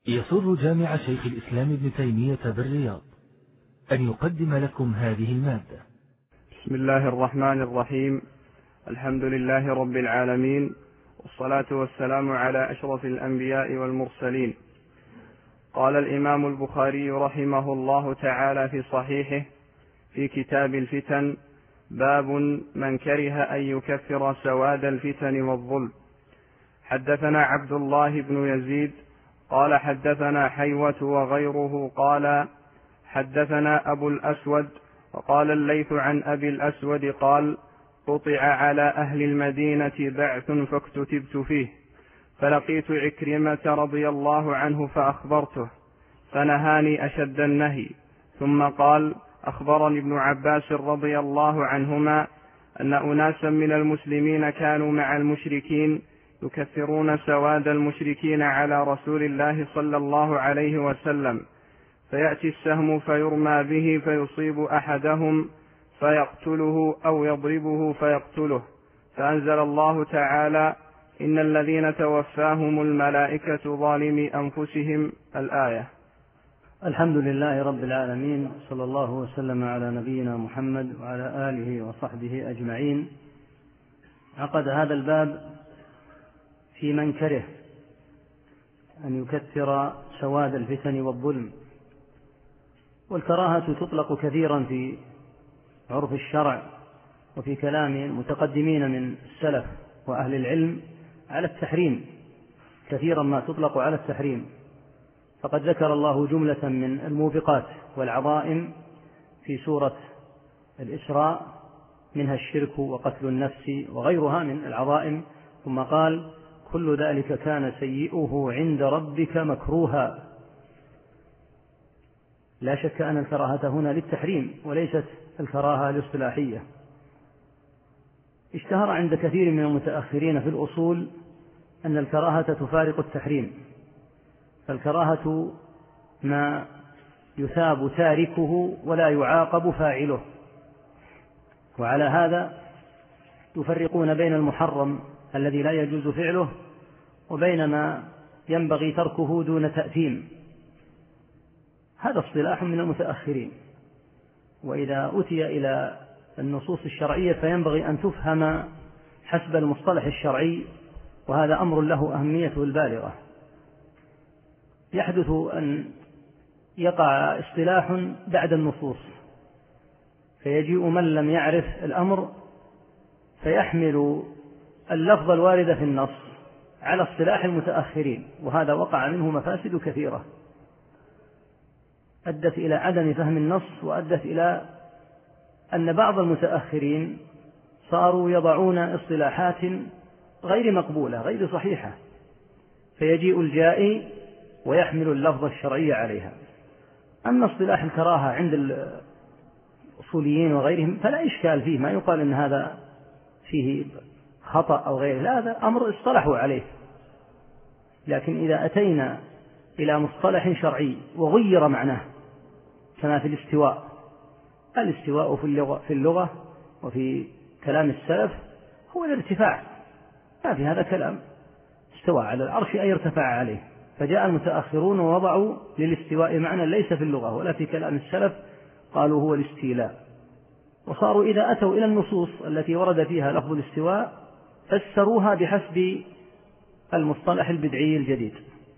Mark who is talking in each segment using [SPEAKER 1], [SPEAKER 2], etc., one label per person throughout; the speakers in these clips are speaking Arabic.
[SPEAKER 1] يسر جامع شيخ الإسلام ابن تيمية بالرياض أن يقدم لكم هذه المادة.
[SPEAKER 2] بسم الله الرحمن الرحيم. الحمد لله رب العالمين، والصلاة والسلام على أشرف الأنبياء والمرسلين. قال الإمام البخاري رحمه الله تعالى في صحيحه في كتاب الفتن: باب من كره أن يكفر سواد الفتن والظلم. حدثنا عبد الله بن يزيد قال حدثنا حيوة وغيره قال حدثنا أبو الأسود وقال الليث عن أبي الأسود قال: قطع على أهل المدينة بعث فاكتتبت فيه، فلقيت عكرمة رضي الله عنه فأخبرته فنهاني أشد النهي، ثم قال: أخبرني ابن عباس رضي الله عنهما أن أناسا من المسلمين كانوا مع المشركين يكثرون سواد المشركين على رسول الله صلى الله عليه وسلم، فيأتي السهم فيرمى به فيصيب أحدهم فيقتله أو يضربه فيقتله، فأنزل الله تعالى: إن الذين توفاهم الملائكة ظالمي أنفسهم، الآية.
[SPEAKER 3] الحمد لله رب العالمين، صلى الله وسلم على نبينا محمد وعلى آله وصحبه أجمعين. عقد هذا الباب في من كره أن يكثر سواد الفتن والظلم. والكراهة تطلق كثيرا في عرف الشرع وفي كلام المتقدمين من السلف وأهل العلم على التحريم، كثيرا ما تطلق على التحريم. فقد ذكر الله جملة من الموبقات والعظائم في سورة الإسراء، منها الشرك وقتل النفس وغيرها من العظائم، ثم قال: كل ذلك كان سيئه عند ربك مكروها. لا شك أن الكراهة هنا للتحريم وليست الكراهة الاصطلاحية. اشتهر عند كثير من المتأخرين في الأصول أن الكراهة تفارق التحريم، فالكراهة ما يثاب تاركه ولا يعاقب فاعله، وعلى هذا يفرقون بين المحرم الذي لا يجوز فعله وبين ما ينبغي تركه دون تأثيم. هذا اصطلاح من المتأخرين، وإذا أتي إلى النصوص الشرعية فينبغي أن تفهم حسب المصطلح الشرعي، وهذا أمر له أهميته البالغة. يحدث أن يقع اصطلاح بعد النصوص، فيجيء من لم يعرف الأمر فيحمل اللفظ الوارد في النص على اصطلاح المتأخرين، وهذا وقع منه مفاسد كثيرة أدت إلى عدم فهم النص، وأدت إلى أن بعض المتأخرين صاروا يضعون اصطلاحات غير مقبولة غير صحيحة، فيجيء الجائي ويحمل اللفظ الشرعي عليها. أما اصطلاح الكراهة عند الأصوليين وغيرهم فلا إشكال فيه، ما يقال أن هذا فيه خطأ أو غيره، لا، هذا أمر اصطلحوا عليه. لكن إذا أتينا إلى مصطلح شرعي وغير معناه، كما في الاستواء في اللغة وفي كلام السلف هو الارتفاع، ما في هذا كلام. استوى على العرش أي ارتفع عليه، فجاء المتأخرون ووضعوا للاستواء معنى ليس في اللغة ولا في كلام السلف، قالوا هو الاستيلاء. وصاروا إذا أتوا إلى النصوص التي ورد فيها لفظ الاستواء فسروها بحسب المصطلح البدعي الجديد،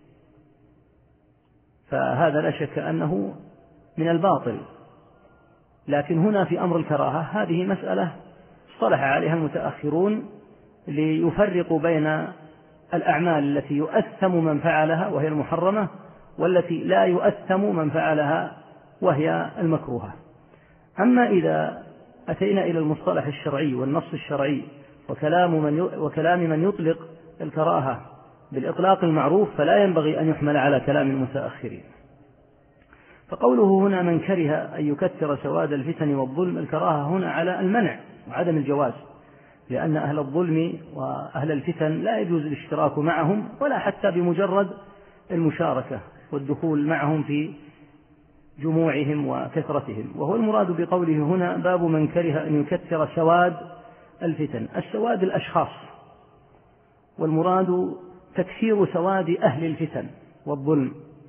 [SPEAKER 3] فهذا لا شك أنه من الباطل. لكن هنا في أمر الكراهة هذه مسألة اصطلح عليها المتأخرون ليفرقوا بين الأعمال التي يؤثم من فعلها وهي المحرمة، والتي لا يؤثم من فعلها وهي المكروهة. أما إذا أتينا إلى المصطلح الشرعي والنص الشرعي وكلام من يطلق الكراهة بالإطلاق المعروف، فلا ينبغي أن يحمل على كلام المتأخرين. فقوله هنا من كره أن يكثر سواد الفتن والظلم، الكراهة هنا على المنع وعدم الجواز، لأن أهل الظلم وأهل الفتن لا يجوز الاشتراك معهم ولا حتى بمجرد المشاركة والدخول معهم في جموعهم وكثرتهم. وهو المراد بقوله هنا باب من كره أن يكثر سواد الفتن. السواد الأشخاص، والمراد تكثير سواد أهل الفتن والظلم،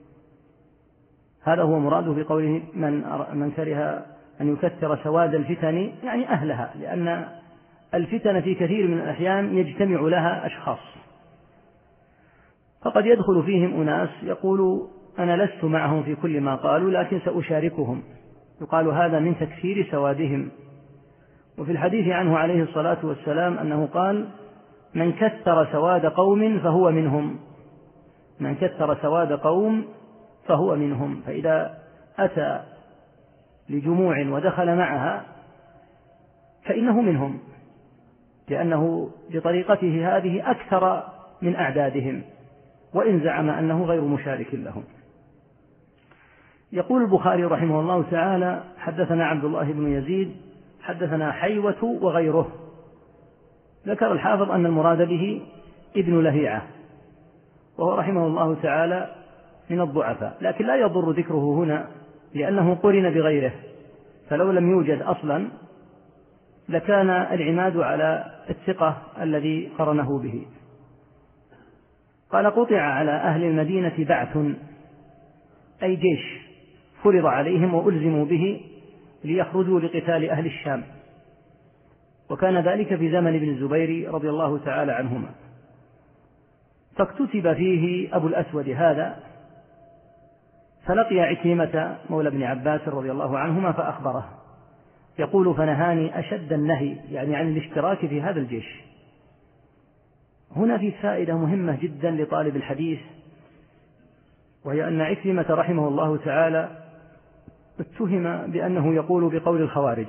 [SPEAKER 3] هذا هو مراده بقوله من كره أن يكثر سواد الفتن، يعني أهلها، لأن الفتن في كثير من الأحيان يجتمع لها أشخاص، فقد يدخل فيهم أناس يقول أنا لست معهم في كل ما قالوا لكن سأشاركهم، يقال هذا من تكثير سوادهم. وفي الحديث عنه عليه الصلاة والسلام أنه قال من كثر سواد قوم فهو منهم، من كثر سواد قوم فهو منهم. فإذا أتى لجموع ودخل معها فإنه منهم، لأنه بطريقته هذه أكثر من أعدادهم، وإن زعم أنه غير مشارك لهم. يقول البخاري رحمه الله تعالى حدثنا عبد الله بن يزيد حدثنا حيوة وغيره. ذكر الحافظ أن المراد به ابن لهيعة، وهو رحمه الله تعالى من الضعفاء، لكن لا يضر ذكره هنا لأنه قرن بغيره، فلو لم يوجد أصلا لكان العماد على الثقة الذي قرنه به. قال قطع على أهل المدينة بعث، أي جيش فرض عليهم وألزموا به ليخرجوا لقتال أهل الشام، وكان ذلك في زمن ابن الزبير رضي الله تعالى عنهما. فاكتتب فيه أبو الأسود هذا، فلقي عكرمة مولى ابن عباس رضي الله عنهما فأخبره، يقول فنهاني أشد النهي، يعني عن الاشتراك في هذا الجيش. هنا في فائدة مهمة جدا لطالب الحديث، وهي أن عكرمة رحمه الله تعالى اتهم بأنه يقول بقول الخوارج،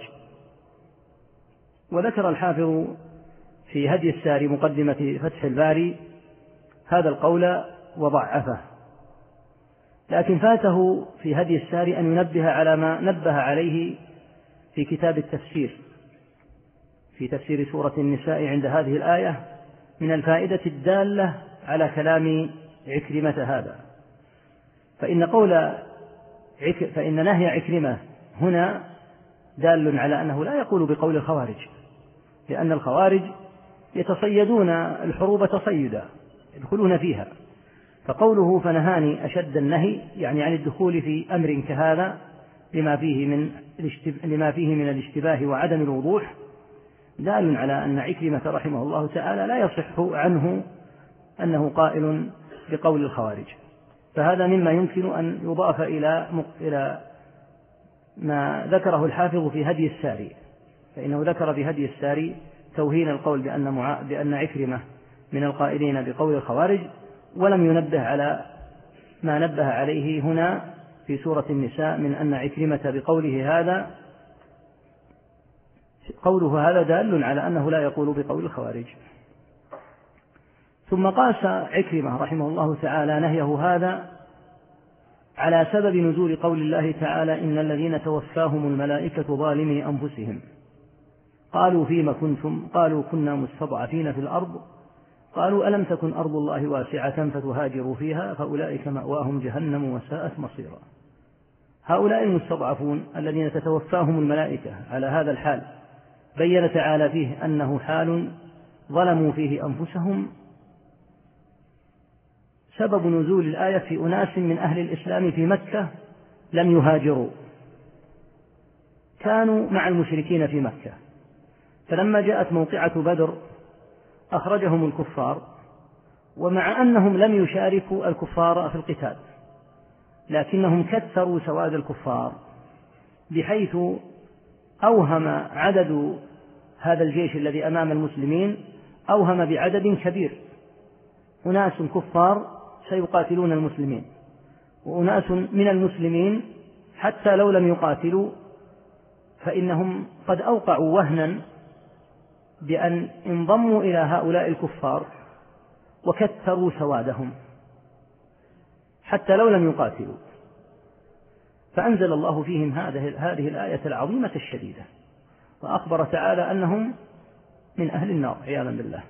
[SPEAKER 3] وذكر الحافظ في هدي الساري مقدمة فتح الباري هذا القول وضعفه، لكن فاته في هدي الساري أن ينبه على ما نبه عليه في كتاب التفسير في تفسير سورة النساء عند هذه الآية من الفائدة الدالة على كلام عكرمة هذا. فإن نهي عكرمة هنا دال على أنه لا يقول بقول الخوارج، لأن الخوارج يتصيدون الحروب تصيدا، يدخلون فيها، فقوله فنهاني أشد النهي يعني عن الدخول في أمر كهذا لما فيه من الاشتباه وعدم الوضوح، دال على أن عكرمة رحمه الله تعالى لا يصح عنه أنه قائل بقول الخوارج. فهذا مما يمكن أن يضاف إلى ما ذكره الحافظ في هدي الساري، فإنه ذكر في هدي الساري توهين القول بأن عكرمة من القائلين بقول الخوارج، ولم ينبه على ما نبه عليه هنا في سورة النساء من أن عكرمة بقوله هذا قوله هذا دال على أنه لا يقول بقول الخوارج. ثم قاس عكرمة رحمه الله تعالى نهيه هذا على سبب نزول قول الله تعالى إن الذين توفاهم الملائكة ظالمي أنفسهم قالوا فيما كنتم قالوا كنا مستضعفين في الأرض قالوا ألم تكن أرض الله واسعة فتهاجروا فيها فأولئك مأواهم جهنم وساءت مصيرا. هؤلاء المستضعفون الذين تتوفاهم الملائكة على هذا الحال بين تعالى فيه أنه حال ظلموا فيه أنفسهم. سبب نزول الآية في أناس من أهل الإسلام في مكة لم يهاجروا، كانوا مع المشركين في مكة، فلما جاءت موقعة بدر أخرجهم الكفار، ومع أنهم لم يشاركوا الكفار في القتال لكنهم كثروا سواد الكفار، بحيث أوهم عدد هذا الجيش الذي أمام المسلمين أوهم بعدد كبير، أناس كفار سيقاتلون المسلمين، وأناس من المسلمين حتى لو لم يقاتلوا فإنهم قد أوقعوا وهنا بأن انضموا إلى هؤلاء الكفار وكثروا سوادهم حتى لو لم يقاتلوا، فأنزل الله فيهم هذه الآية العظيمة الشديدة، وأخبر تعالى أنهم من أهل النار عياذا بالله.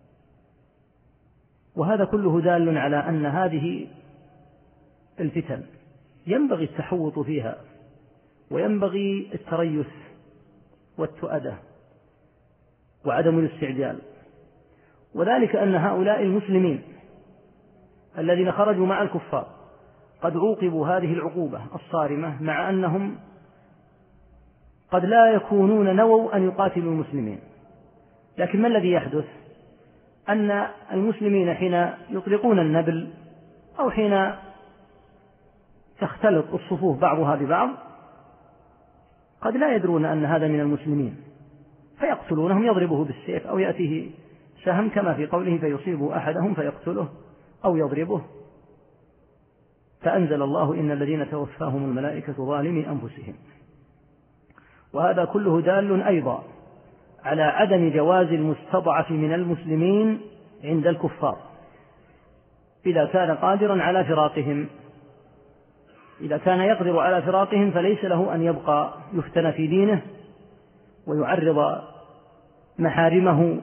[SPEAKER 3] وهذا كله دال على أن هذه الفتن ينبغي التحوط فيها، وينبغي التريث والتؤدة وعدم الاستعجال، وذلك أن هؤلاء المسلمين الذين خرجوا مع الكفار قد عوقبوا هذه العقوبة الصارمة مع أنهم قد لا يكونون نووا أن يقاتلوا المسلمين، لكن ما الذي يحدث؟ أن المسلمين حين يطلقون النبل أو حين تختلط الصفوف بعضها ببعض قد لا يدرون أن هذا من المسلمين فيقتلونهم، يضربه بالسيف أو يأتيه سهم كما في قوله فيصيب أحدهم فيقتله أو يضربه. فأنزل الله إن الذين توفاهم الملائكة ظالمي أنفسهم. وهذا كله دال أيضا على عدم جواز المستضعف من المسلمين عند الكفار إذا كان قادرا على فراقهم. إذا كان يقدر على فراقهم فليس له أن يبقى يفتن في دينه ويعرض محارمه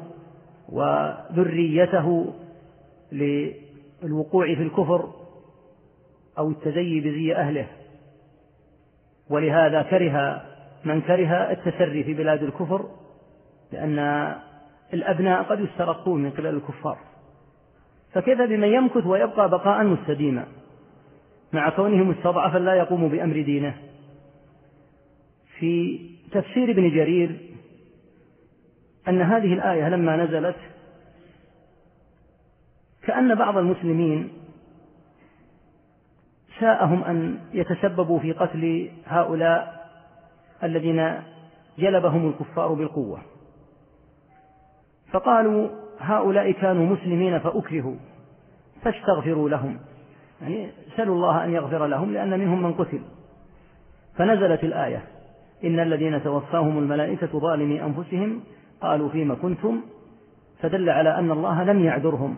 [SPEAKER 3] وذريته للوقوع في الكفر أو التزيي بزي أهله. ولهذا كره من كره التسري في بلاد الكفر، لأن الأبناء قد يسترقون من قبل الكفار، فكيف بمن يمكث ويبقى بقاء مستديما مع كونه مستضعفا لا يقوم بأمر دينه. في تفسير ابن جرير أن هذه الآية لما نزلت كأن بعض المسلمين شاءهم أن يتسببوا في قتل هؤلاء الذين جلبهم الكفار بالقوة، فقالوا هؤلاء كانوا مسلمين فأكرهوا فاستغفروا لهم، يعني سألوا الله أن يغفر لهم لأن منهم من قتل. فنزلت الآية إن الذين توفاهم الملائكة ظالمي أنفسهم قالوا فيما كنتم، فدل على أن الله لم يعذرهم.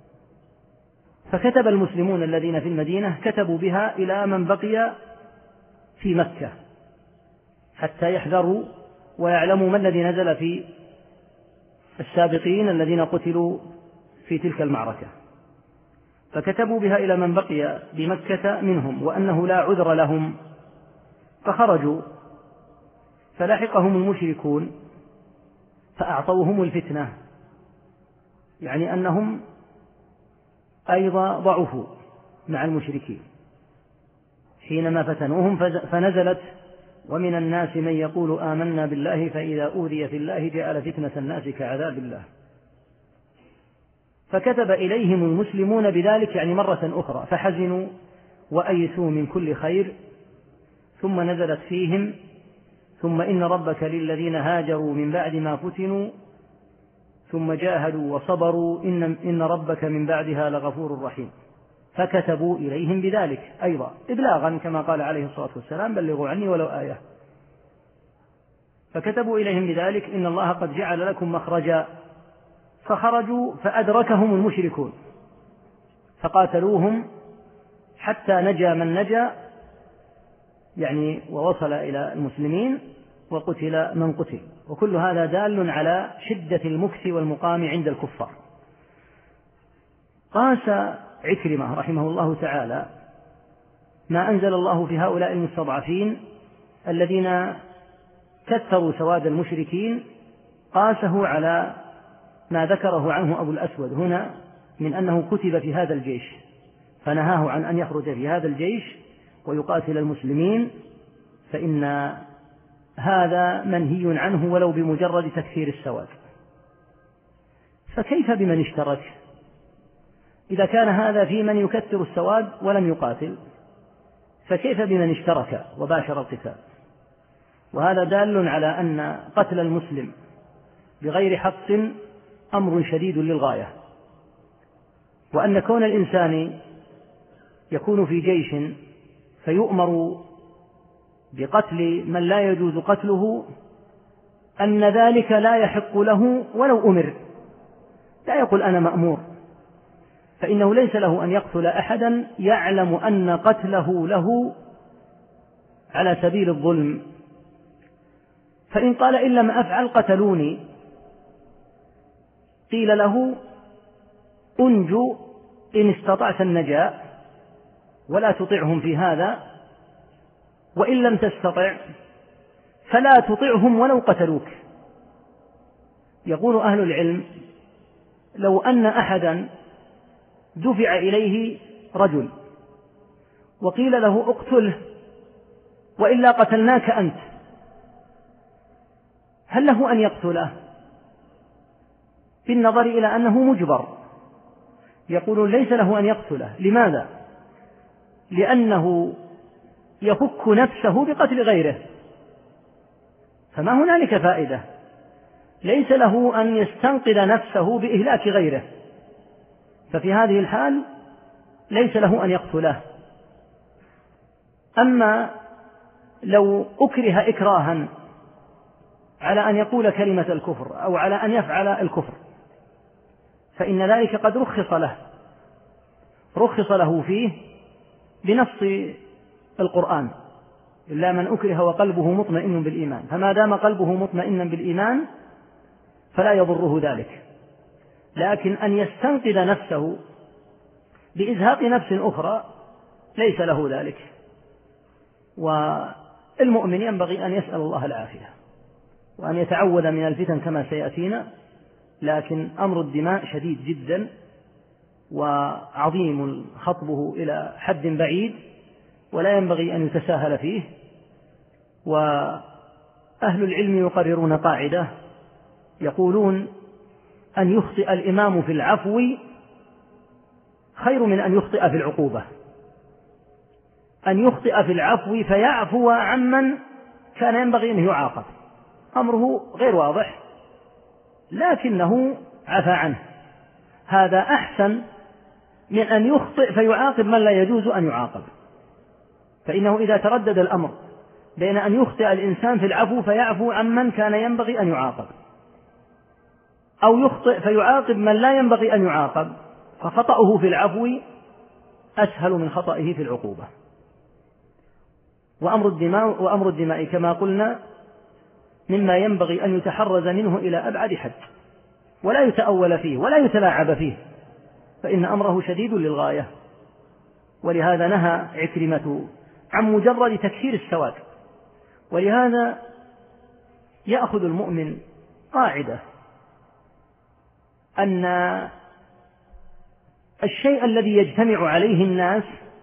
[SPEAKER 3] فكتب المسلمون الذين في المدينة كتبوا بها إلى من بقي في مكة حتى يحذروا ويعلموا ما الذي نزل في السابقين الذين قتلوا في تلك المعركة. فكتبوا بها إلى من بقي بمكة منهم وأنه لا عذر لهم، فخرجوا فلاحقهم المشركون فأعطوهم الفتنة، يعني أنهم أيضا ضعفوا مع المشركين حينما فتنوهم، فنزلت ومن الناس من يقول آمنا بالله فإذا أوذي في الله جعل فتنة الناس كعذاب الله. فكتب إليهم المسلمون بذلك يعني مرة أخرى فحزنوا وأيسوا من كل خير، ثم نزلت فيهم ثم إن ربك للذين هاجروا من بعد ما فتنوا ثم جاهدوا وصبروا إن ربك من بعدها لغفور رحيم. فكتبوا إليهم بذلك أيضا إبلاغا كما قال عليه الصلاة والسلام بلغوا عني ولو آية. فكتبوا إليهم بذلك إن الله قد جعل لكم مخرجا، فخرجوا فأدركهم المشركون فقاتلوهم حتى نجا من نجا، يعني ووصل إلى المسلمين وقتل من قتل. وكل هذا دال على شدة المكث والمقام عند الكفار. قاس عكرمة رحمه الله تعالى ما أنزل الله في هؤلاء المستضعفين الذين كثروا سواد المشركين، قاسه على ما ذكره عنه أبو الأسود هنا من أنه كتب في هذا الجيش، فنهاه عن أن يخرج في هذا الجيش ويقاتل المسلمين، فإن هذا منهي عنه ولو بمجرد تكثير السواد. فكيف بمن اشترك إذا كان هذا في من يكثر السواد ولم يقاتل؟ فكيف بمن اشترك وباشر القتال؟ وهذا دال على أن قتل المسلم بغير حق أمر شديد للغاية، وأن كون الإنسان يكون في جيش فيؤمر بقتل من لا يجوز قتله أن ذلك لا يحق له ولو أمر، لا يقول أنا مأمور، فإنه ليس له أن يقتل أحدا يعلم أن قتله له على سبيل الظلم. فإن قال إن لم أفعل قتلوني قيل له أنجو إن استطعت النجاة ولا تطعهم في هذا، وإن لم تستطع فلا تطعهم ولو قتلوك. يقول أهل العلم لو أن أحدا دفع إليه رجل وقيل له اقتله وإلا قتلناك أنت، هل له أن يقتله؟ بالنظر إلى أنه مجبر، يقولون ليس له أن يقتله. لماذا؟ لأنه يفك نفسه بقتل غيره، فما هنالك فائدة، ليس له أن يستنقذ نفسه بإهلاك غيره، ففي هذه الحال ليس له أن يقتله. أما لو أكره إكراها على أن يقول كلمة الكفر أو على أن يفعل الكفر فإن ذلك قد رخص له فيه بنص القرآن: إلا من أكره وقلبه مطمئن بالإيمان، فما دام قلبه مطمئنا بالإيمان فلا يضره ذلك. لكن أن يستنقذ نفسه بإزهاق نفس أخرى ليس له ذلك. والمؤمن ينبغي أن يسأل الله العافية وأن يتعوذ من الفتن كما سيأتينا، لكن أمر الدماء شديد جدا وعظيم خطبه إلى حد بعيد، ولا ينبغي أن يتساهل فيه. وأهل العلم يقررون قاعدة، يقولون أن يخطئ الإمام في العفو خير من أن يخطئ في العقوبة. أن يخطئ في العفو فيعفو عمن كان ينبغي أن يعاقب، أمره غير واضح لكنه عفى عنه، هذا أحسن من أن يخطئ فيعاقب من لا يجوز أن يعاقب. فإنه إذا تردد الأمر بين أن يخطئ الإنسان في العفو فيعفو عمن كان ينبغي أن يعاقب، أو يخطئ فيعاقب من لا ينبغي أن يعاقب، فخطأه في العفو أسهل من خطئه في العقوبة. وأمر الدماء كما قلنا مما ينبغي أن يتحرز منه إلى أبعد حد، ولا يتأول فيه ولا يتلاعب فيه، فإن أمره شديد للغاية. ولهذا نهى عكرمة عن مجرد تكثير السواد. ولهذا يأخذ المؤمن قاعدة أن الشيء الذي يجتمع عليه الناس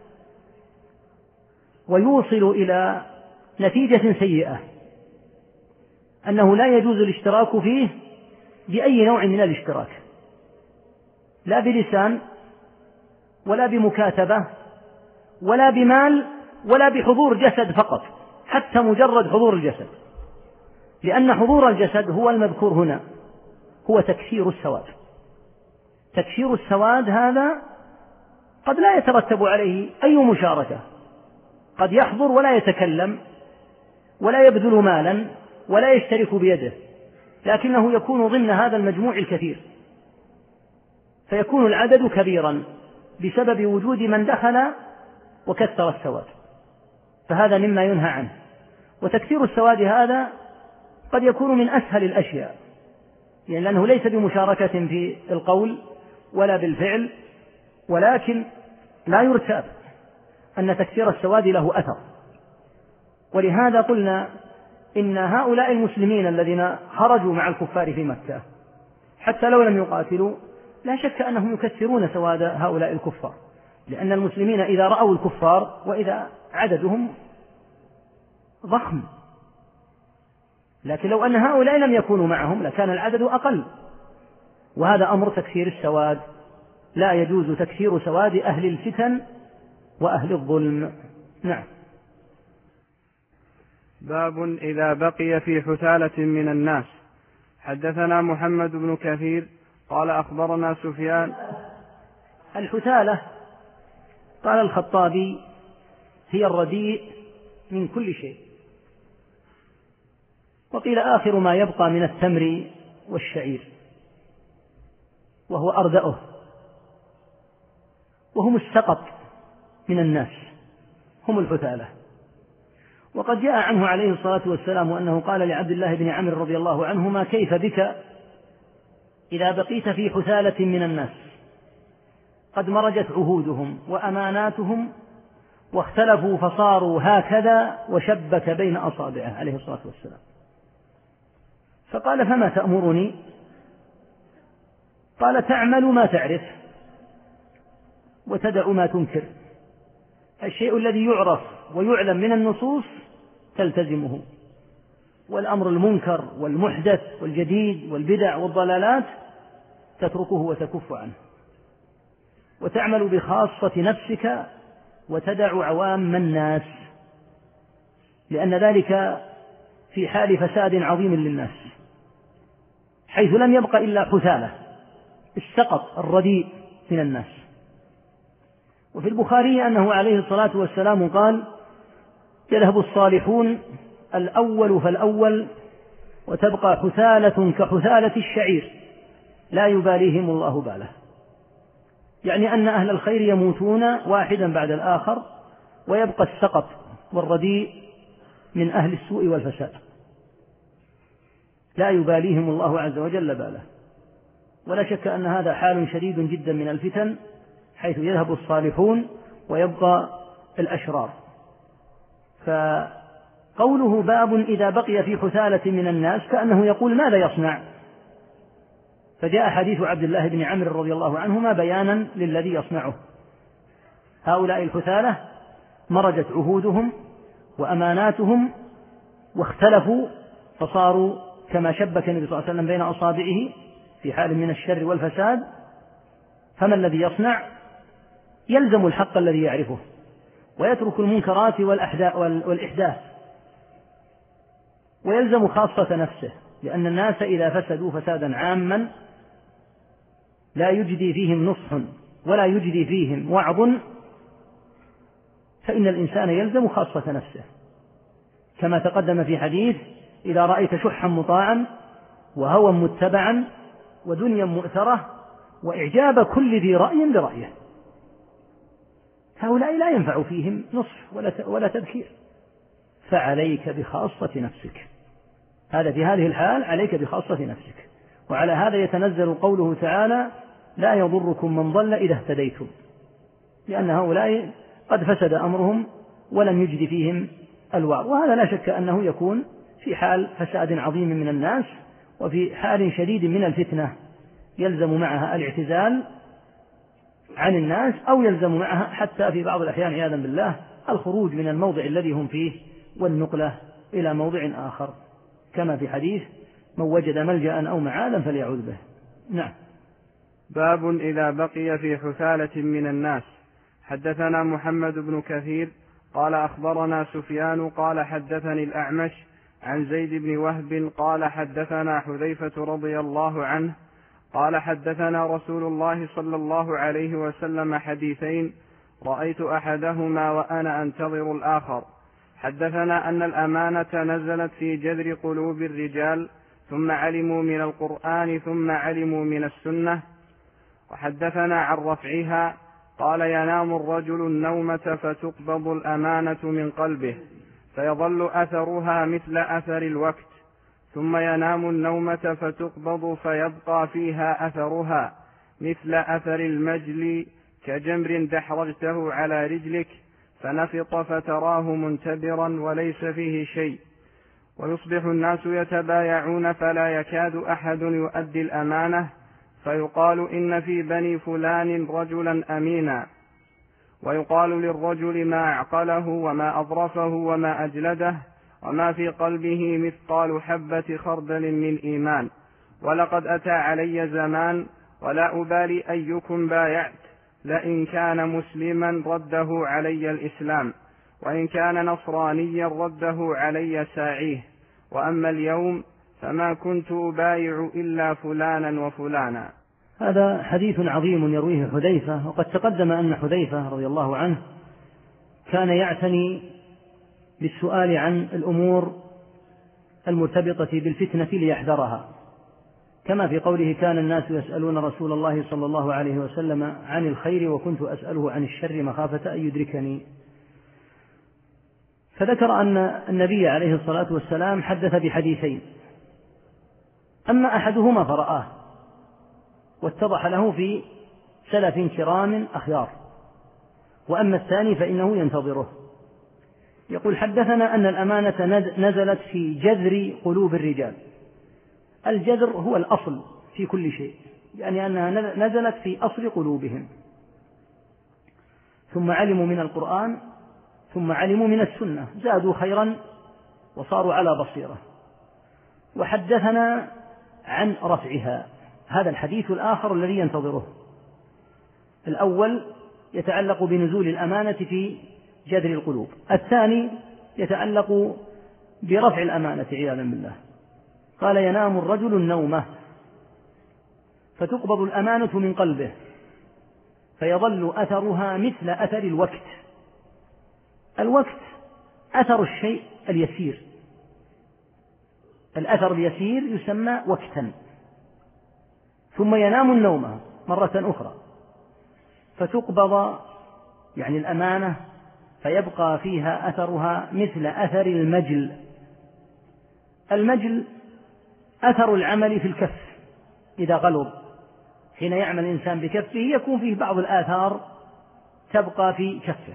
[SPEAKER 3] ويوصل إلى نتيجة سيئة أنه لا يجوز الاشتراك فيه بأي نوع من الاشتراك، لا بلسان ولا بمكاتبة ولا بمال ولا بحضور جسد فقط، حتى مجرد حضور الجسد، لأن حضور الجسد هو المذكور هنا، هو تكثير السواد. تكثير السواد هذا قد لا يترتب عليه أي مشاركة، قد يحضر ولا يتكلم ولا يبذل مالا ولا يشترك بيده، لكنه يكون ضمن هذا المجموع الكثير، فيكون العدد كبيرا بسبب وجود من دخل وكثر السواد، فهذا مما ينهى عنه. وتكثير السواد هذا قد يكون من أسهل الأشياء، يعني لأنه ليس بمشاركة في القول ولا بالفعل، ولكن لا يرتاب أن تكثير السواد له أثر. ولهذا قلنا إن هؤلاء المسلمين الذين خرجوا مع الكفار في مكة حتى لو لم يقاتلوا لا شك أنهم يكثرون سواد هؤلاء الكفار، لأن المسلمين إذا رأوا الكفار وإذا عددهم ضخم، لكن لو أن هؤلاء لم يكونوا معهم لكان العدد أقل. وهذا أمر تكثير السواد، لا يجوز تكثير سواد أهل الفتن وأهل الظلم. نعم.
[SPEAKER 2] باب إذا بقي في حثالة من الناس. حدثنا محمد بن كثير قال أخبرنا سفيان.
[SPEAKER 3] الحثالة قال الخطابي هي الرديء من كل شيء، وقيل آخر ما يبقى من التمر والشعير، وهو أردأه، وهم السقط من الناس، هم الحثالة. وقد جاء عنه عليه الصلاة والسلام أنه قال لعبد الله بن عمرو رضي الله عنهما: كيف بك إذا بقيت في حثالة من الناس قد مرجت عهودهم وأماناتهم واختلفوا فصاروا هكذا، وشبك بين أصابعه عليه الصلاة والسلام. فقال: فما تأمرني؟ قال: تعمل ما تعرف وتدع ما تنكر، الشيء الذي يعرف ويعلم من النصوص تلتزمه، والأمر المنكر والمحدث والجديد والبدع والضلالات تتركه وتكف عنه، وتعمل بخاصة نفسك وتدع عوام الناس، لأن ذلك في حال فساد عظيم للناس، حيث لم يبق إلا حثالة السقط الرديء من الناس. وفي البخاري أنه عليه الصلاة والسلام قال: يذهب الصالحون الأول فالأول وتبقى حثالة كحثالة الشعير لا يباليهم الله باله، يعني أن أهل الخير يموتون واحدا بعد الآخر، ويبقى السقط والرديء من أهل السوء والفساد لا يباليهم الله عز وجل باله. ولا شك أن هذا حال شديد جدا من الفتن، حيث يذهب الصالحون ويبقى الأشرار. فقوله باب إذا بقي في حثالة من الناس كأنه يقول ماذا يصنع؟ فجاء حديث عبد الله بن عمرو رضي الله عنهما بيانا للذي يصنعه. هؤلاء الحثالة مرجت عهودهم وأماناتهم واختلفوا، فصاروا كما شبك النبي صلى الله عليه وسلم بين أصابعه في حال من الشر والفساد. فما الذي يصنع؟ يلزم الحق الذي يعرفه ويترك المنكرات والإحداث، ويلزم خاصة نفسه، لأن الناس إذا فسدوا فسادا عاما لا يجدي فيهم نصح ولا يجدي فيهم وعظ، فإن الإنسان يلزم خاصة نفسه، كما تقدم في حديث: إذا رأيت شحا مطاعا وهوى متبعا ودنيا مؤثرة وإعجاب كل ذي رأي برأيه، هؤلاء لا ينفع فيهم نصح ولا تذكير، فعليك بخاصة نفسك. هذا في هذه الحال عليك بخاصة نفسك. وعلى هذا يتنزل قوله تعالى: لا يضركم من ضل إذا اهتديتم، لأن هؤلاء قد فسد أمرهم ولم يجد فيهم الوعظ. وهذا لا شك أنه يكون في حال فساد عظيم من الناس، وفي حال شديد من الفتنة يلزم معها الاعتزال عن الناس، أو يلزم معها حتى في بعض الأحيان عياذا بالله الخروج من الموضع الذي هم فيه والنقلة إلى موضع آخر، كما في حديث: من وجد ملجأ أو معاذا فليعوذ به. نعم.
[SPEAKER 2] باب إذا بقي في حثالة من الناس. حدثنا محمد بن كثير قال أخبرنا سفيان قال حدثني الأعمش عن زيد بن وهب قال حدثنا حذيفة رضي الله عنه قال حدثنا رسول الله صلى الله عليه وسلم حديثين رأيت أحدهما وأنا أنتظر الآخر. حدثنا أن الأمانة نزلت في جذر قلوب الرجال ثم علموا من القرآن ثم علموا من السنة. وحدثنا عن رفعها قال: ينام الرجل النومة فتقبض الأمانة من قلبه فيظل أثرها مثل أثر الوقت، ثم ينام النومة فتقبض فيبقى فيها أثرها مثل أثر المجل كجمر دحرجته على رجلك فنفط فتراه منتبرا وليس فيه شيء. ويصبح الناس يتبايعون فلا يكاد أحد يؤدي الأمانة، فيقال: إن في بني فلان رجلا أمينا، ويقال للرجل ما أعقله وما أظرفه وما أجلده وما في قلبه مثقال حبة خردل من إيمان. ولقد أتى علي زمان ولا أبالي أيكم بايعت، لئن كان مسلما رده علي الإسلام، وإن كان نصرانيا رده علي ساعيه، وأما اليوم فما كنت أبايع إلا فلانا وفلانا.
[SPEAKER 3] هذا حديث عظيم يرويه حذيفة. وقد تقدم أن حذيفة رضي الله عنه كان يعتني بالسؤال عن الأمور المرتبطة بالفتنة ليحذرها، كما في قوله: كان الناس يسألون رسول الله صلى الله عليه وسلم عن الخير وكنت أسأله عن الشر مخافة أن يدركني. فذكر أن النبي عليه الصلاة والسلام حدث بحديثين: أما أحدهما فرآه واتضح له في سلف كرام أخيار، وأما الثاني فإنه ينتظره. يقول: حدثنا أن الأمانة نزلت في جذر قلوب الرجال. الجذر هو الأصل في كل شيء، يعني أنها نزلت في أصل قلوبهم. ثم علموا من القرآن ثم علموا من السنة، زادوا خيرا وصاروا على بصيرة. وحدثنا عن رفعها. هذا الحديث الآخر الذي ينتظره. الأول يتعلق بنزول الأمانة في جذر القلوب، الثاني يتعلق برفع الأمانة عياذا بالله. قال: ينام الرجل النومة فتقبض الأمانة من قلبه فيظل أثرها مثل أثر الوقت. الوقت أثر الشيء اليسير، الأثر اليسير يسمى وقتا. ثم ينام النومة مرة أخرى فتقبض يعني الأمانة فيبقى فيها أثرها مثل أثر المجل. المجل أثر العمل في الكف إذا غلظ، حين يعمل الإنسان بكفه يكون فيه بعض الآثار تبقى في كفه.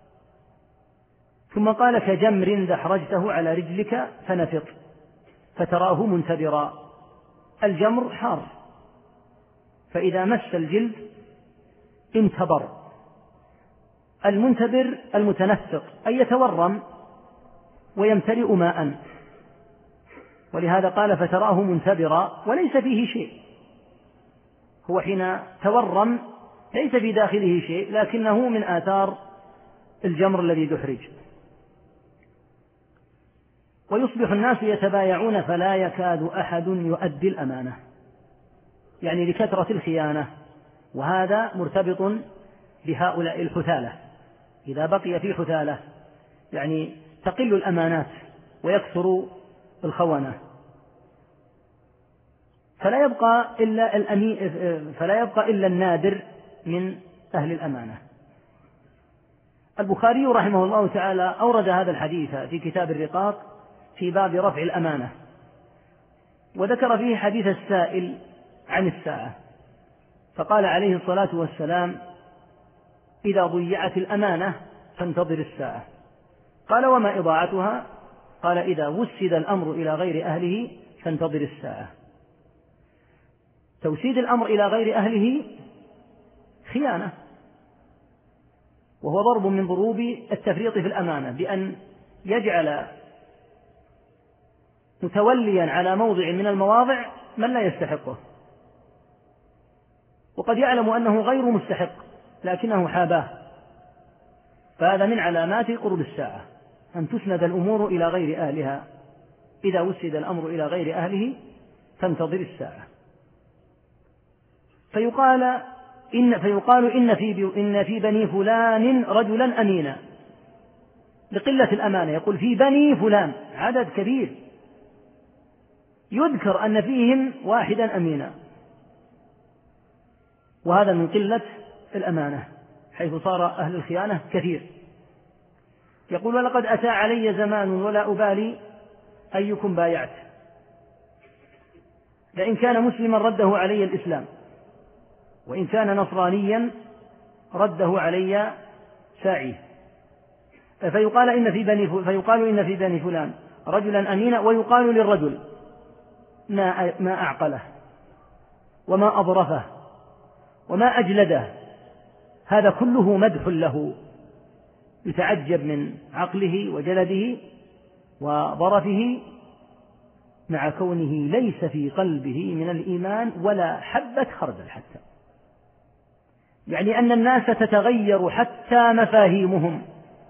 [SPEAKER 3] ثم قال: كجمر دحرجته على رجلك فنفط فتراه منتبرا. الجمر حار، فإذا مس الجلد انتبر. المنتبر المتنفط أي يتورم ويمتلئ ماء، ولهذا قال: فتراه منتبرا، وليس فيه شيء. هو حين تورم ليس في داخله شيء، لكنه من آثار الجمر الذي دحرج. ويصبح الناس يتبايعون فلا يكاد أحد يؤدي الأمانة، يعني لكثرة الخيانة. وهذا مرتبط بهؤلاء الحثالة. إذا بقي في حثالة يعني تقل الأمانات ويكثر الخونة، فلا يبقى إلا النادر من أهل الأمانة. البخاري رحمه الله تعالى أورد هذا الحديث في كتاب الرقاق في باب رفع الأمانة، وذكر فيه حديث السائل عن الساعة، فقال عليه الصلاة والسلام: إذا ضيعت الأمانة فانتظر الساعة. قال: وما إضاعتها؟ قال: إذا وسد الأمر إلى غير أهله فانتظر الساعة. توسيد الأمر إلى غير أهله خيانة، وهو ضرب من ضروب التفريط في الأمانة، بأن يجعل متوليا على موضع من المواضع من لا يستحقه، وقد يعلم أنه غير مستحق لكنه حاباه. فهذا من علامات قرب الساعة، أن تسند الأمور إلى غير أهلها. إذا وسد الأمر إلى غير أهله فانتظر الساعة. فيقال إن في بني فلان رجلا أمينا، لقلة الأمانة. يقول: في بني فلان، عدد كبير، يذكر أن فيهم واحدا أمينا، وهذا من قلة الأمانة، حيث صار أهل الخيانة كثير. يقول: ولقد أتى علي زمان ولا أبالي أيكم بايعت، لئن كان مسلما رده علي الإسلام، وإن كان نصرانيا رده علي ساعيه. فيقال إن في بني فلان رجلا أمينا، ويقال للرجل: ما أعقله وما أظرفه وما أجلده. هذا كله مدح له، يتعجب من عقله وجلده وظرفه، مع كونه ليس في قلبه من الإيمان ولا حبة خردل حتى. يعني أن الناس تتغير حتى مفاهيمهم،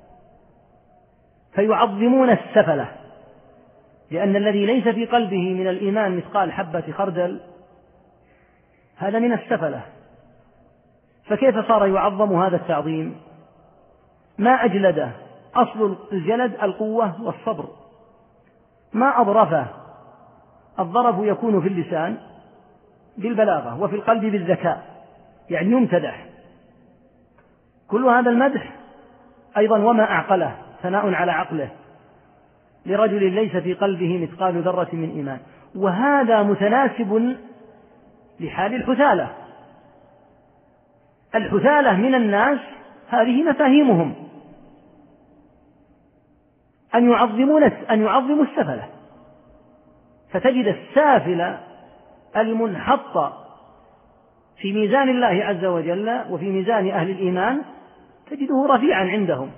[SPEAKER 3] فيعظمون السفلة، لأن الذي ليس في قلبه من الإيمان مثقال حبة خردل هذا من السفلة. فكيف صار يعظم هذا التعظيم؟ ما أجلده، أصل الجلد القوة والصبر. ما أظرفه، الظرف يكون في اللسان بالبلاغة وفي القلب بالذكاء، يعني يمتدح. كل هذا المدح. أيضا وما أعقله، ثناء على عقله لرجل ليس في قلبه مثقال ذرة من إيمان. وهذا متناسب لحال الحثالة. الحثالة من الناس هذه مفاهيمهم، أن يعظموا السفلة، فتجد السافل المنحط في ميزان الله عز وجل وفي ميزان أهل الإيمان تجده رفيعا عندهم،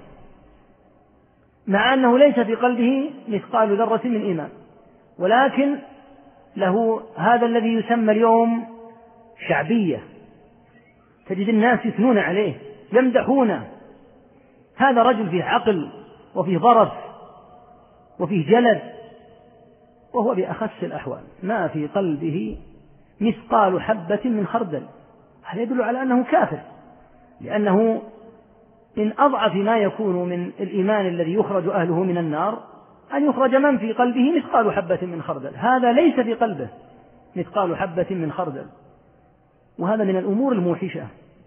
[SPEAKER 3] مع أنه ليس في قلبه مثقال ذرة من إيمان، ولكن له هذا الذي يسمى اليوم شعبية، تجد الناس يثنون عليه يمدحونه، هذا رجل فيه عقل وفيه ظرف وفيه جلد، وهو بأخس الأحوال ما في قلبه مثقال حبة من خردل. هذا يدل على أنه كافر، لأنه من أضعف ما يكون من الإيمان الذي يخرج أهله من النار أن يخرج من في قلبه مثقال حبة من خردل، هذا ليس في قلبه مثقال حبة من خردل. وهذا من الأمور الموحشة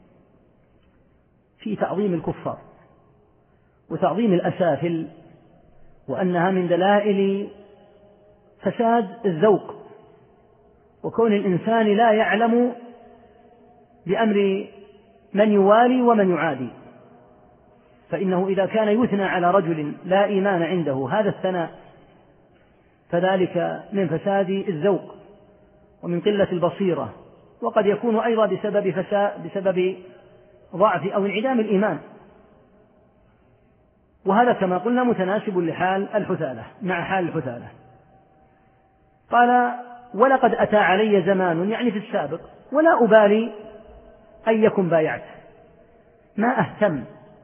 [SPEAKER 3] في تعظيم الكفار وتعظيم الأسافل، وأنها من دلائل فساد الذوق، وكون الإنسان لا يعلم بأمر من يوالي ومن يعادي. فإنه إذا كان يثنى على رجل لا إيمان عنده هذا الثناء فذلك من فساد الذوق ومن قلة البصيرة، وقد يكون أيضا بسبب ضعف أو انعدام الإيمان. وهذا كما قلنا متناسب لحال الحثالة مع حال الحثالة. قال: ولقد أتى علي زمان، يعني في السابق، ولا أبالي أيكم بايعت، ما أهتم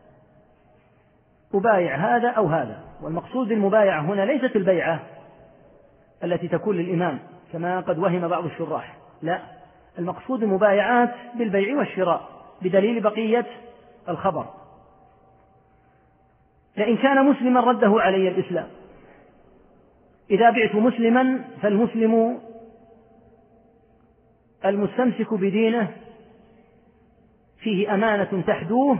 [SPEAKER 3] أبايع هذا أو هذا. والمقصود بالمبايعة هنا ليست البيعة التي تكون للإمام كما قد وهم بعض الشراح، لا، المقصود المبايعات بالبيع والشراء بدليل بقية الخبر. لئن كان مسلما رده علي الإسلام، إذا بعت مسلما فالمسلم المستمسك بدينه فيه أمانة تحدوه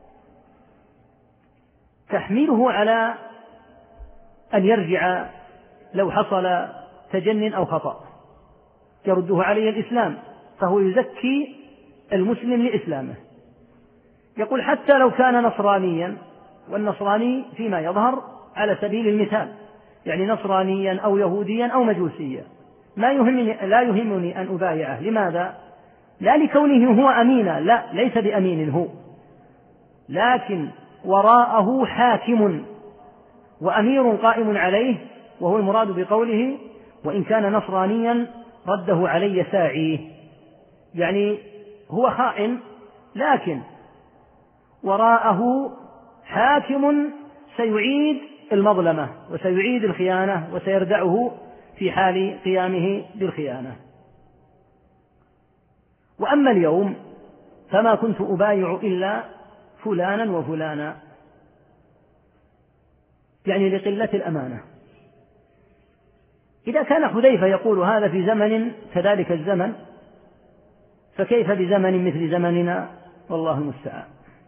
[SPEAKER 3] تحمله على أن يرجع لو حصل تجن أو خطأ، يرده عليه الإسلام، فهو يزكي المسلم لإسلامه. يقول: حتى لو كان نصرانيا، والنصراني فيما يظهر على سبيل المثال، يعني نصرانيا أو يهوديا أو مجوسيا، لا يهمني أن أبايعه. لماذا؟ لا لكونه هو أمينا، لا، ليس بأمين هو، لكن وراءه حاكم وأمير قائم عليه، وهو المراد بقوله: وإن كان نصرانيا رده علي ساعيه، يعني هو خائن لكن وراءه حاكم سيعيد المظلمة وسيعيد الخيانة وسيردعه في حال قيامه بالخيانة. وأما اليوم فما كنت أبايع إلا فلانا وفلانا، يعني لقلة الأمانة. إذا كان حذيفة يقول هذا في زمن كذلك الزمن، فكيف بزمن مثل زمننا؟ والله المستعان.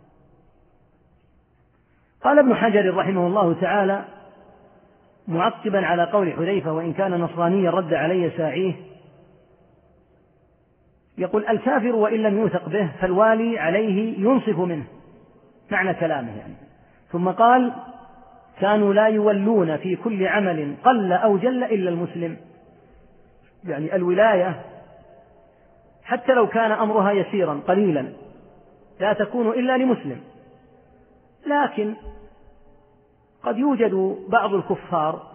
[SPEAKER 3] قال ابن حجر رحمه الله تعالى معقبا على قول حذيفة: وإن كان نصرانيا رد علي ساعيه، يقول: الكافر وإن لم يوثق به فالوالي عليه ينصف منه، معنى كلامه يعني. ثم قال: كانوا لا يولون في كل عمل قل أو جل إلا المسلم، يعني الولاية حتى لو كان أمرها يسيرا قليلا لا تكون إلا لمسلم. لكن قد يوجد بعض الكفار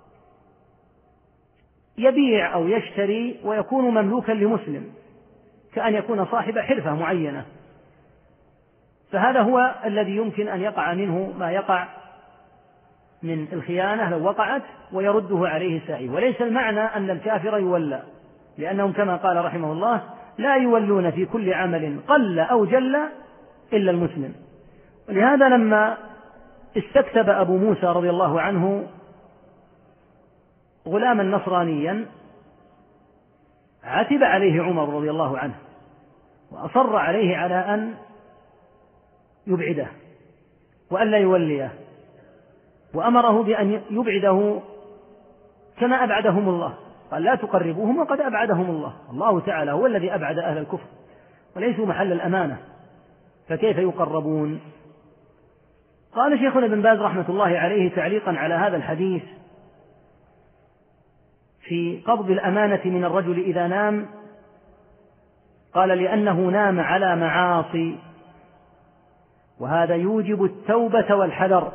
[SPEAKER 3] يبيع أو يشتري ويكون مملوكا لمسلم، كأن يكون صاحب حرفة معينة، فهذا هو الذي يمكن أن يقع منه ما يقع من الخيانة لو وقعت ويرده عليه ساعي. وليس المعنى أن الكافر يولى، لأنهم كما قال رحمه الله: لا يولون في كل عمل قل أو جل إلا المسلم. ولهذا لما استكتب أبو موسى رضي الله عنه غلاما نصرانيا عتب عليه عمر رضي الله عنه وأصر عليه على أن يبعده وأن لا يوليه، وأمره بأن يبعده كما أبعدهم الله، قال: لا تقربوهم وقد أبعدهم الله. الله تعالى هو الذي أبعد أهل الكفر وليسوا محل الأمانة، فكيف يقربون؟ قال شيخنا ابن باز رحمة الله عليه تعليقا على هذا الحديث في قبض الأمانة من الرجل إذا نام، قال: لأنه نام على معاصي وهذا يوجب التوبة والحذر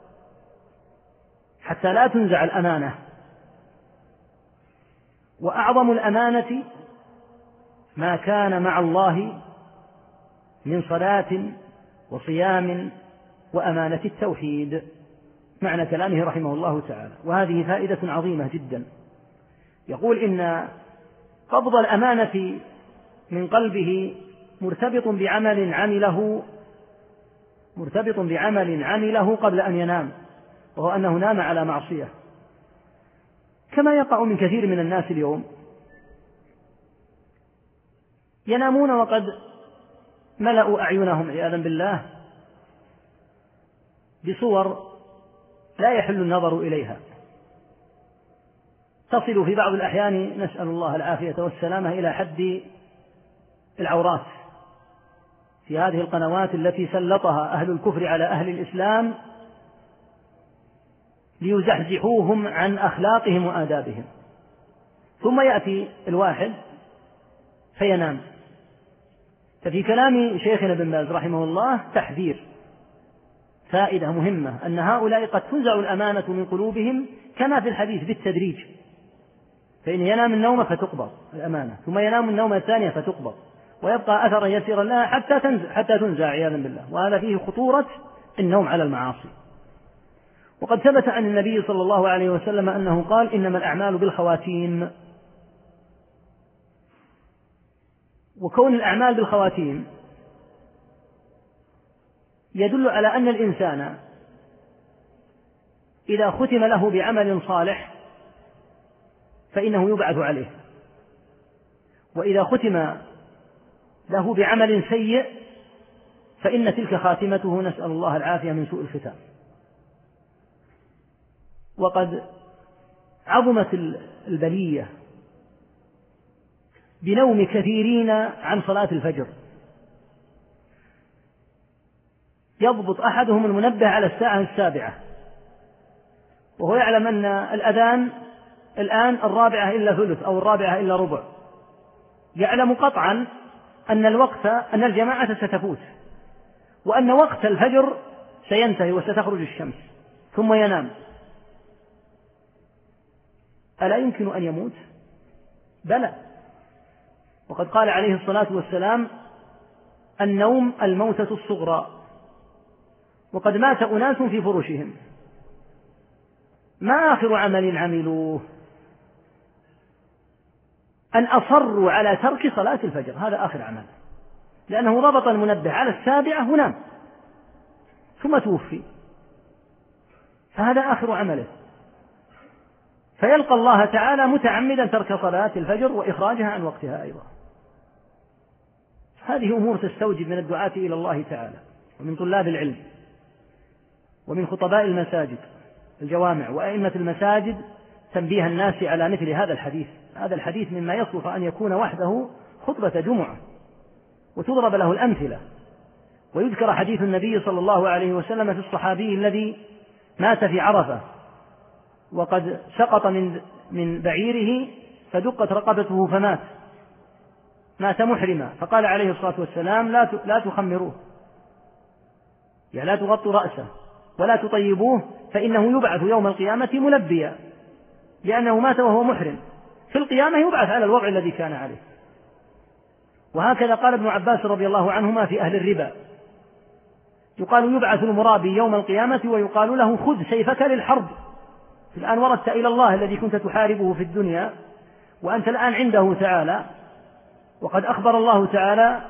[SPEAKER 3] حتى لا تنزع الأمانة. وأعظم الأمانة ما كان مع الله من صلاة وصيام وأمانة التوحيد، معنى كلامه رحمه الله تعالى. وهذه فائدة عظيمة جدا. يقول إن قبض الأمانة من قلبه مرتبط بعمل عمله قبل أن ينام، وهو أنه نام على معصية، كما يقع من كثير من الناس اليوم، ينامون وقد ملأوا أعينهم عياذا بالله بصور لا يحل النظر إليها، تصل في بعض الأحيان نسأل الله العافية والسلامة إلى حد العورات في هذه القنوات التي سلطها أهل الكفر على أهل الإسلام ليزحزحوهم عن أخلاقهم وآدابهم. ثم يأتي الواحد فينام. ففي كلام شيخنا ابن باز رحمه الله تحذير، فائدة مهمة، أن هؤلاء قد تنزع الأمانة من قلوبهم كما في الحديث بالتدريج، فإن ينام النوم فتقبض الأمانة، ثم ينام النوم الثانية فتقبض، ويبقى أثرا يسيرا لها حتى تنزع عياذا بالله. وهذا فيه خطورة النوم على المعاصي. وقد ثبت عن النبي صلى الله عليه وسلم أنه قال: إنما الأعمال بالخواتيم. وكون الأعمال بالخواتيم يدل على أن الإنسان إذا ختم له بعمل صالح فإنه يبعث عليه، وإذا ختم له بعمل سيء فإن تلك خاتمته، نسأل الله العافية من سوء الختام. وقد عظمت البلية بنوم كثيرين عن صلاة الفجر. يضبط أحدهم المنبه على الساعة 7، وهو يعلم أن الأذان الآن 4:03 أو 4:15، يعلم قطعا أن الجماعة ستفوت، وأن وقت الفجر سينتهي وستخرج الشمس، ثم ينام. ألا يمكن أن يموت؟ بلى. وقد قال عليه الصلاة والسلام: النوم الموتة الصغرى. وقد مات أناس في فرشهم، ما آخر عمل عملوه؟ أن أصروا على ترك صلاة الفجر، هذا آخر عمل، لأنه ربط المنبه على 7 ونام ثم توفي، فهذا آخر عمله، فيلقى الله تعالى متعمدا ترك صلاة الفجر وإخراجها عن وقتها أيضا. هذه أمور تستوجب من الدعاة إلى الله تعالى، ومن طلاب العلم، ومن خطباء المساجد الجوامع وأئمة المساجد تنبيه الناس على مثل هذا الحديث. هذا الحديث مما يصلح أن يكون وحده خطبة جمعة وتضرب له الأمثلة، ويذكر حديث النبي صلى الله عليه وسلم في الصحابي الذي مات في عرفة وقد سقط من بعيره فدقت رقبته فمات، مات محرما، فقال عليه الصلاة والسلام: لا تخمروه، يعني لا تغطوا رأسه ولا تطيبوه، فإنه يبعث يوم القيامة ملبيا، لأنه مات وهو محرم، في القيامة يبعث على الوضع الذي كان عليه. وهكذا قال ابن عباس رضي الله عنهما في أهل الربا، يقال: يبعث المرابي يوم القيامة ويقال له: خذ سيفك للحرب، الآن وردت إلى الله الذي كنت تحاربه في الدنيا، وأنت الآن عنده تعالى، وقد أخبر الله تعالى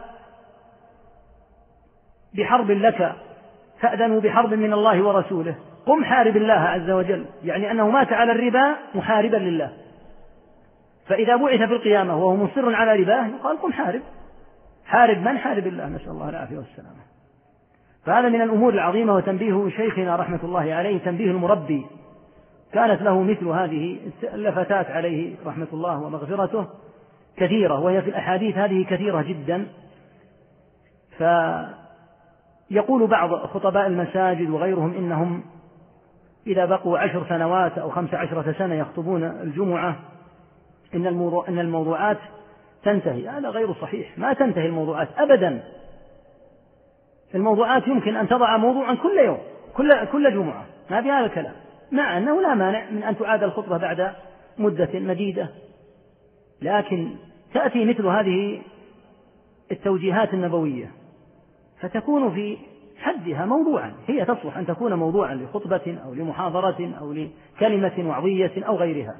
[SPEAKER 3] بحرب لك، فأذنوا بحرب من الله ورسوله، قم حارب الله عز وجل، يعني أنه مات على الربا محاربا لله، فإذا بعث في القيامة وهو مصر على رباه يقال: قم حارب من؟ حارب الله، نسأل الله العافية والسلامة. فهذا من الأمور العظيمة. وتنبيه شيخنا رحمة الله عليه تنبيه المربي، كانت له مثل هذه اللفتات عليه رحمة الله ومغفرته كثيرة، وهي في الأحاديث هذه كثيرة جدا. فيقول بعض خطباء المساجد وغيرهم إنهم إذا بقوا 10 سنوات أو 15 سنة يخطبون الجمعة إن الموضوعات تنتهي. هذا غير صحيح، ما تنتهي الموضوعات أبدا، الموضوعات يمكن أن تضع موضوعا كل يوم كل جمعة، ما في هذا الكلام، مع أنه لا مانع من أن تعاد الخطبة بعد مدة مديدة، لكن تأتي مثل هذه التوجيهات النبوية فتكون في حدها موضوعا، هي تصلح أن تكون موضوعا لخطبة أو لمحاضرة أو لكلمة وعظية أو غيرها.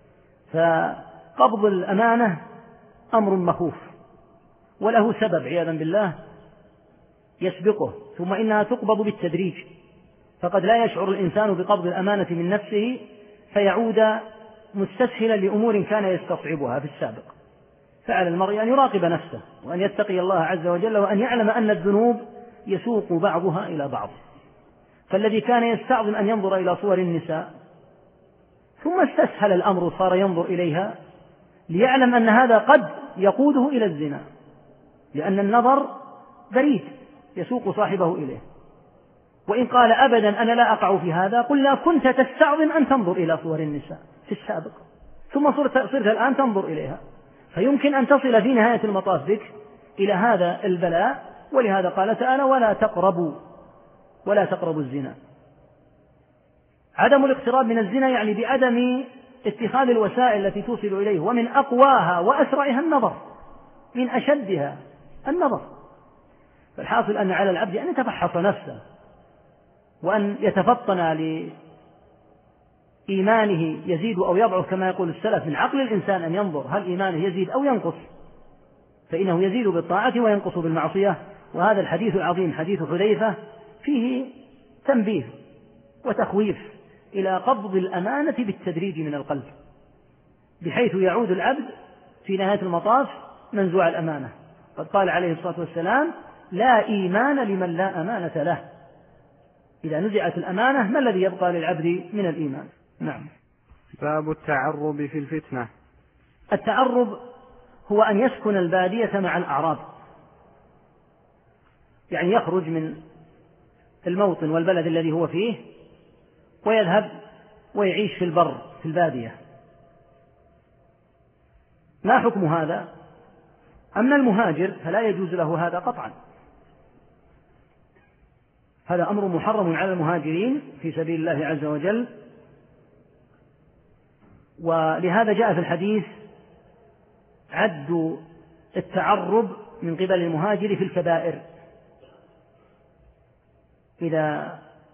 [SPEAKER 3] فقبض الأمانة أمر مخوف وله سبب عياذا بالله يسبقه، ثم إنها تقبض بالتدريج، فقد لا يشعر الإنسان بقبض الأمانة من نفسه فيعود مستسهلا لأمور كان يستصعبها في السابق. فعلى المرء أن يراقب نفسه وأن يتقي الله عز وجل، وأن يعلم أن الذنوب يسوق بعضها إلى بعض. فالذي كان يستعظم أن ينظر إلى صور النساء ثم استسهل الأمر صار ينظر إليها ليعلم أن هذا قد يقوده إلى الزنا، لأن النظر بريد يسوق صاحبه إليه. وإن قال أبدا أنا لا أقع في هذا، قلنا كنت تستعظم أن تنظر إلى صور النساء في السابق ثم صرت الآن تنظر إليها، فيمكن أن تصل في نهاية المطاف بك إلى هذا البلاء. ولهذا قال تعالى ولا تقربوا الزنا. عدم الاقتراب من الزنا يعني بعدم اتخاذ الوسائل التي توصل إليه، ومن أقواها وأسرعها النظر، من أشدها النظر. فالحاصل أن على العبد أن يتفحص نفسه وأن يتفطن لإيمانه يزيد أو يضعف، كما يقول السلف من عقل الإنسان أن ينظر هل إيمانه يزيد أو ينقص، فإنه يزيد بالطاعة وينقص بالمعصية. وهذا الحديث العظيم حديث حذيفة فيه تنبيه وتخويف إلى قبض الأمانة بالتدريج من القلب، بحيث يعود العبد في نهاية المطاف منزوع الأمانة. قد قال عليه الصلاة والسلام لا إيمان لمن لا أمانة له. إذا نزعت الأمانة ما الذي يبقى للعبد من الإيمان؟ نعم.
[SPEAKER 2] باب التعرب في الفتنة.
[SPEAKER 3] التعرب هو أن يسكن البادية مع الأعراب، يعني يخرج من الموطن والبلد الذي هو فيه ويذهب ويعيش في البر في البادية. ما حكم هذا؟ أما المهاجر فلا يجوز له هذا قطعا، هذا أمر محرم على المهاجرين في سبيل الله عز وجل. ولهذا جاء في الحديث عد التعرب من قبل المهاجر في الكبائر. إذا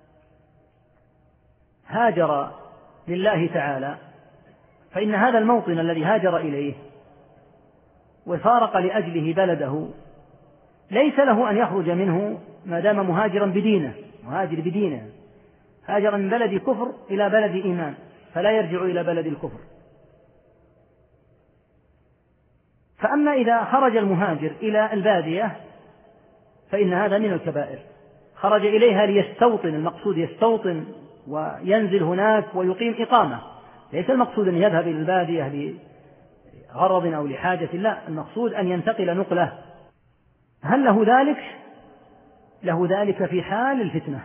[SPEAKER 3] هاجر لله تعالى فإن هذا الموطن الذي هاجر إليه وفارق لأجله بلده ليس له أن يخرج منه ما دام مهاجرا بدينه، مهاجر بدينه، هاجر من بلد كفر إلى بلد إيمان فلا يرجع إلى بلد الكفر. فأما إذا خرج المهاجر إلى البادية فإن هذا من الكبائر، خرج إليها ليستوطن، المقصود يستوطن وينزل هناك ويقيم إقامة، ليس المقصود أن يذهب إلى البادية لغرض أو لحاجة، لا، المقصود أن ينتقل نقلة. هل له ذلك؟ له ذلك في حال الفتنة.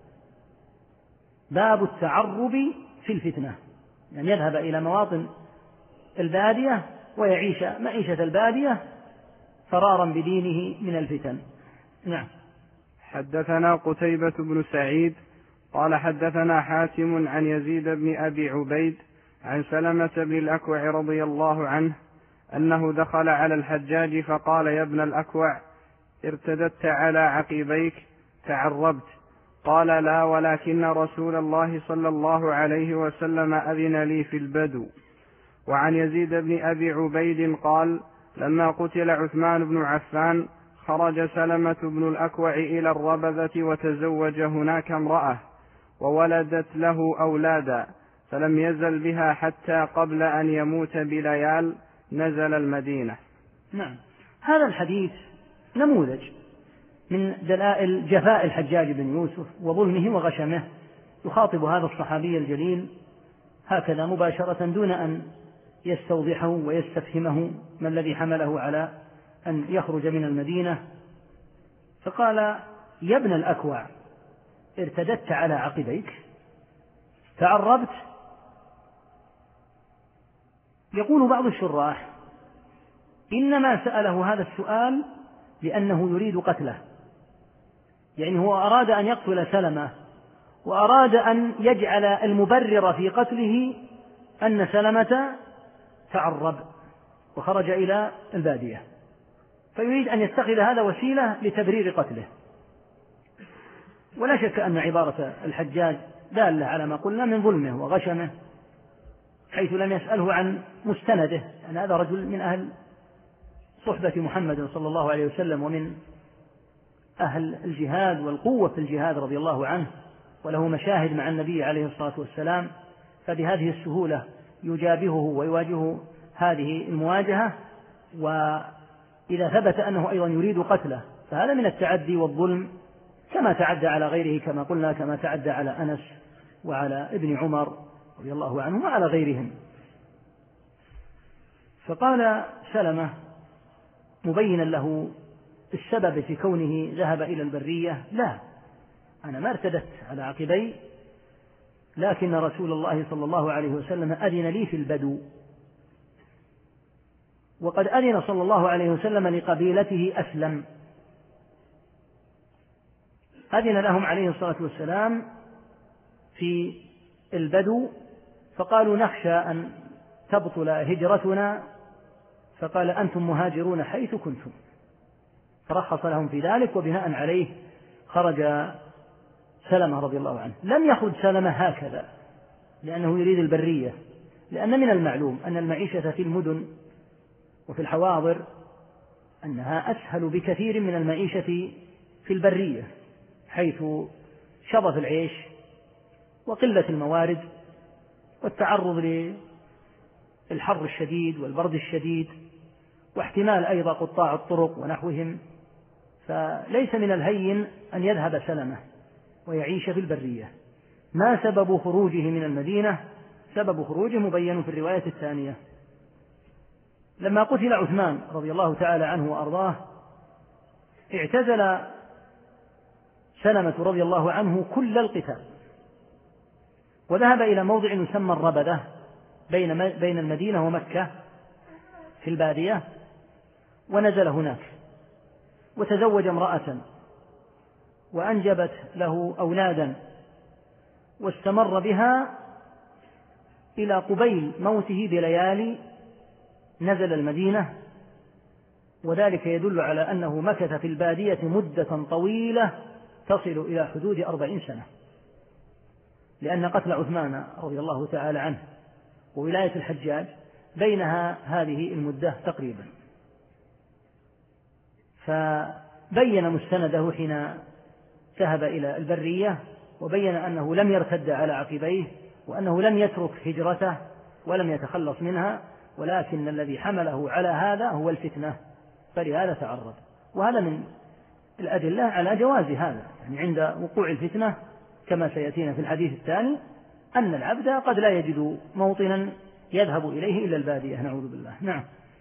[SPEAKER 3] باب التعرب في الفتنة، يعني يذهب إلى مواطن البادية ويعيش معيشة البادية فرارا بدينه من الفتن. نعم.
[SPEAKER 2] حدثنا قتيبة بن سعيد قال حدثنا حاتم عن يزيد بن أبي عبيد عن سلمة بن الأكوع رضي الله عنه أنه دخل على الحجاج فقال يا ابن الأكوع ارتددت على عقبيك تعربت؟ قال لا، ولكن رسول الله صلى الله عليه وسلم أذن لي في البدو. وعن يزيد بن أبي عبيد قال لما قتل عثمان بن عفان خرج سلمة بن الأكوع إلى الربذة وتزوج هناك امرأة وولدت له أولادا، فلم يزل بها حتى قبل أن يموت بليال نزل المدينة.
[SPEAKER 3] نعم. هذا الحديث نموذج من دلائل جفاء الحجاج بن يوسف وظلمه وغشمه، يخاطب هذا الصحابي الجليل هكذا مباشرة دون أن يستوضحه ويستفهمه ما الذي حمله على أن يخرج من المدينة. فقال يا ابن الأكوع ارتددت على عقبيك تعربت؟ يقول بعض الشراح إنما سأله هذا السؤال لأنه يريد قتله، يعني هو أراد أن يقتل سلمة، وأراد أن يجعل المبرر في قتله أن سلمة تعرب وخرج إلى البادية، فيريد أن يتخذ هذا وسيلة لتبرير قتله. ولا شك أن عبارة الحجاج دالة على ما قلنا من ظلمه وغشمه، حيث لم يسأله عن مستنده، أن هذا رجل من أهل صحبة محمد صلى الله عليه وسلم ومن أهل الجهاد والقوة في الجهاد رضي الله عنه، وله مشاهد مع النبي عليه الصلاة والسلام، فبهذه السهولة يجابهه ويواجه هذه المواجهة. وإذا ثبت أنه أيضا يريد قتله فهذا من التعدي والظلم، كما تعدى على غيره كما قلنا، كما تعدى على أنس وعلى ابن عمر رضي الله عنه وعلى غيرهم. فقال سلمة مبينا له السبب في كونه ذهب إلى البرية: لا، أنا ما ارتدت على عقبي، لكن رسول الله صلى الله عليه وسلم أذن لي في البدو، وقد أذن صلى الله عليه وسلم لقبيلته أسلم، أذن لهم عليه الصلاة والسلام في البدو، فقالوا: نخشى أن تبطل هجرتنا، فقال: أنتم مهاجرون حيث كنتم، فرخص لهم في ذلك، وبناء عليه خرج سلمة رضي الله عنه. لم يخرج سلمة هكذا لأنه يريد البرية، لأن من المعلوم أن المعيشة في المدن وفي الحواضر أنها أسهل بكثير من المعيشة في البرية، حيث شظف العيش وقلة الموارد والتعرض للحر الشديد والبرد الشديد، واحتمال أيضا قطاع الطرق ونحوهم، فليس من الهين أن يذهب سلمة ويعيش في البرية. ما سبب خروجه من المدينة؟ سبب خروجه مبين في الرواية الثانية. لما قتل عثمان رضي الله تعالى عنه وأرضاه، اعتزل سلمة رضي الله عنه كل القتال، وذهب إلى موضع يسمى الربدة بين المدينة ومكة في البادية، ونزل هناك وتزوج امرأة وأنجبت له أولادا، واستمر بها إلى قبيل موته بليالي نزل المدينة، وذلك يدل على أنه مكث في البادية مدة طويلة تصل إلى حدود 40 سنة، لأن قتل عثمان رضي الله تعالى عنه وولاية الحجاج بينها هذه المدة تقريبا. فبين مستنده حين ذهب إلى البرية، وبين أنه لم يرتد على عقبيه، وأنه لم يترك هجرته ولم يتخلص منها، ولكن الذي حمله على هذا هو الفتنة، فلهذا تعرض. وهذا من الأدلة على جواز هذا، يعني عند وقوع الفتنة كما سيأتينا في الحديث الثاني أن العبد قد لا يجد موطنا يذهب إليه إلا البادية، نعوذ بالله. نعم.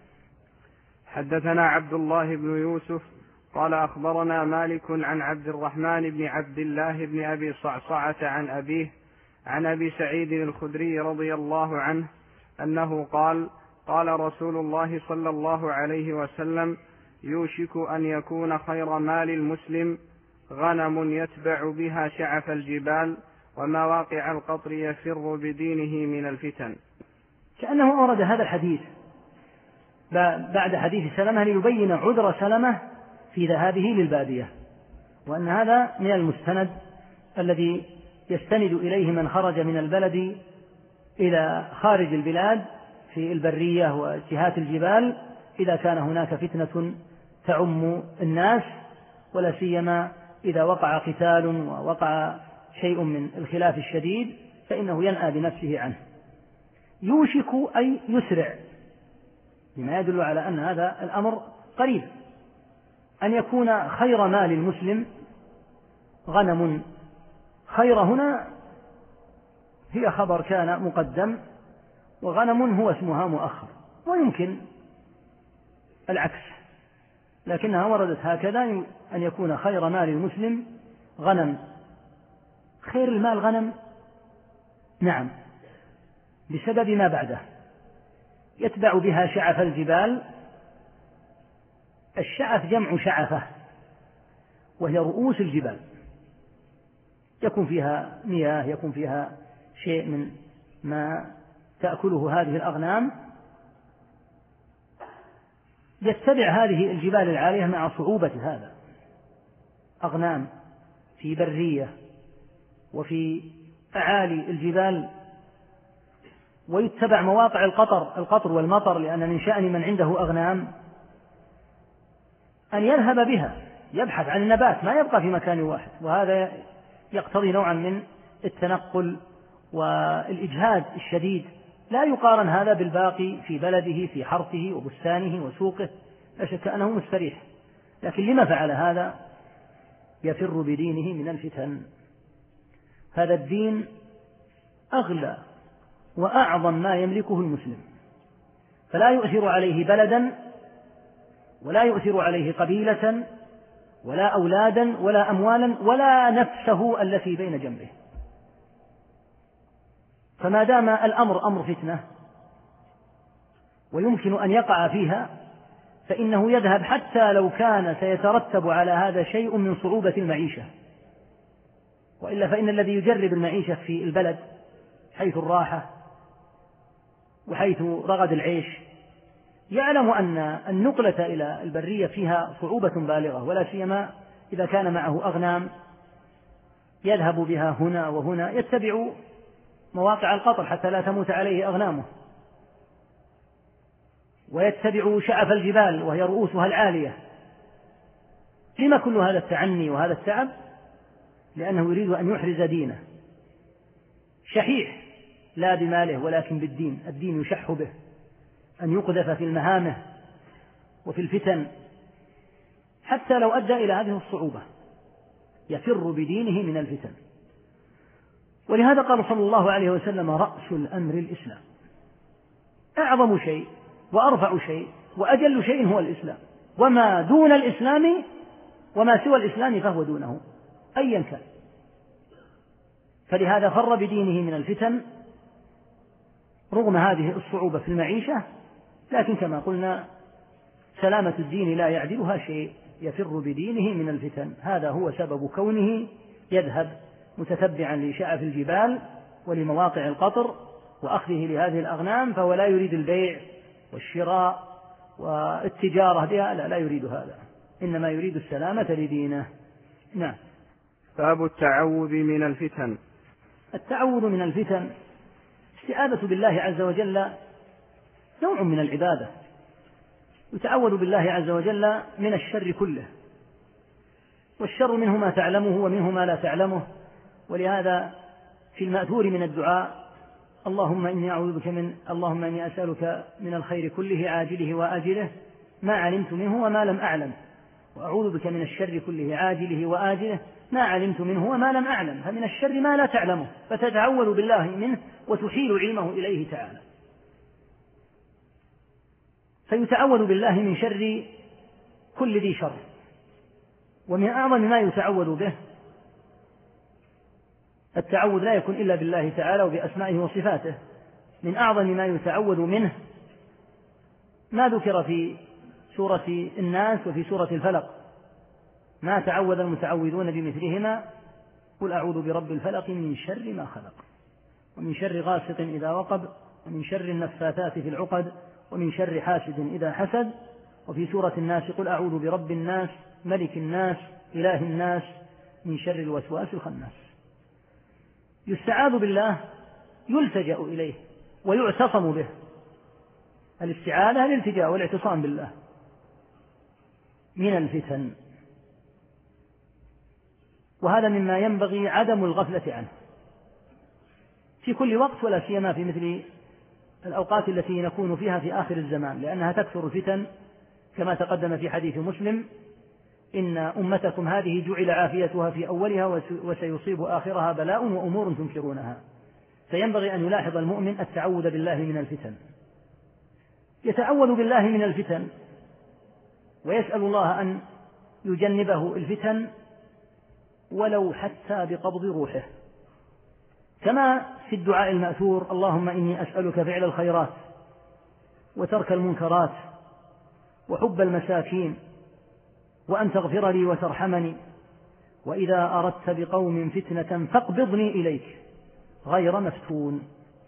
[SPEAKER 2] حدثنا عبد الله بن يوسف قال أخبرنا مالك عن عبد الرحمن بن عبد الله بن أبي صعصعة عن أبيه عن أبي سعيد الخدري رضي الله عنه أنه قال: قال رسول الله صلى الله عليه وسلم: يوشك أن يكون خير مال المسلم غنم يتبع بها شعف الجبال ومواقع القطر يفر بدينه من الفتن.
[SPEAKER 3] كأنه أورد هذا الحديث بعد حديث سلمة ليبين عذر سلمة في ذهابه للبادية، وأن هذا من المستند الذي يستند إليه من خرج من البلد إلى خارج البلاد في البرية وجهات الجبال، إذا كان هناك فتنة تعم الناس، ولا سيما إذا وقع قتال ووقع شيء من الخلاف الشديد فإنه ينأى بنفسه عنه. يوشك أي يسرع، بما يدل على أن هذا الأمر قريب، أن يكون خير مال المسلم غنم. خير هنا هي خبر كان مقدم، وغنم هو اسمها مؤخر، ويمكن العكس، لكنها وردت هكذا، أن يكون خير مال المسلم غنم. خير المال غنم، نعم، بسبب ما بعده: يتبع بها شعف الجبال. الشعف جمع شعفة، وهي رؤوس الجبال، يكون فيها مياه، يكون فيها شيء من ما تأكله هذه الأغنام. يتبع هذه الجبال العالية مع صعوبة هذا، أغنام في برية وفي أعالي الجبال، ويتبع مواقع القطر والمطر، لأن من شأن من عنده أغنام أن يذهب بها يبحث عن النبات، ما يبقى في مكان واحد، وهذا يقتضي نوعا من التنقل والإجهاد الشديد. لا يقارن هذا بالباقي في بلده في حرثه وبستانه وسوقه، لا شك أنه مستريح، لكن لما فعل هذا؟ يفر بدينه من الفتن. هذا الدين أغلى وأعظم ما يملكه المسلم، فلا يؤثر عليه بلدا ولا يؤثر عليه قبيلة ولا أولادا ولا أموالا ولا نفسه التي بين جنبه. فما دام الأمر أمر فتنة ويمكن أن يقع فيها، فإنه يذهب حتى لو كان سيترتب على هذا شيء من صعوبة المعيشة، وإلا فإن الذي يجرب المعيشة في البلد حيث الراحة وحيث رغد العيش يعلم أن النقلة إلى البرية فيها صعوبة بالغة، ولا سيما إذا كان معه أغنام يذهب بها هنا وهنا، يتبع مواقع القطر حتى لا تموت عليه أغنامه، ويتبع شعف الجبال وهي رؤوسها العالية. لما كل هذا التعني وهذا التعب؟ لأنه يريد أن يحرز دينه، شحيح لا بماله ولكن بالدين، الدين يشح به، أن يقذف في المهامة وفي الفتن حتى لو أدى إلى هذه الصعوبة، يفر بدينه من الفتن. ولهذا قال صلى الله عليه وسلم: رأس الأمر الإسلام. أعظم شيء وأرفع شيء وأجل شيء هو الإسلام، وما دون الإسلام وما سوى الإسلام فهو دونه أيا كان. فلهذا فر بدينه من الفتن رغم هذه الصعوبة في المعيشة، لكن كما قلنا سلامة الدين لا يعدلها شيء، يفر بدينه من الفتن. هذا هو سبب كونه يذهب متتبعا لشعف الجبال ولمواقع القطر وأخذه لهذه الأغنام، فهو لا يريد البيع والشراء والتجارة بها، لا يريد هذا، إنما يريد السلامة لدينه. نعم.
[SPEAKER 2] باب التعوذ من الفتن.
[SPEAKER 3] التعوذ من الفتن، استعاذة بالله عز وجل نوع من العبادة، يتعوذ بالله عز وجل من الشر كله، والشر منه ما تعلمه ومنه ما لا تعلمه. ولهذا في المأثور من الدعاء: اللهم إني أسألك من الخير كله عاجله وآجله ما علمت منه وما لم أعلم، وأعوذ بك من الشر كله عاجله وآجله ما علمت منه وما لم أعلم. فمن الشر ما لا تعلمه فتتعوذ بالله منه وتحيل علمه إليه تعالى. فيتعوذ بالله من شر كل ذي شر. ومن أعظم ما يتعوذ به التعوذ لا يكون إلا بالله تعالى وبأسمائه وصفاته. من أعظم ما يتعوذ منه ما ذكر في سورة الناس وفي سورة الفلق: ما تعوذ المتعوذون بمثلهما قل أعوذ برب الفلق من شر ما خلق ومن شر غاسق إذا وقب ومن شر النفاثات في العقد ومن شر حاسد إذا حسد. وفي سورة الناس قل أعوذ برب الناس ملك الناس إله الناس من شر الوسواس الخناس. يستعاذ بالله، يلتجأ إليه ويعتصم به. الاستعاذة الالتجاء والاعتصام بالله من الفتن، وهذا مما ينبغي عدم الغفلة عنه في كل وقت، ولا سيما في مثل الأوقات التي نكون فيها في آخر الزمان، لأنها تكثر الفتن كما تقدم في حديث مسلم: إن أمتكم هذه جعل عافيتها في أولها وسيصيب آخرها بلاء وأمور تنكرونها. فينبغي أن يلاحظ المؤمن التعوذ بالله من الفتن، يتعوذ بالله من الفتن ويسأل الله أن يجنبه الفتن ولو حتى بقبض روحه، كما في الدعاء المأثور: اللهم إني أسألك فعل الخيرات وترك المنكرات وحب المساكين وأن تغفر لي وترحمني وإذا أردت بقوم فتنة فاقبضني إليك غير مفتون.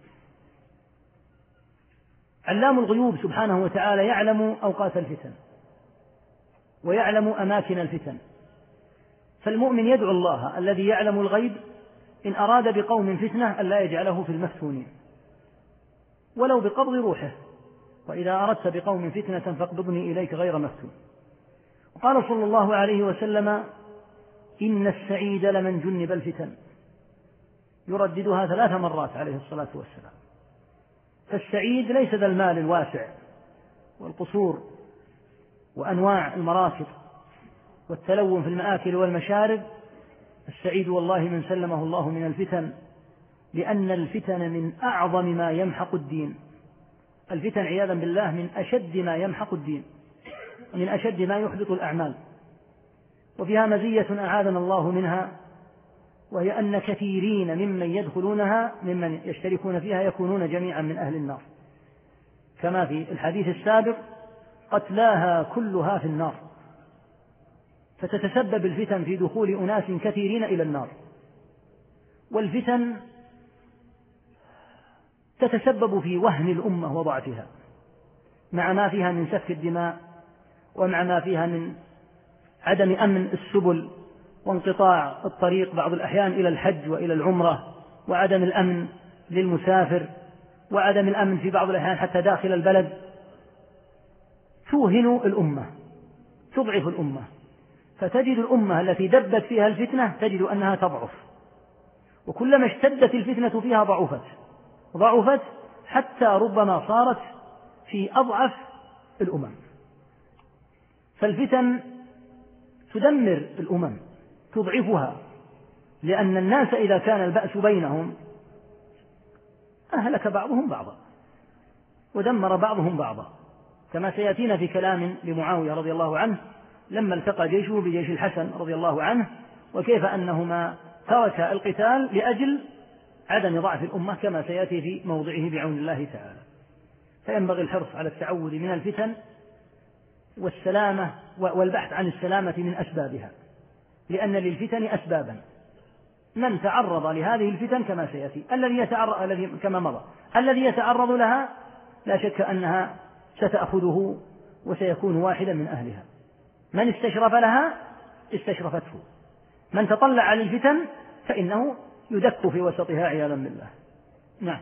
[SPEAKER 3] علام الغيوب سبحانه وتعالى يعلم أوقات الفتن ويعلم أماكن الفتن، فالمؤمن يدعو الله الذي يعلم الغيب إن أراد بقوم فتنة ألا يجعله في المفتونين ولو بقبض روحه، وإذا أردت بقوم فتنة فاقبضني إليك غير مفتون. وقال صلى الله عليه وسلم: إن السعيد لمن جنب الفتن، يرددها 3 مرات عليه الصلاة والسلام. فالسعيد ليس ذا المال الواسع والقصور وأنواع المراكب والتلون في المآكل والمشارب، السعيد والله من سلمه الله من الفتن، لأن الفتن من أعظم ما يمحق الدين. الفتن عياذا بالله من أشد ما يمحق الدين ومن أشد ما يحبط الأعمال، وفيها مزية أعاذنا الله منها، وهي أن كثيرين ممن يدخلونها ممن يشتركون فيها يكونون جميعا من أهل النار، كما في الحديث السابق: قتلاها كلها في النار. فتتسبب الفتن في دخول أناس كثيرين إلى النار، والفتن تتسبب في وهن الأمة وضعفها، مع ما فيها من سفك الدماء ومع ما فيها من عدم أمن السبل وانقطاع الطريق بعض الأحيان إلى الحج وإلى العمرة، وعدم الأمن للمسافر، وعدم الأمن في بعض الأحيان حتى داخل البلد. توهن الأمة، تضعف الأمة، فتجد الأمة التي دبت فيها الفتنة تجد أنها تضعف، وكلما اشتدت الفتنة فيها ضعفت حتى ربما صارت في أضعف الأمم. فالفتن تدمر الأمم، تضعفها، لأن الناس إذا كان البأس بينهم أهلك بعضهم بعضا ودمر بعضهم بعضا، كما سيأتينا في كلام لمعاوية رضي الله عنه لما التقى جيشه بجيش الحسن رضي الله عنه، وكيف أنهما ترك القتال لأجل عدم ضعف الأمة، كما سيأتي في موضعه بعون الله تعالى. فينبغي الحرص على التعوذ من الفتن والسلامة والبحث عن السلامة من أسبابها، لأن للفتن أسبابا، من تعرض لهذه الفتن كما سيأتي كما مضى الذي يتعرض لها لا شك أنها ستأخذه وسيكون واحدا من أهلها. من استشرف لها استشرفته، من تطلع للفتن فإنه يدك في وسطها عياذا بالله. نعم.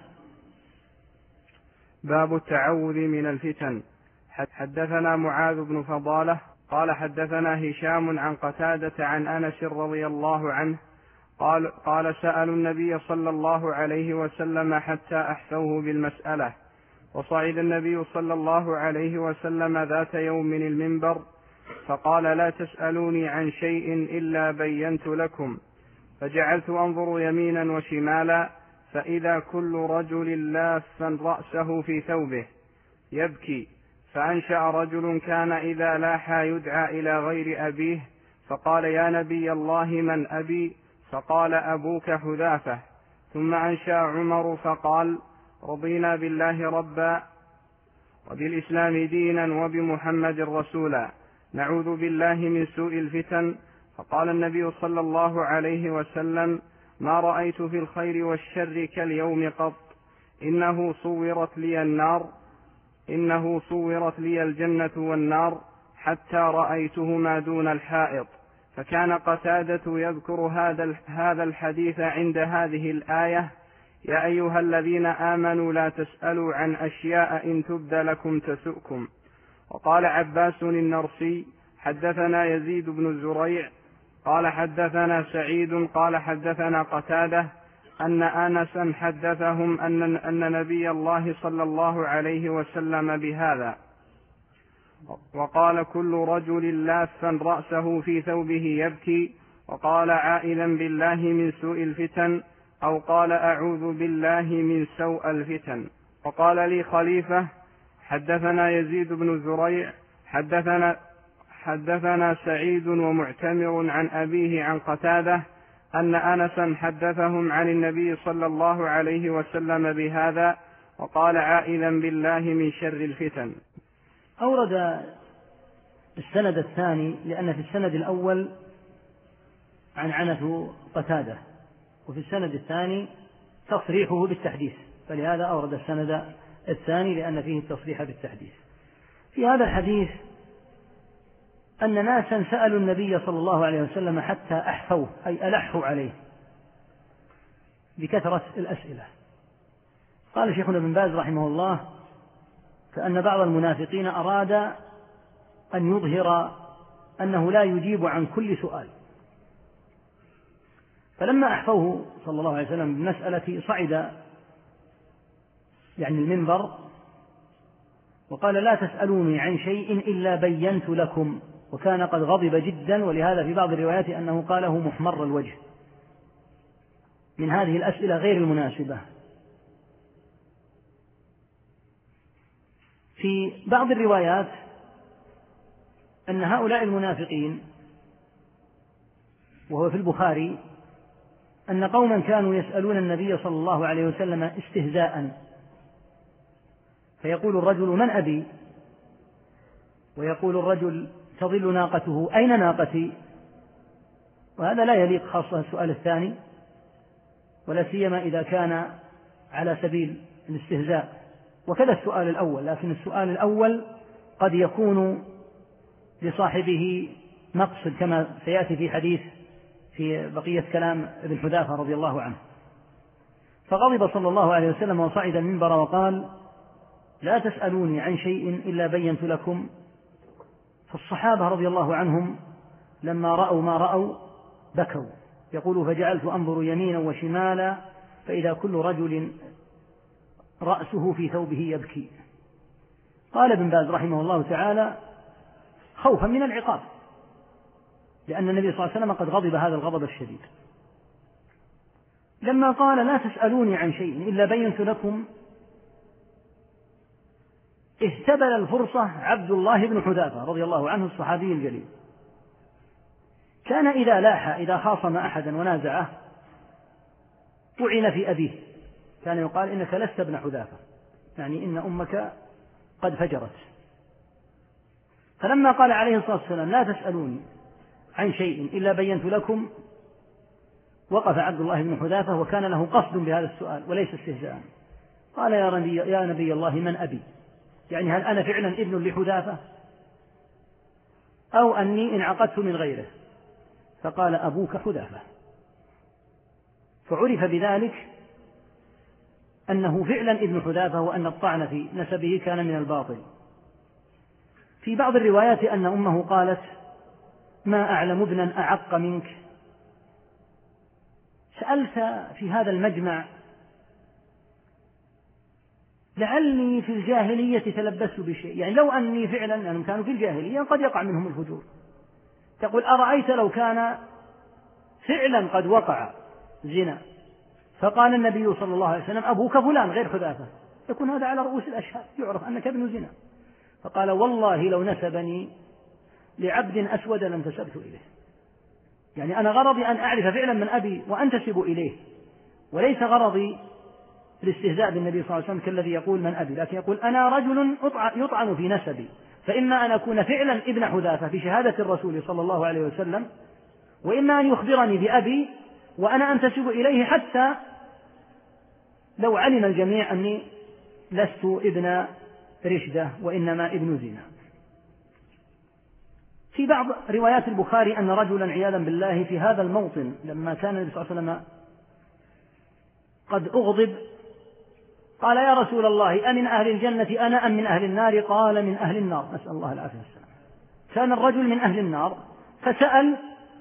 [SPEAKER 2] باب التعوذ من الفتن. حدثنا معاذ بن فضالة قال حدثنا هشام عن قتادة عن أنس رضي الله عنه قال سألوا النبي صلى الله عليه وسلم حتى أحفوه بالمسألة، وصعد النبي صلى الله عليه وسلم ذات يوم المنبر فقال: لا تسألوني عن شيء إلا بينت لكم. فجعلت أنظر يمينا وشمالا فإذا كل رجل لافا رأسه في ثوبه يبكي، فأنشأ رجل كان إذا لاحى يدعى إلى غير أبيه فقال: يا نبي الله من أبي؟ فقال: أبوك حذافة. ثم أنشأ عمر فقال: رضينا بالله ربا وبالإسلام دينا وبمحمد رسولا، نعوذ بالله من سوء الفتن. فقال النبي صلى الله عليه وسلم: ما رأيت في الخير والشر كاليوم قط، إنه صورت لي الجنة والنار حتى رأيتهما دون الحائط. فكان قتادة يذكر هذا الحديث عند هذه الآية: يا أيها الذين آمنوا لا تسألوا عن أشياء إن تبد لكم تسؤكم. وقال عباس النرسي: حدثنا يزيد بن زريع قال حدثنا سعيد قال حدثنا قتادة أن أنسا حدثهم أن نبي الله صلى الله عليه وسلم بهذا، وقال: كل رجل لافا رأسه في ثوبه يبكي، وقال: عائذا بالله من سوء الفتن، أو قال: أعوذ بالله من سوء الفتن. وقال لي خليفة: حدثنا يزيد بن زريع حدثنا سعيد ومعتمر عن أبيه عن قتادة أن أنسا حدثهم عن النبي صلى الله عليه وسلم بهذا، وقال: عائذا بالله من شر الفتن.
[SPEAKER 3] أورد السند الثاني لأن في السند الأول عنعنة قتادة، وفي السند الثاني تصريحه بالتحديث، فلهذا أورد السند الثاني لأن فيه التصريح بالتحديث. في هذا الحديث أن ناسا سألوا النبي صلى الله عليه وسلم حتى أحفوه، أي ألحوا عليه بكثرة الأسئلة. قال شيخنا ابن باز رحمه الله: كأن بعض المنافقين أراد أن يظهر أنه لا يجيب عن كل سؤال، فلما أحفوه صلى الله عليه وسلم بالمسألة صعد يعني المنبر وقال: لا تسألوني عن شيء إلا بينت لكم، وكان قد غضب جدا، ولهذا في بعض الروايات أنه قاله محمر الوجه من هذه الأسئلة غير المناسبة. في بعض الروايات أن هؤلاء المنافقين، وهو في البخاري، أن قوما كانوا يسألون النبي صلى الله عليه وسلم استهزاء، فيقول الرجل: من أبي؟ ويقول الرجل: تضل ناقته، أين ناقتي؟ وهذا لا يليق، خاصة السؤال الثاني، ولا سيما إذا كان على سبيل الاستهزاء، وكذا السؤال الأول، لكن السؤال الأول قد يكون لصاحبه مقصد كما سيأتي في حديث في بقية كلام ابن حذافة رضي الله عنه. فغضب صلى الله عليه وسلم وصعد المنبر وقال: لا تسألوني عن شيء إلا بينت لكم. فالصحابة رضي الله عنهم لما رأوا ما رأوا بكوا، يقول: فجعلت أنظر يمينا وشمالا فإذا كل رجل رأسه في ثوبه يبكي. قال ابن باز رحمه الله تعالى: خوفا من العقاب، لأن النبي صلى الله عليه وسلم قد غضب هذا الغضب الشديد. لما قال: لا تسألوني عن شيء إلا بينت لكم، اهتبل الفرصة عبد الله بن حذافة رضي الله عنه الصحابي الجليل. كان إذا لاح، إذا خاصم أحدا ونازعه، طعن في أبيه، كان يقال: إنك لست ابن حذافة، يعني إن أمك قد فجرت. فلما قال عليه الصلاة والسلام: لا تسألوني عن شيء إلا بينت لكم، وقف عبد الله بن حذافة وكان له قصد بهذا السؤال وليس استهزاء. قال: يا نبي الله، من أبي؟ يعني هل أنا فعلا ابن لحذافة أو أني انعقدت من غيره؟ فقال: أبوك حذافة. فعرف بذلك أنه فعلا ابن حذافة، وأن الطعن في نسبه كان من الباطل. في بعض الروايات أن أمه قالت: ما أعلم ابنا أعق منك، سألت في هذا المجمع لعلي في الجاهلية تلبست بشيء، يعني لو أني فعلا، يعني كانوا في الجاهلية قد يقع منهم الفجور، تقول: أرأيت لو كان فعلا قد وقع زنا فقال النبي صلى الله عليه وسلم: أبوك فلان غير حذافة، يكون هذا على رؤوس الأشهاد، يعرف أنك ابن زنا. فقال: والله لو نسبني لعبد أسود لانتسبت إليه، يعني أنا غرضي أن أعرف فعلا من أبي وأنتسب إليه، وليس غرضي الاستهزاء بالنبي صلى الله عليه وسلم كالذي يقول من أبي، لكن يقول: أنا رجل يطعن في نسبي، فإما أن أكون فعلا ابن حذافة بشهادة الرسول صلى الله عليه وسلم، وإما أن يخبرني بأبي وأنا أنتسب إليه، حتى لو علم الجميع أني لست ابن رشدة وإنما ابن زنا. في بعض روايات البخاري أن رجلا عياذا بالله في هذا الموطن لما كان النبي صلى الله عليه وسلم قد أغضب قال: يا رسول الله، أمن أهل الجنة أنا أم من أهل النار؟ قال: من أهل النار، نسأل الله العافية والسلام. كان الرجل من أهل النار فسأل،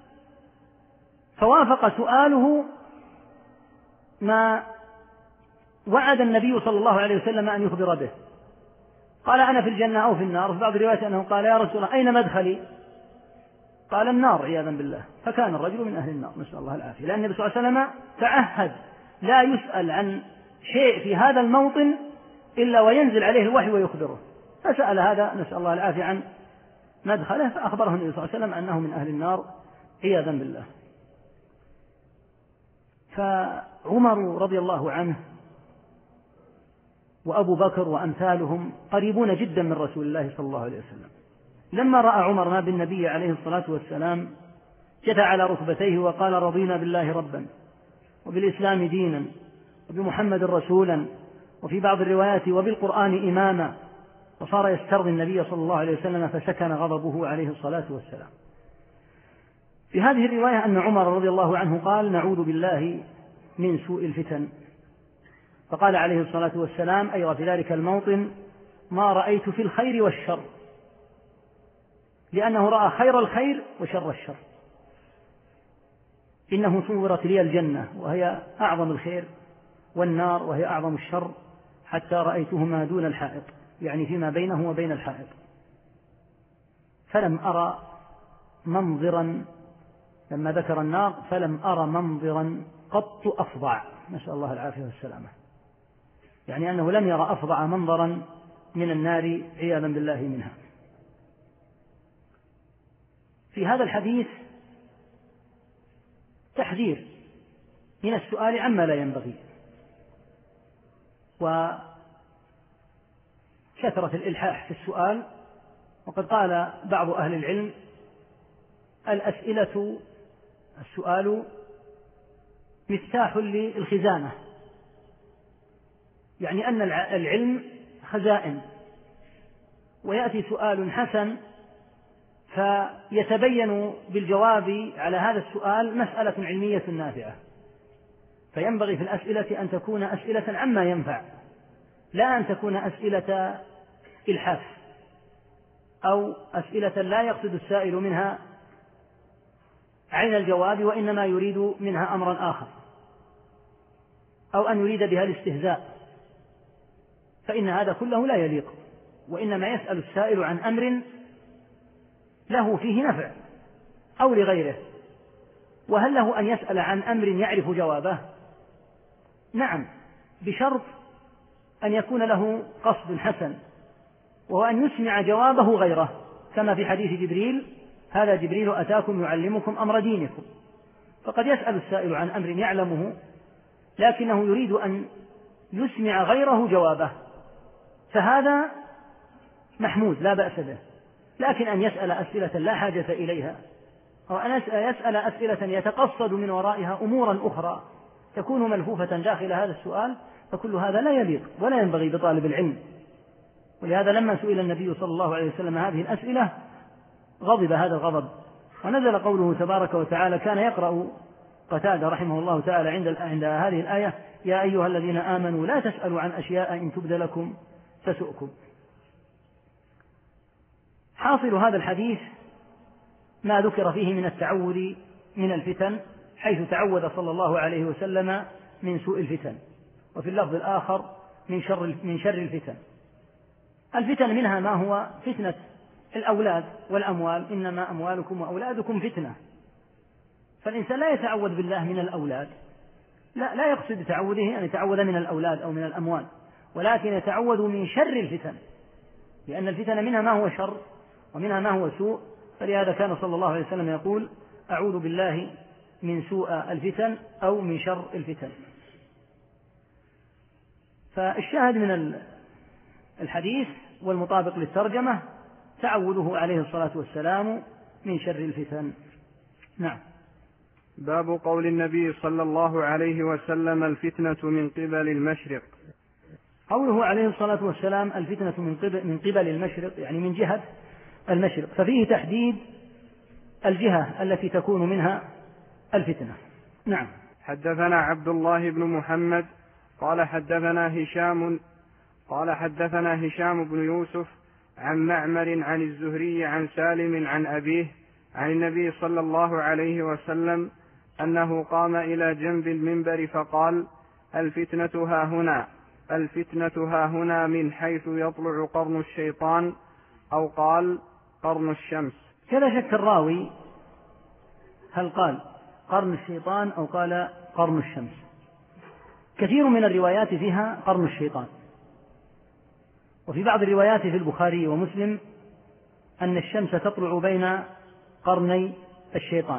[SPEAKER 3] فوافق سؤاله ما وعد النبي صلى الله عليه وسلم أن يخبر به. قال: أنا في الجنة أو في النار. في بعض الروايات أنه قال: يا رسول الله، أين مدخلي؟ قال: النار عياذا بالله. فكان الرجل من أهل النار، نسأل الله العافية، لأن النبي صلى الله عليه وسلم تعهد لا يسأل عن شيء في هذا الموطن إلا وينزل عليه الوحي ويخبره، فسأل هذا نسأل الله العافية عن مدخله، فأخبره النبي صلى الله عليه وسلم أنه من أهل النار عياذا بالله. فعمر رضي الله عنه وأبو بكر وأمثالهم قريبون جدا من رسول الله صلى الله عليه وسلم. لما رأى عمر ما بالنبي عليه الصلاة والسلام جثى على ركبتيه وقال: رضينا بالله ربا وبالإسلام دينا وبمحمد رسولا، وفي بعض الروايات وبالقرآن إماما، وصار يسترضي النبي صلى الله عليه وسلم فسكن غضبه عليه الصلاة والسلام. في هذه الرواية أن عمر رضي الله عنه قال: نعوذ بالله من سوء الفتن. فقال عليه الصلاة والسلام أيضا في ذلك الموطن: ما رأيت في الخير والشر، لأنه رأى خير الخير وشر الشر. إنه صورت لي الجنة وهي أعظم الخير، والنار وهي أعظم الشر، حتى رأيتهما دون الحائط، يعني فيما بينه وبين الحائط، فلم أرى منظرا، لما ذكر النار فلم أرى منظرا قط أفظع، نسأل الله العافية والسلامة، يعني أنه لم يرى أفظع منظرا من النار عياذا بالله منها. في هذا الحديث تحذير من السؤال عما لا ينبغي، وكثرة الإلحاح في السؤال. وقد قال بعض أهل العلم: السؤال مفتاح للخزانة، يعني أن العلم خزائن، ويأتي سؤال حسن فيتبين بالجواب على هذا السؤال مسألة علمية نافعة. فينبغي في الأسئلة أن تكون أسئلة عما ينفع، لا أن تكون أسئلة إلحاف أو أسئلة لا يقصد السائل منها عين الجواب، وإنما يريد منها أمرا آخر، أو أن يريد بها الاستهزاء، فإن هذا كله لا يليق. وإنما يسأل السائل عن أمر له فيه نفع أو لغيره. وهل له أن يسأل عن أمر يعرف جوابه؟ نعم، بشرط أن يكون له قصد حسن، وهو أن يسمع جوابه غيره، كما في حديث جبريل: هذا جبريل أتاكم يعلمكم أمر دينكم. فقد يسأل السائل عن أمر يعلمه لكنه يريد أن يسمع غيره جوابه، فهذا محمود لا بأس به. لكن أن يسأل أسئلة لا حاجة إليها، أو أن يسأل أسئلة يتقصد من ورائها أمورا أخرى تكون ملفوفة داخل هذا السؤال، فكل هذا لا يليق ولا ينبغي بطالب العلم. ولهذا لما سئل النبي صلى الله عليه وسلم هذه الأسئلة غضب هذا الغضب، ونزل قوله تبارك وتعالى: كان يقرأ قتادة رحمه الله تعالى عند هذه الآية: يا أيها الذين آمنوا لا تسألوا عن أشياء إن تبد لكم تسؤكم. حاصل هذا الحديث ما ذكر فيه من التعوذ من الفتن، حيث تعوذ صلى الله عليه وسلم من سوء الفتن، وفي اللفظ الآخر من شر الفتن. الفتن منها ما هو فتنة الأولاد والأموال: إنما أموالكم وأولادكم فتنة. فالإنسان لا يتعوذ بالله من الأولاد، لا يقصد تعوذه أن يتعوذ من الأولاد أو من الأموال، ولكن يتعوذ من شر الفتن، لأن الفتن منها ما هو شر ومنها ما هو سوء. فلهذا كان صلى الله عليه وسلم يقول: أعوذ بالله من سوء الفتن أو من شر الفتن. فالشاهد من الحديث والمطابق للترجمة تعوذه عليه الصلاة والسلام من شر الفتن. نعم.
[SPEAKER 2] باب قول النبي صلى الله عليه وسلم: الفتنة من قبل المشرق.
[SPEAKER 3] قوله عليه الصلاة والسلام: الفتنة من قبل المشرق، يعني من جهة المشرق، ففيه تحديد الجهة التي تكون منها الفتنة. نعم.
[SPEAKER 2] حدثنا عبد الله بن محمد قال حدثنا هشام بن يوسف عن معمر عن الزهري عن سالم عن أبيه عن النبي صلى الله عليه وسلم أنه قام إلى جنب المنبر فقال: الفتنة ها هنا من حيث يطلع قرن الشيطان، أو قال قرن الشمس.
[SPEAKER 3] كذا شك الراوي هل قال قرن الشيطان أو قال قرن الشمس. كثير من الروايات فيها قرن الشيطان، وفي بعض الروايات في البخاري ومسلم أن الشمس تطلع بين قرني الشيطان.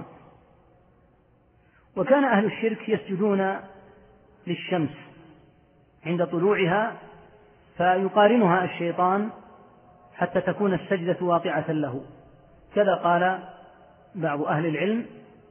[SPEAKER 3] وكان أهل الشرك يسجدون للشمس عند طلوعها فيقارنها الشيطان حتى تكون السجدة واقعة له. كذا قال بعض أهل العلم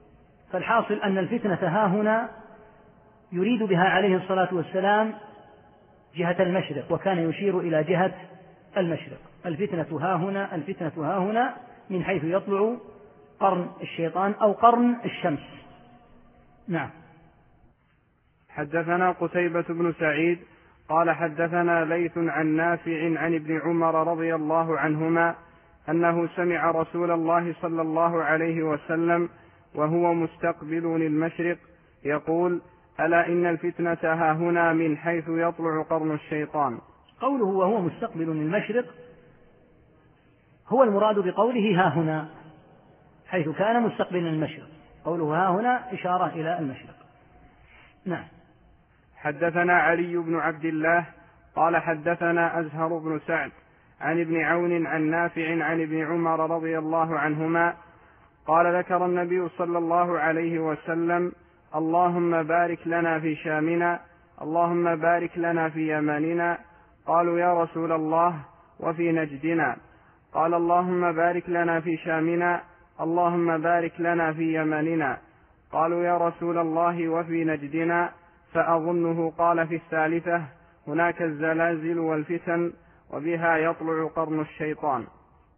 [SPEAKER 3] فالحاصل أن الفتنة ها هنا يريد بها عليه الصلاة والسلام جهة المشرق، وكان يشير إلى جهة المشرق. الفتنة ها هنا، الفتنة ها هنا من حيث يطلع قرن الشيطان أو قرن الشمس. نعم.
[SPEAKER 2] حدثنا قتيبة بن سعيد قال حدثنا ليث عن نافع عن ابن عمر رضي الله عنهما أنه سمع رسول الله صلى الله عليه وسلم وهو مستقبل المشرق يقول: ألا إن الفتنة ها هنا من حيث يطلع قرن الشيطان.
[SPEAKER 3] قوله وهو مستقبل المشرق هو المراد بقوله ها هنا، حيث كان مستقبل المشرق. قوله ها هنا إشارة إلى المشرق. نعم.
[SPEAKER 2] حدثنا علي بن عبد الله قال حدثنا أزهر بن سعد عن ابن عون عن نافع عن ابن عمر رضي الله عنهما قال: ذكر النبي صلى الله عليه وسلم: اللهم بارك لنا في شامنا، اللهم بارك لنا في يماننا. قالوا: يا رسول الله وفي نجدنا؟ قال: اللهم بارك لنا في شامنا، اللهم بارك لنا في يماننا. قالوا: يا رسول الله وفي نجدنا؟ فأظنه قال في الثالثة: هناك الزلازل والفتن وبها يطلع قرن الشيطان.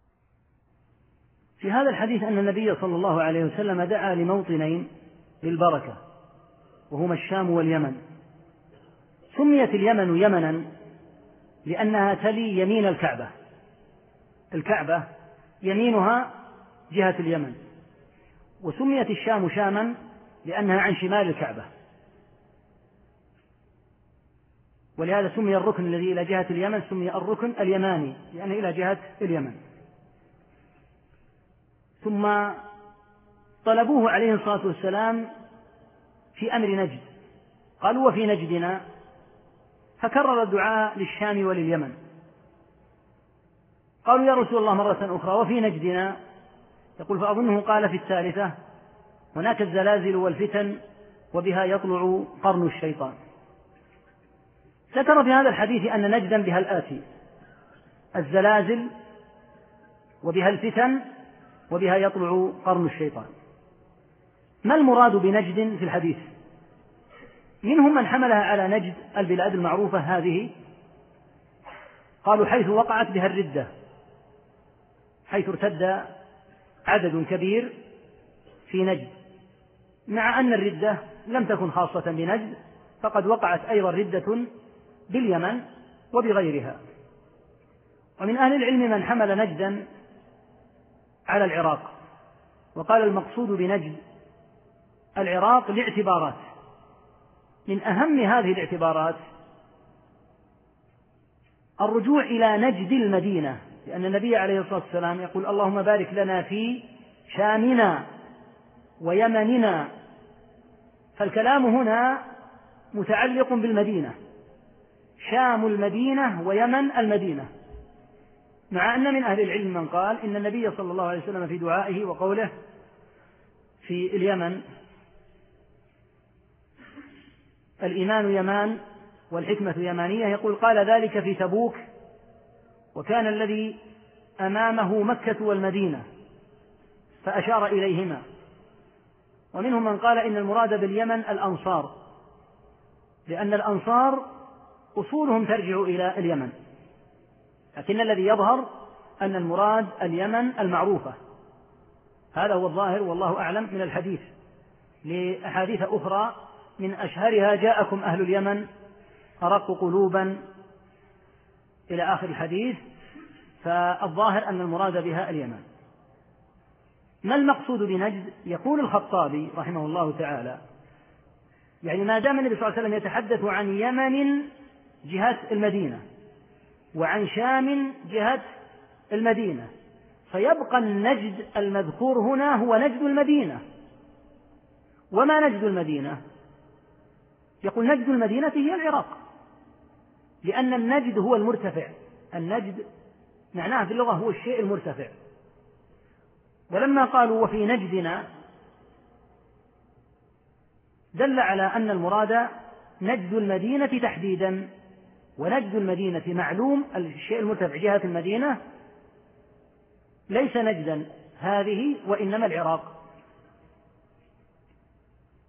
[SPEAKER 3] في هذا الحديث أن النبي صلى الله عليه وسلم دعا لموطنين بالبركة وهما الشام واليمن. سميت اليمن يمنا لأنها تلي يمين الكعبة، الكعبة يمينها جهة اليمن. وسميت الشام شاما لأنها عن شمال الكعبة، ولهذا سمي الركن الذي إلى جهة اليمن سمي الركن اليماني لأنه إلى جهة اليمن. ثم طلبوه عليه الصلاة والسلام في أمر نجد، قالوا: وفي نجدنا؟ فكرر الدعاء للشام ولليمن. قالوا: يا رسول الله مرة أخرى وفي نجدنا؟ يقول: فأظنه قال في الثالثة: هناك الزلازل والفتن وبها يطلع قرن الشيطان. ذكر في هذا الحديث أن نجدا بها الآتي: الزلازل وبها الفتن وبها يطلع قرن الشيطان. ما المراد بنجد في الحديث؟ منهم من حملها على نجد البلاد المعروفة هذه، قالوا حيث وقعت بها الردة، حيث ارتد عدد كبير في نجد، مع أن الردة لم تكن خاصة بنجد، فقد وقعت أيضا ردة باليمن وبغيرها. ومن أهل العلم من حمل نجدا على العراق، وقال المقصود بنجد العراق لاعتبارات. من أهم هذه الاعتبارات الرجوع إلى نجد المدينة، لأن النبي عليه الصلاة والسلام يقول: اللهم بارك لنا في شامنا ويمننا. فالكلام هنا متعلق بالمدينة، شام المدينة ويمن المدينة، مع أن من أهل العلم من قال إن النبي صلى الله عليه وسلم في دعائه وقوله في اليمن: الإيمان يمان والحكمة يمانية، يقول: قال ذلك في تبوك، وكان الذي أمامه مكة والمدينة، فأشار إليهما. ومنهم من قال إن المراد باليمن الأنصار، لأن الأنصار أصولهم ترجع إلى اليمن، لكن الذي يظهر أن المراد اليمن المعروفة. هذا هو الظاهر والله أعلم من الحديث، لأحاديث أخرى من أشهرها: جاءكم أهل اليمن أرق قلوبا إلى آخر الحديث. فالظاهر أن المراد بها اليمن. ما المقصود بنجد؟ يقول الخطابي رحمه الله تعالى: يعني ما دام النبي صلى الله عليه وسلم يتحدث عن يمن جهة المدينة وعن شام جهة المدينة، فيبقى النجد المذكور هنا هو نجد المدينة. وما نجد المدينة؟ يقول: نجد المدينة هي العراق، لأن النجد هو المرتفع. النجد معناه في اللغة هو الشيء المرتفع. ولما قالوا وفي نجدنا دل على أن المراد نجد المدينة تحديدا، ونجد المدينة معلوم الشيء المرتفع جهة المدينة ليس نجدا هذه وإنما العراق.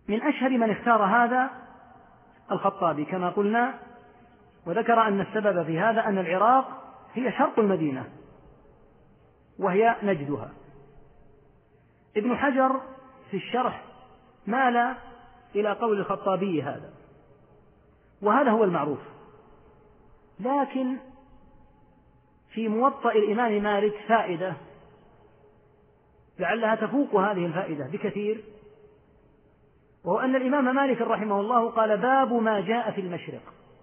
[SPEAKER 3] من أشهر من اختار هذا الخطابي كما قلنا، وذكر أن السبب في هذا أن العراق هي شرق المدينة وهي نجدها. ابن حجر في الشرح مال إلى قول الخطابي هذا، وهذا هو المعروف. لكن في موطأ الإمام مالك فائدة لعلها تفوق هذه الفائدة بكثير، وهو أن الإمام مالك رحمه الله قال: باب ما جاء في المشرق،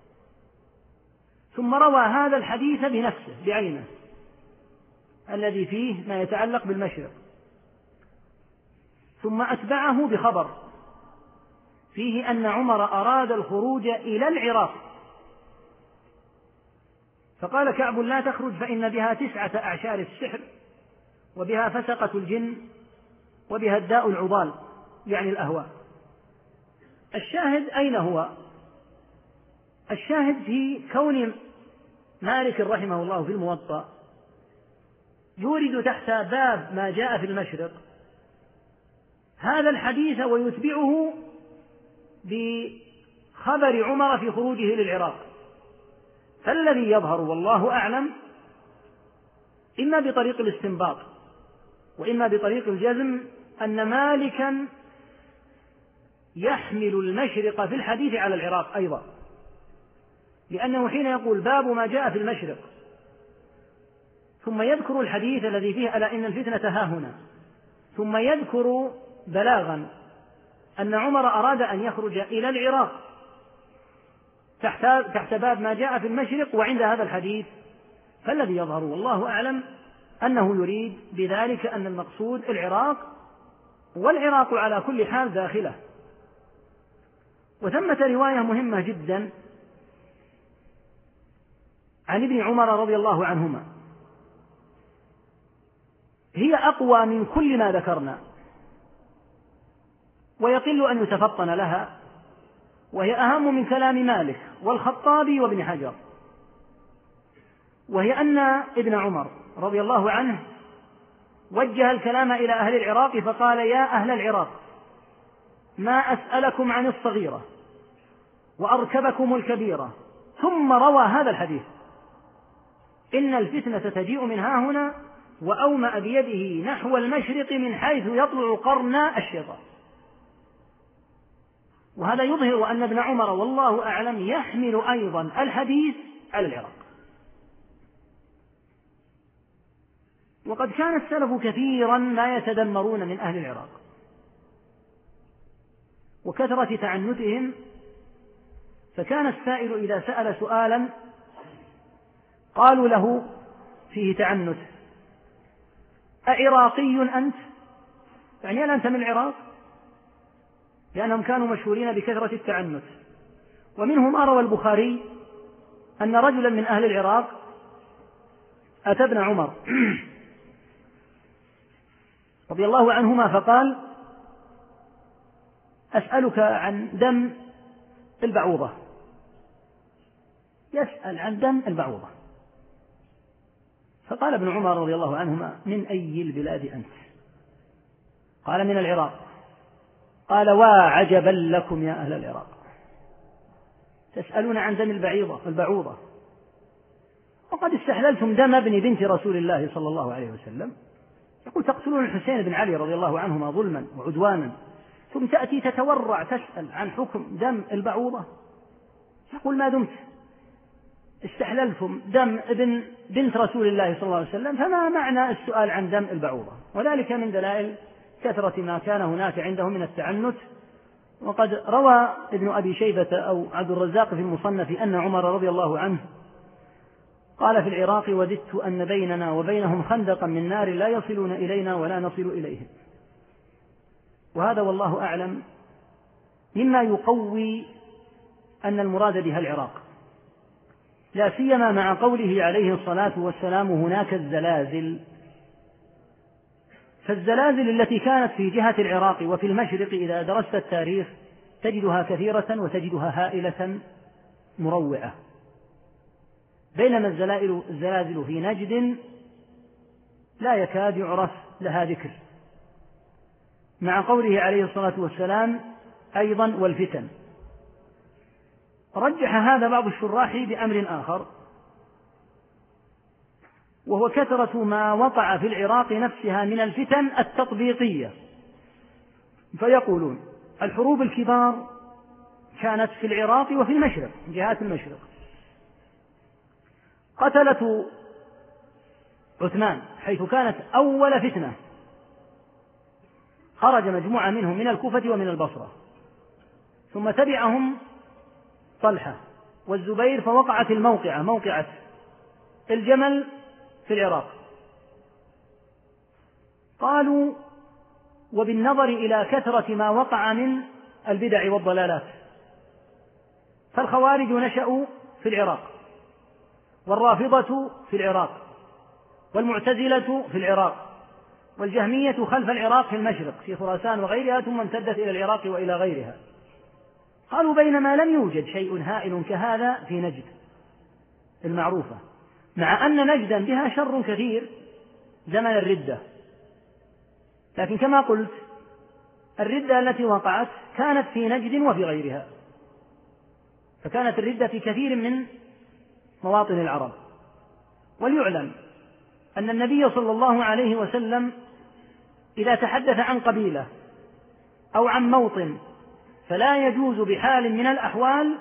[SPEAKER 3] ثم روى هذا الحديث بنفسه بعينه الذي فيه ما يتعلق بالمشرق، ثم أتبعه بخبر فيه أن عمر أراد الخروج إلى العراق، فقال كعب: لا تخرج فإن بها 9 أعشار السحر، وبها فسقة الجن، وبها الداء العضال، يعني الأهواء. الشاهد أين هو؟ الشاهد في كون مالك رحمه الله في الموطأ يورد تحت باب ما جاء في المشرق هذا الحديث ويتبعه بخبر عمر في خروجه للعراق. فالذي يظهر والله أعلم إما بطريق الاستنباط وإما بطريق الجزم أن مالكا يحمل المشرق في الحديث على العراق أيضا، لأنه حين يقول باب ما جاء في المشرق ثم يذكر الحديث الذي فيه ألا إن الفتنة هاهنا، ثم يذكر بلاغا أن عمر أراد أن يخرج إلى العراق تحت باب ما جاء في المشرق وعند هذا الحديث، فالذي يظهر والله أعلم أنه يريد بذلك أن المقصود العراق، والعراق على كل حال داخله. وثمة رواية مهمة جدا عن ابن عمر رضي الله عنهما هي أقوى من كل ما ذكرنا، ويقل أن يتفطن لها، وهي أهم من كلام مالك والخطابي وابن حجر، وهي أن ابن عمر رضي الله عنه وجه الكلام إلى أهل العراق فقال: يا أهل العراق، ما أسألكم عن الصغيرة وأركبكم الكبيرة، ثم روى هذا الحديث: إن الفتنة تجيء من هاهنا، وأومأ بيده نحو المشرق من حيث يطلع قرن الشيطان. وهذا يظهر أن ابن عمر والله أعلم يحمل أيضا الحديث على العراق. وقد كان السلف كثيرا ما يتذمرون من أهل العراق وكثرة تعنتهم، فكان السائل إذا سأل سؤالا قالوا له فيه تعنت: أعراقي أنت؟ يعني هل أنت من العراق؟ لأنهم كانوا مشهورين بكثرة التعنت. ومنهم ما روى البخاري أن رجلا من أهل العراق أتى ابن عمر رضي الله عنهما فقال: أسألك عن دم البعوضة. يسأل عن دم البعوضة. فقال ابن عمر رضي الله عنهما: من أي البلاد أنت؟ قال: من العراق. قال: وعجبا لكم يا أهل العراق، تسألون عن دم البعوضة، وقد استحللتم دم ابن بنت رسول الله صلى الله عليه وسلم. يقول: تقتلون الحسين بن علي رضي الله عنهما ظلما وعدوانا، ثم تأتي تتورع تسأل عن حكم دم البعوضة. يقول: ما دمت استحللتم دم ابن بنت رسول الله صلى الله عليه وسلم، فما معنى السؤال عن دم البعوضة؟ وذلك من دلائل كثرة ما كان هناك عندهم من التعنت. وقد روى ابن أبي شيبة أو عبد الرزاق في المصنف أن عمر رضي الله عنه قال في العراق: وددت أن بيننا وبينهم خندقا من نار لا يصلون إلينا ولا نصل إليهم. وهذا والله أعلم مما يقوي أن المراد بها العراق، لا سيما مع قوله عليه الصلاة والسلام: هناك الزلازل. فالزلازل التي كانت في جهة العراق وفي المشرق إذا درست التاريخ تجدها كثيرة وتجدها هائلة مروعة، بينما الزلازل في نجد لا يكاد يعرف لها ذكر، مع قوله عليه الصلاة والسلام: أيضا والفتن. رجح هذا بعض الشراح بأمر آخر، وهو كثرة ما وقع في العراق نفسها من الفتن التطبيقية. فيقولون الحروب الكبار كانت في العراق وفي المشرق، جهات المشرق. قتلة عثمان حيث كانت أول فتنة، خرج مجموعة منهم من الكوفة ومن البصرة، ثم تبعهم طلحة والزبير، فوقعت الموقعة موقعة الجمل في العراق. قالوا وبالنظر إلى كثرة ما وقع من البدع والضلالات، فالخوارج نشأوا في العراق، والرافضة في العراق، والمعتزلة في العراق، والجهمية خلف العراق في المشرق في خراسان وغيرها، ثم امتدت إلى العراق وإلى غيرها. قالوا بينما لم يوجد شيء هائل كهذا في نجد المعروفة، مع أن نجدا بها شر كثير زمن الردة، لكن كما قلت الردة التي وقعت كانت في نجد وفي غيرها، فكانت الردة في كثير من مواطن العرب. وليعلم أن النبي صلى الله عليه وسلم إذا تحدث عن قبيلة أو عن موطن فلا يجوز بحال من الأحوال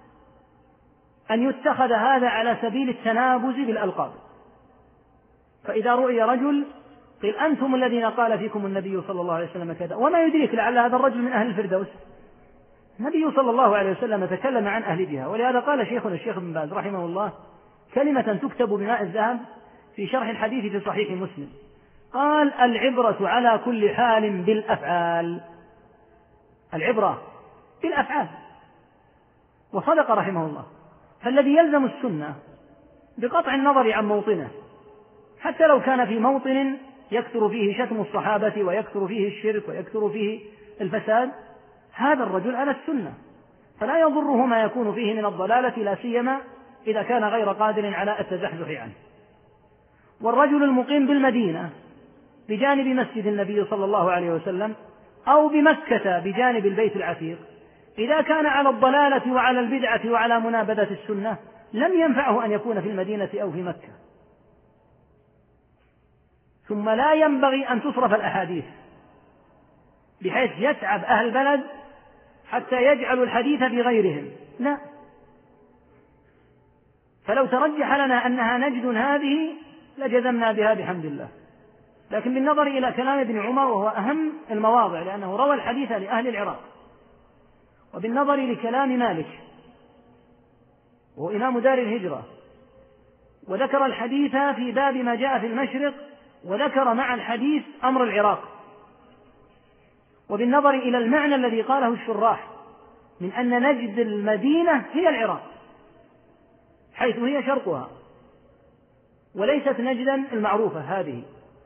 [SPEAKER 3] أن يتخذ هذا على سبيل التنابز بالألقاب. فإذا رؤي رجل قيل أنتم الذين قال فيكم النبي صلى الله عليه وسلم كذا، وما يدريك لعل هذا الرجل من أهل الفردوس. النبي صلى الله عليه وسلم تكلم عن أهل بها، ولهذا قال شيخنا الشيخ ابن باز رحمه الله كلمة تكتب بماء الذهب في شرح الحديث في صحيح مسلم، قال العبرة على كل حال بالأفعال، العبرة بالأفعال. وصدق رحمه الله. فالذي يلزم السنة بقطع النظر عن موطنه، حتى لو كان في موطن يكثر فيه شتم الصحابة ويكثر فيه الشرك ويكثر فيه الفساد، هذا الرجل على السنة، فلا يضره ما يكون فيه من الضلالة، لا سيما إذا كان غير قادر على التزحزح عنه. والرجل المقيم بالمدينة بجانب مسجد النبي صلى الله عليه وسلم أو بمكة بجانب البيت العتيق، إذا كان على الضلالة وعلى البدعة وعلى منابذة السنة لم ينفعه أن يكون في المدينة أو في مكة. ثم لا ينبغي أن تصرف الأحاديث بحيث يتعب أهل البلد حتى يجعلوا الحديث في غيرهم، لا. فلو ترجح لنا أنها نجد هذه لجزمنا بها بحمد الله، لكن بالنظر إلى كلام ابن عمر وهو أهم المواضع لأنه روى الحديث لأهل العراق، وبالنظر لكلام مالك وهو إمام دار الهجرة وذكر الحديث في باب ما جاء في المشرق وذكر مع الحديث أمر العراق، وبالنظر إلى المعنى الذي قاله الشراح من أن نجد المدينة هي العراق حيث هي شرقها وليست نجدا المعروفة هذه.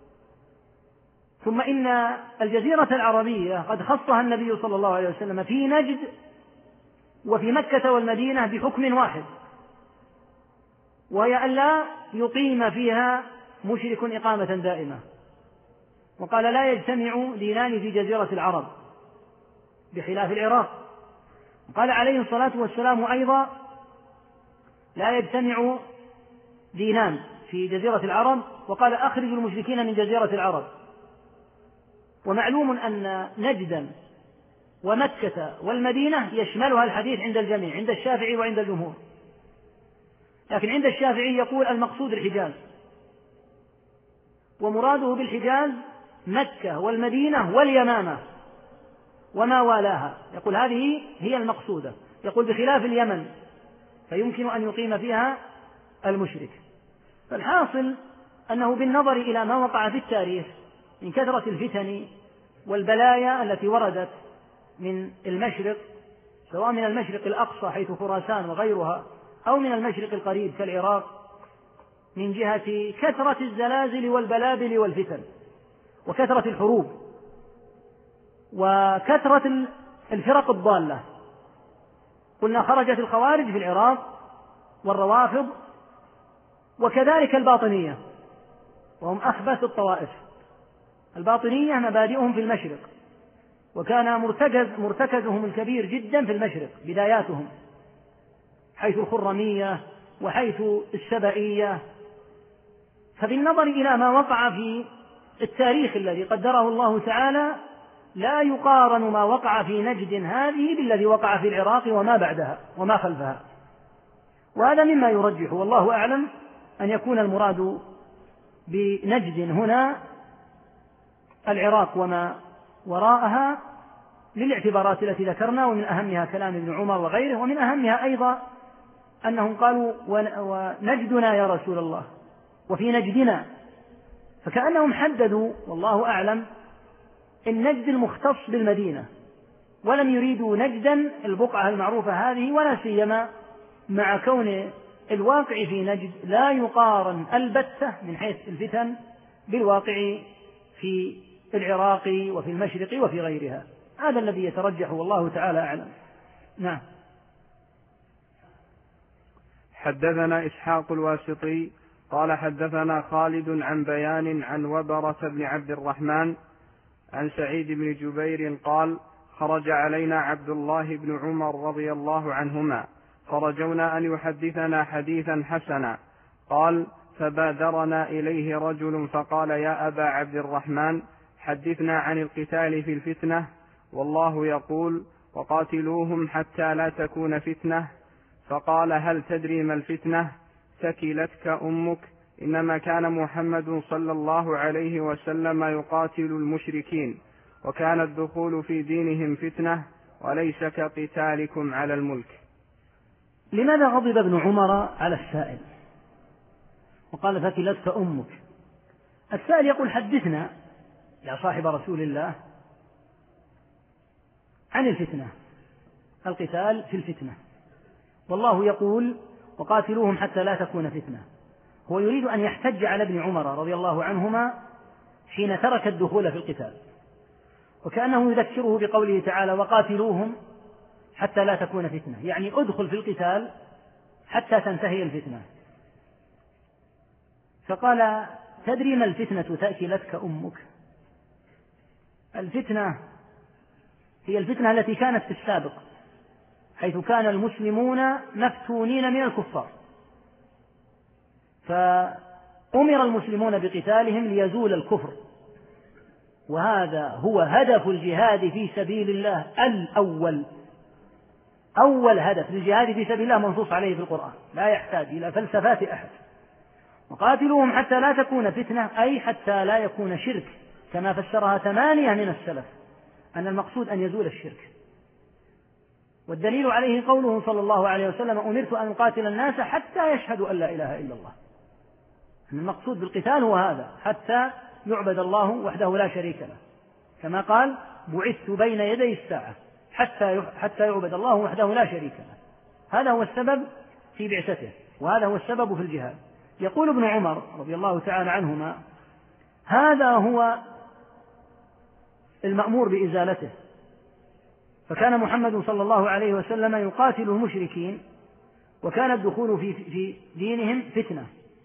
[SPEAKER 3] ثم إن الجزيرة العربية قد خصها النبي صلى الله عليه وسلم في نجد وفي مكة والمدينة بحكم واحد، وهي أن لا يقيم فيها مشرك إقامة دائمة، وقال لا يجتمع دينان في جزيرة العرب بخلاف العراق. وقال عليه الصلاة والسلام أيضا لا يجتمع دينان في جزيرة العرب، وقال أخرجوا المشركين من جزيرة العرب. ومعلوم أن نجدا ومكة والمدينة يشملها الحديث عند الجميع، عند الشافعي وعند الجمهور، لكن عند الشافعي يقول المقصود الحجاز، ومراده بالحجاز مكة والمدينة واليمامة وما والاها، يقول هذه هي المقصودة، يقول بخلاف اليمن فيمكن أن يقيم فيها المشرك. فالحاصل أنه بالنظر إلى ما وقع في التاريخ من كثرة الفتن والبلايا التي وردت من المشرق، سواء من المشرق الأقصى حيث خراسان وغيرها أو من المشرق القريب كالعراق، من جهة كثرة الزلازل والبلابل والفتن وكثرة الحروب وكثرة الفرق الضالة. قلنا خرجت الخوارج في العراق والروافض، وكذلك الباطنية وهم أخبث الطوائف. الباطنية مبادئهم في المشرق وكان مرتكزهم الكبير جدا في المشرق بداياتهم، حيث الخرمية وحيث السبئية. فبالنظر إلى ما وقع في التاريخ الذي قدره الله تعالى لا يقارن ما وقع في نجد هذه بالذي وقع في العراق وما بعدها وما خلفها. وهذا مما يرجح والله أعلم أن يكون المراد بنجد هنا العراق وما وراءها للاعتبارات التي ذكرنا، ومن أهمها كلام ابن عمر وغيره، ومن أهمها أيضا أنهم قالوا ونجدنا يا رسول الله وفي نجدنا، فكأنهم حددوا والله أعلم النجد المختص بالمدينة، ولم يريدوا نجدا البقعة المعروفة هذه، ولا سيما مع كون الواقع في نجد لا يقارن البتة من حيث الفتن بالواقع في العراق وفي المشرق وفي غيرها. هذا الذي يترجح والله تعالى أعلم. نعم.
[SPEAKER 2] حدثنا إسحاق الواسطي قال حدثنا خالد عن بيان عن وبرة بن عبد الرحمن عن سعيد بن جبير قال خرج علينا عبد الله بن عمر رضي الله عنهما فرجونا أن يحدثنا حديثا حسنا. قال فبادرنا إليه رجل فقال يا أبا عبد الرحمن حدثنا عن القتال في الفتنة، والله يقول وقاتلوهم حتى لا تكون فتنة. فقال هل تدري ما الفتنة؟ ثكلتك أمك، إنما كان محمد صلى الله عليه وسلم يقاتل المشركين، وكان الدخول في دينهم فتنة، وليس كقتالكم على الملك.
[SPEAKER 3] لماذا غضب ابن عمر على السائل وقال ثكلتك أمك؟ السائل يقول حدثنا يا صاحب رسول الله عن الفتنة، القتال في الفتنة، والله يقول وقاتلوهم حتى لا تكون فتنة. هو يريد أن يحتج على ابن عمر رضي الله عنهما حين ترك الدخول في القتال، وكأنه يذكره بقوله تعالى وقاتلوهم حتى لا تكون فتنة، يعني ادخل في القتال حتى تنتهي الفتنة. فقال تدري ما الفتنة تأكلتك أمك؟ الفتنة هي الفتنة التي كانت في السابق، حيث كان المسلمون مفتونين من الكفار، فأمر المسلمون بقتالهم ليزول الكفر، وهذا هو هدف الجهاد في سبيل الله الأول. أول هدف للجهاد في سبيل الله منصوص عليه في القرآن، لا يحتاج إلى فلسفات أحد. وقاتلوهم حتى لا تكون فتنة، أي حتى لا يكون شرك، كما فسرها 8 من السلف أن المقصود أن يزول الشرك. والدليل عليه قوله صلى الله عليه وسلم أمرت أن أقاتل الناس حتى يشهدوا أن لا إله إلا الله. أن المقصود بالقتال هو هذا، حتى يعبد الله وحده لا شريك له، كما قال بعثت بين يدي الساعة حتى يعبد الله وحده لا شريك له. هذا هو السبب في بعثته، وهذا هو السبب في الجهاد. يقول ابن عمر رضي الله تعالى عنهما هذا هو المأمور بإزالته، فكان محمد صلى الله عليه وسلم يقاتل المشركين، وكان الدخول في دينهم فتنة،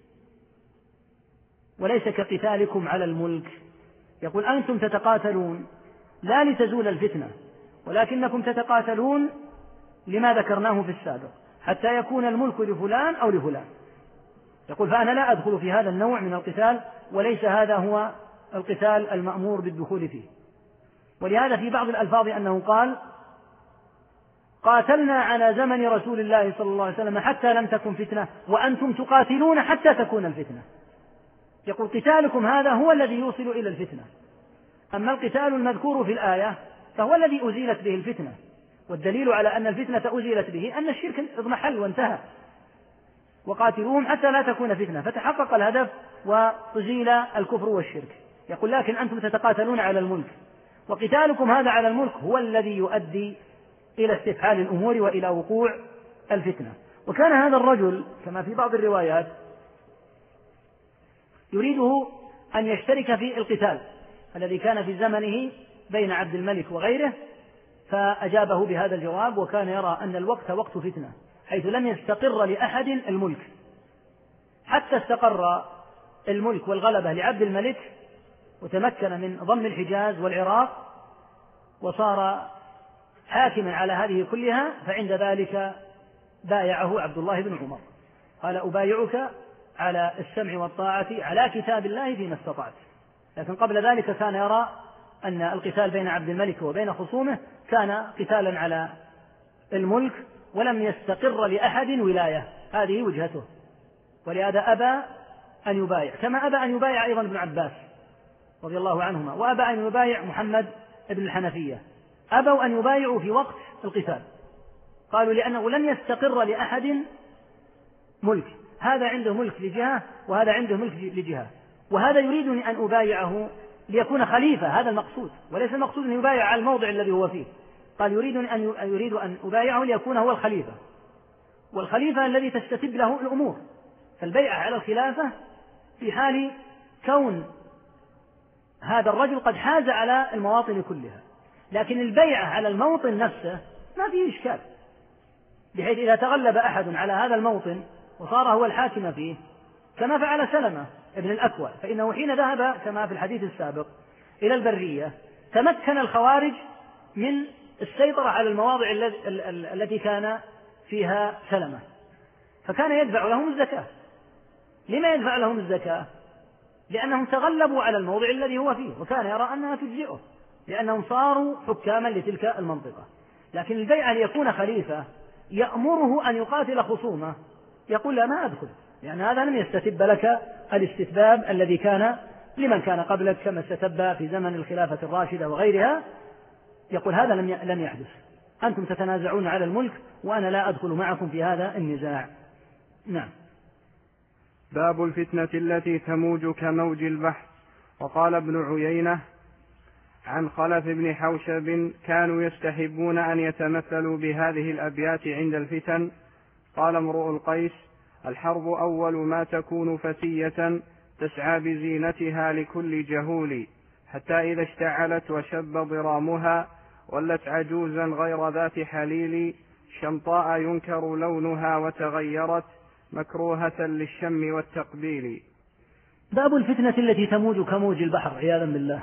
[SPEAKER 3] وليس كقتالكم على الملك. يقول أنتم تتقاتلون لا لتزول الفتنة، ولكنكم تتقاتلون لما ذكرناه في السابق، حتى يكون الملك لفلان أو لفلان. يقول فأنا لا أدخل في هذا النوع من القتال، وليس هذا هو القتال المأمور بالدخول فيه. ولهذا في بعض الألفاظ أنه قال قاتلنا على زمن رسول الله صلى الله عليه وسلم حتى لم تكن فتنة، وأنتم تقاتلون حتى تكون الفتنة. يقول قتالكم هذا هو الذي يوصل إلى الفتنة، أما القتال المذكور في الآية فهو الذي أزيلت به الفتنة، والدليل على أن الفتنة أزيلت به أن الشرك اضمحل وانتهى. وقاتلوهم حتى لا تكون فتنة، فتحقق الهدف وأزيل الكفر والشرك. يقول لكن أنتم تتقاتلون على الملك، وقتالكم هذا على الملك هو الذي يؤدي إلى استفحال الأمور وإلى وقوع الفتنة. وكان هذا الرجل كما في بعض الروايات يريده أن يشترك في القتال الذي كان في زمنه بين عبد الملك وغيره، فأجابه بهذا الجواب، وكان يرى أن الوقت وقت فتنة، حيث لم يستقر لأحد الملك حتى استقر الملك والغلبة لعبد الملك، وتمكن من ضم الحجاز والعراق، وصار حاكما على هذه كلها، فعند ذلك بايعه عبد الله بن عمر، قال أبايعك على السمع والطاعة على كتاب الله فيما استطعت. لكن قبل ذلك كان يرى أن القتال بين عبد الملك وبين خصومه كان قتالا على الملك، ولم يستقر لأحد ولاية، هذه وجهته، ولهذا أبى أن يبايع، كما أبى أن يبايع أيضا ابن عباس رضي الله عنهما، وأبى أن يبايع محمد بن الحنفية، أبوا أن يبايعوا في وقت القتال، قالوا لأنه لم يستقر لأحد ملك، هذا عنده ملك لجهة وهذا عنده ملك لجهة، وهذا يريدني أن أبايعه ليكون خليفة، هذا المقصود، وليس المقصود أن يبايع على الموضع الذي هو فيه، قال يريد أن أبايعه ليكون هو الخليفة، والخليفة الذي تستتب له الأمور، فالبيعة على الخلافة في حال كون هذا الرجل قد حاز على المواطن كلها، لكن البيعة على الموطن نفسه ما فيه إشكال، بحيث إذا تغلب أحد على هذا الموطن وصار هو الحاكم فيه، كما فعل سلمة ابن الأكوع، فإنه حين ذهب كما في الحديث السابق إلى البرية تمكن الخوارج من السيطرة على المواضع التي كان فيها سلمة، فكان يدفع لهم الزكاة. لما يدفع لهم الزكاة؟ لأنهم تغلبوا على الموضع الذي هو فيه، وكان يرى أنها تجزئه لأنهم صاروا حكاما لتلك المنطقة. لكن البيعة ليكون خليفة يأمره أن يقاتل خصومه، يقول لا، ما أدخل، لأن هذا لم يستتب لك الاستتباب الذي كان لمن كان قبلك، كما استتب في زمن الخلافة الراشدة وغيرها، يقول هذا لم يحدث، أنتم تتنازعون على الملك وأنا لا أدخل معكم في هذا النزاع. نعم.
[SPEAKER 2] باب الفتنة التي تموج كموج البحر. وقال ابن عيينة عن خلف بن حوشب كانوا يستحبون أن يتمثلوا بهذه الأبيات عند الفتن. قال امرؤ القيس: الحرب أول ما تكون فتية تسعى بزينتها لكل جهول، حتى إذا اشتعلت وشب ضرامها ولت عجوزا غير ذات حليل، شمطاء ينكر لونها وتغيرت مكروهة للشم والتقبيل.
[SPEAKER 3] باب الفتنة التي تموج كموج البحر عياذا بالله،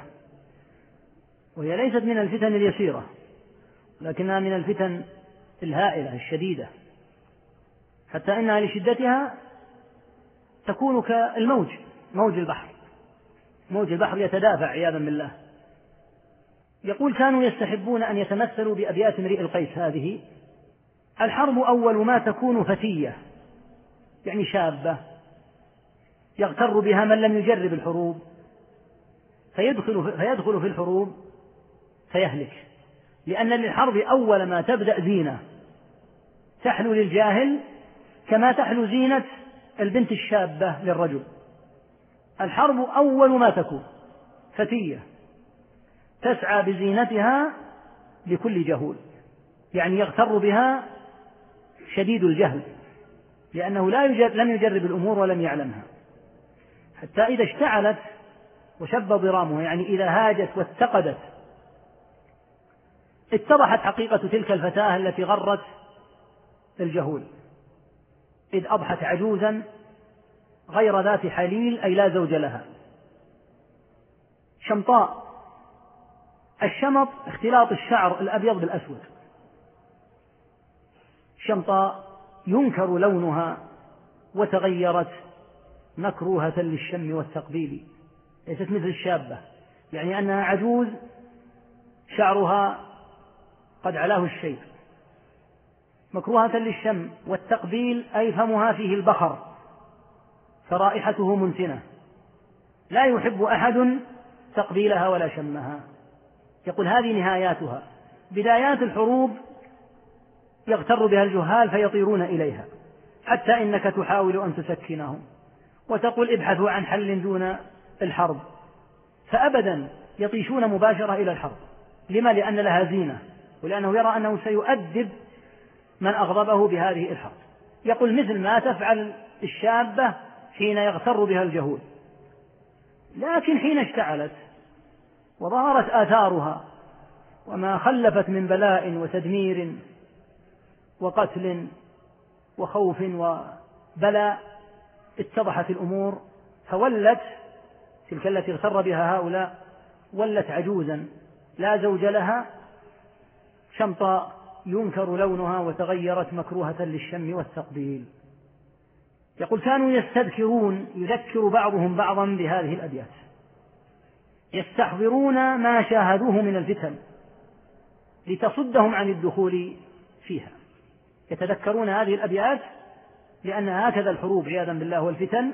[SPEAKER 3] وهي ليست من الفتن اليسيرة، لكنها من الفتن الهائلة الشديدة، حتى إنها لشدتها تكون كالموج، موج البحر، موج البحر يتدافع عياذا بالله. يقول كانوا يستحبون أن يتمثلوا بأبيات امرئ القيس هذه: الحرب أول ما تكون فتية، يعني شابة يغتر بها من لم يجرب الحروب، فيدخل في الحروب فيهلك، لأن للحرب أول ما تبدأ زينة تحلو للجاهل كما تحلو زينة البنت الشابة للرجل. الحرب أول ما تكون فتية تسعى بزينتها لكل جهول، يعني يغتر بها شديد الجهل، لأنه لم يجرب الأمور ولم يعلمها، حتى إذا اشتعلت وشب ضرامها، يعني إذا هاجت واتقدت اتضحت حقيقة تلك الفتاة التي غرت الجهول، إذ أضحت عجوزا غير ذات حليل، أي لا زوج لها. شمطاء، الشمط اختلاط الشعر الأبيض بالأسود، شمطاء ينكر لونها وتغيرت مكروهة للشم والتقبيل، ليست مثل الشابة، يعني أنها عجوز شعرها قد علاه الشيب، مكروهة للشم والتقبيل، أي فمها فيه البخر فرائحته منتنة، لا يحب أحد تقبيلها ولا شمها. يقول هذه نهاياتها. بدايات الحروب يغتر بها الجهال فيطيرون إليها، حتى إنك تحاول أن تسكنهم وتقول ابحثوا عن حل دون الحرب، فأبدا يطيشون مباشرة إلى الحرب. لما؟ لأن لها زينة، ولأنه يرى أنه سيؤدب من أغضبه بهذه الحرب. يقول مثل ما تفعل الشابة حين يغتر بها الجهول، لكن حين اشتعلت وظهرت آثارها وما خلفت من بلاء وتدمير وقتل وخوف وبلاء، اتضحت الأمور، فولت تلك التي اغتر بها هؤلاء ولت عجوزا لا زوج لها، شمطاء ينكر لونها وتغيرت مكروهة للشم والتقبيل. يقول كانوا يستذكرون، يذكر بعضهم بعضا بهذه الأبيات، يستحضرون ما شاهدوه من الفتن لتصدهم عن الدخول فيها. يتذكرون هذه الأبيات لأن هكذا الحروب عياذا بالله والفتن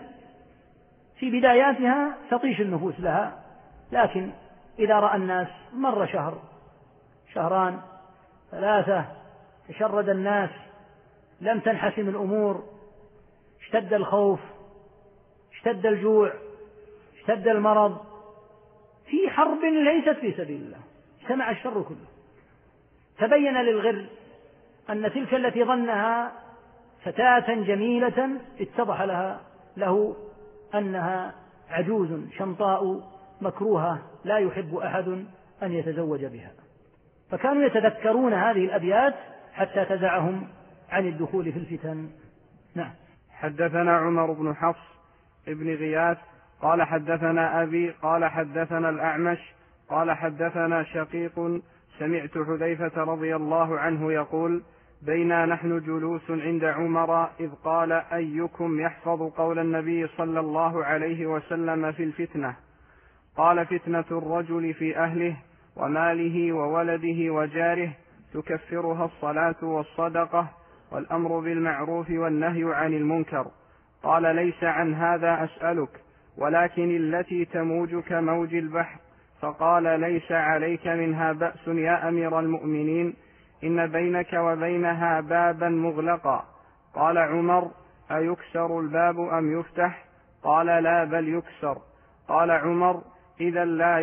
[SPEAKER 3] في بداياتها تطيش النفوس لها، لكن إذا رأى الناس مر شهر شهران ثلاثة تشرد الناس، لم تنحسم الأمور، اشتد الخوف، اشتد الجوع، اشتد المرض، في حرب ليست في سبيل الله، اجتمع الشر كله. تبين للغر أن تلك التي ظنها فتاة جميلة اتضح له أنها عجوز شمطاء مكروهة لا يحب أحد أن يتزوج بها. فكانوا يتذكرون هذه الأبيات حتى تدعهم عن الدخول في الفتن. نعم.
[SPEAKER 2] حدثنا عمر بن حفص ابن غياث قال حدثنا أبي قال حدثنا الأعمش قال حدثنا شقيق سمعت حذيفة رضي الله عنه يقول بينا نحن جلوس عند عمر إذ قال أيكم يحفظ قول النبي صلى الله عليه وسلم في الفتنة؟ قال فتنة الرجل في أهله وماله وولده وجاره تكفرها الصلاة والصدقة والأمر بالمعروف والنهي عن المنكر. قال ليس عن هذا أسألك ولكن التي تموج كموج البحر. فقال ليس عليك منها بأس يا أمير المؤمنين، إن بينك وبينها بابا مغلقا. قال عمر أيكسر الباب أم يفتح؟ قال لا بل يكسر. قال عمر إذا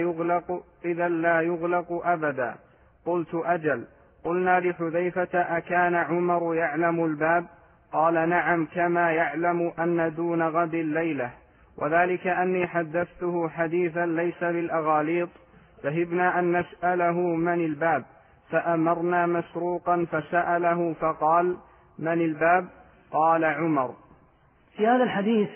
[SPEAKER 2] لا يغلق أبدا. قلت أجل. قلنا لحذيفة أكان عمر يعلم الباب؟ قال نعم كما يعلم أن دون غد الليلة، وذلك أني حدثته حديثا ليس بالأغاليط. فهبنا أن نسأله من الباب، فأمرنا مسروقا فسأله فقال من الباب؟ قال عمر.
[SPEAKER 3] في هذا الحديث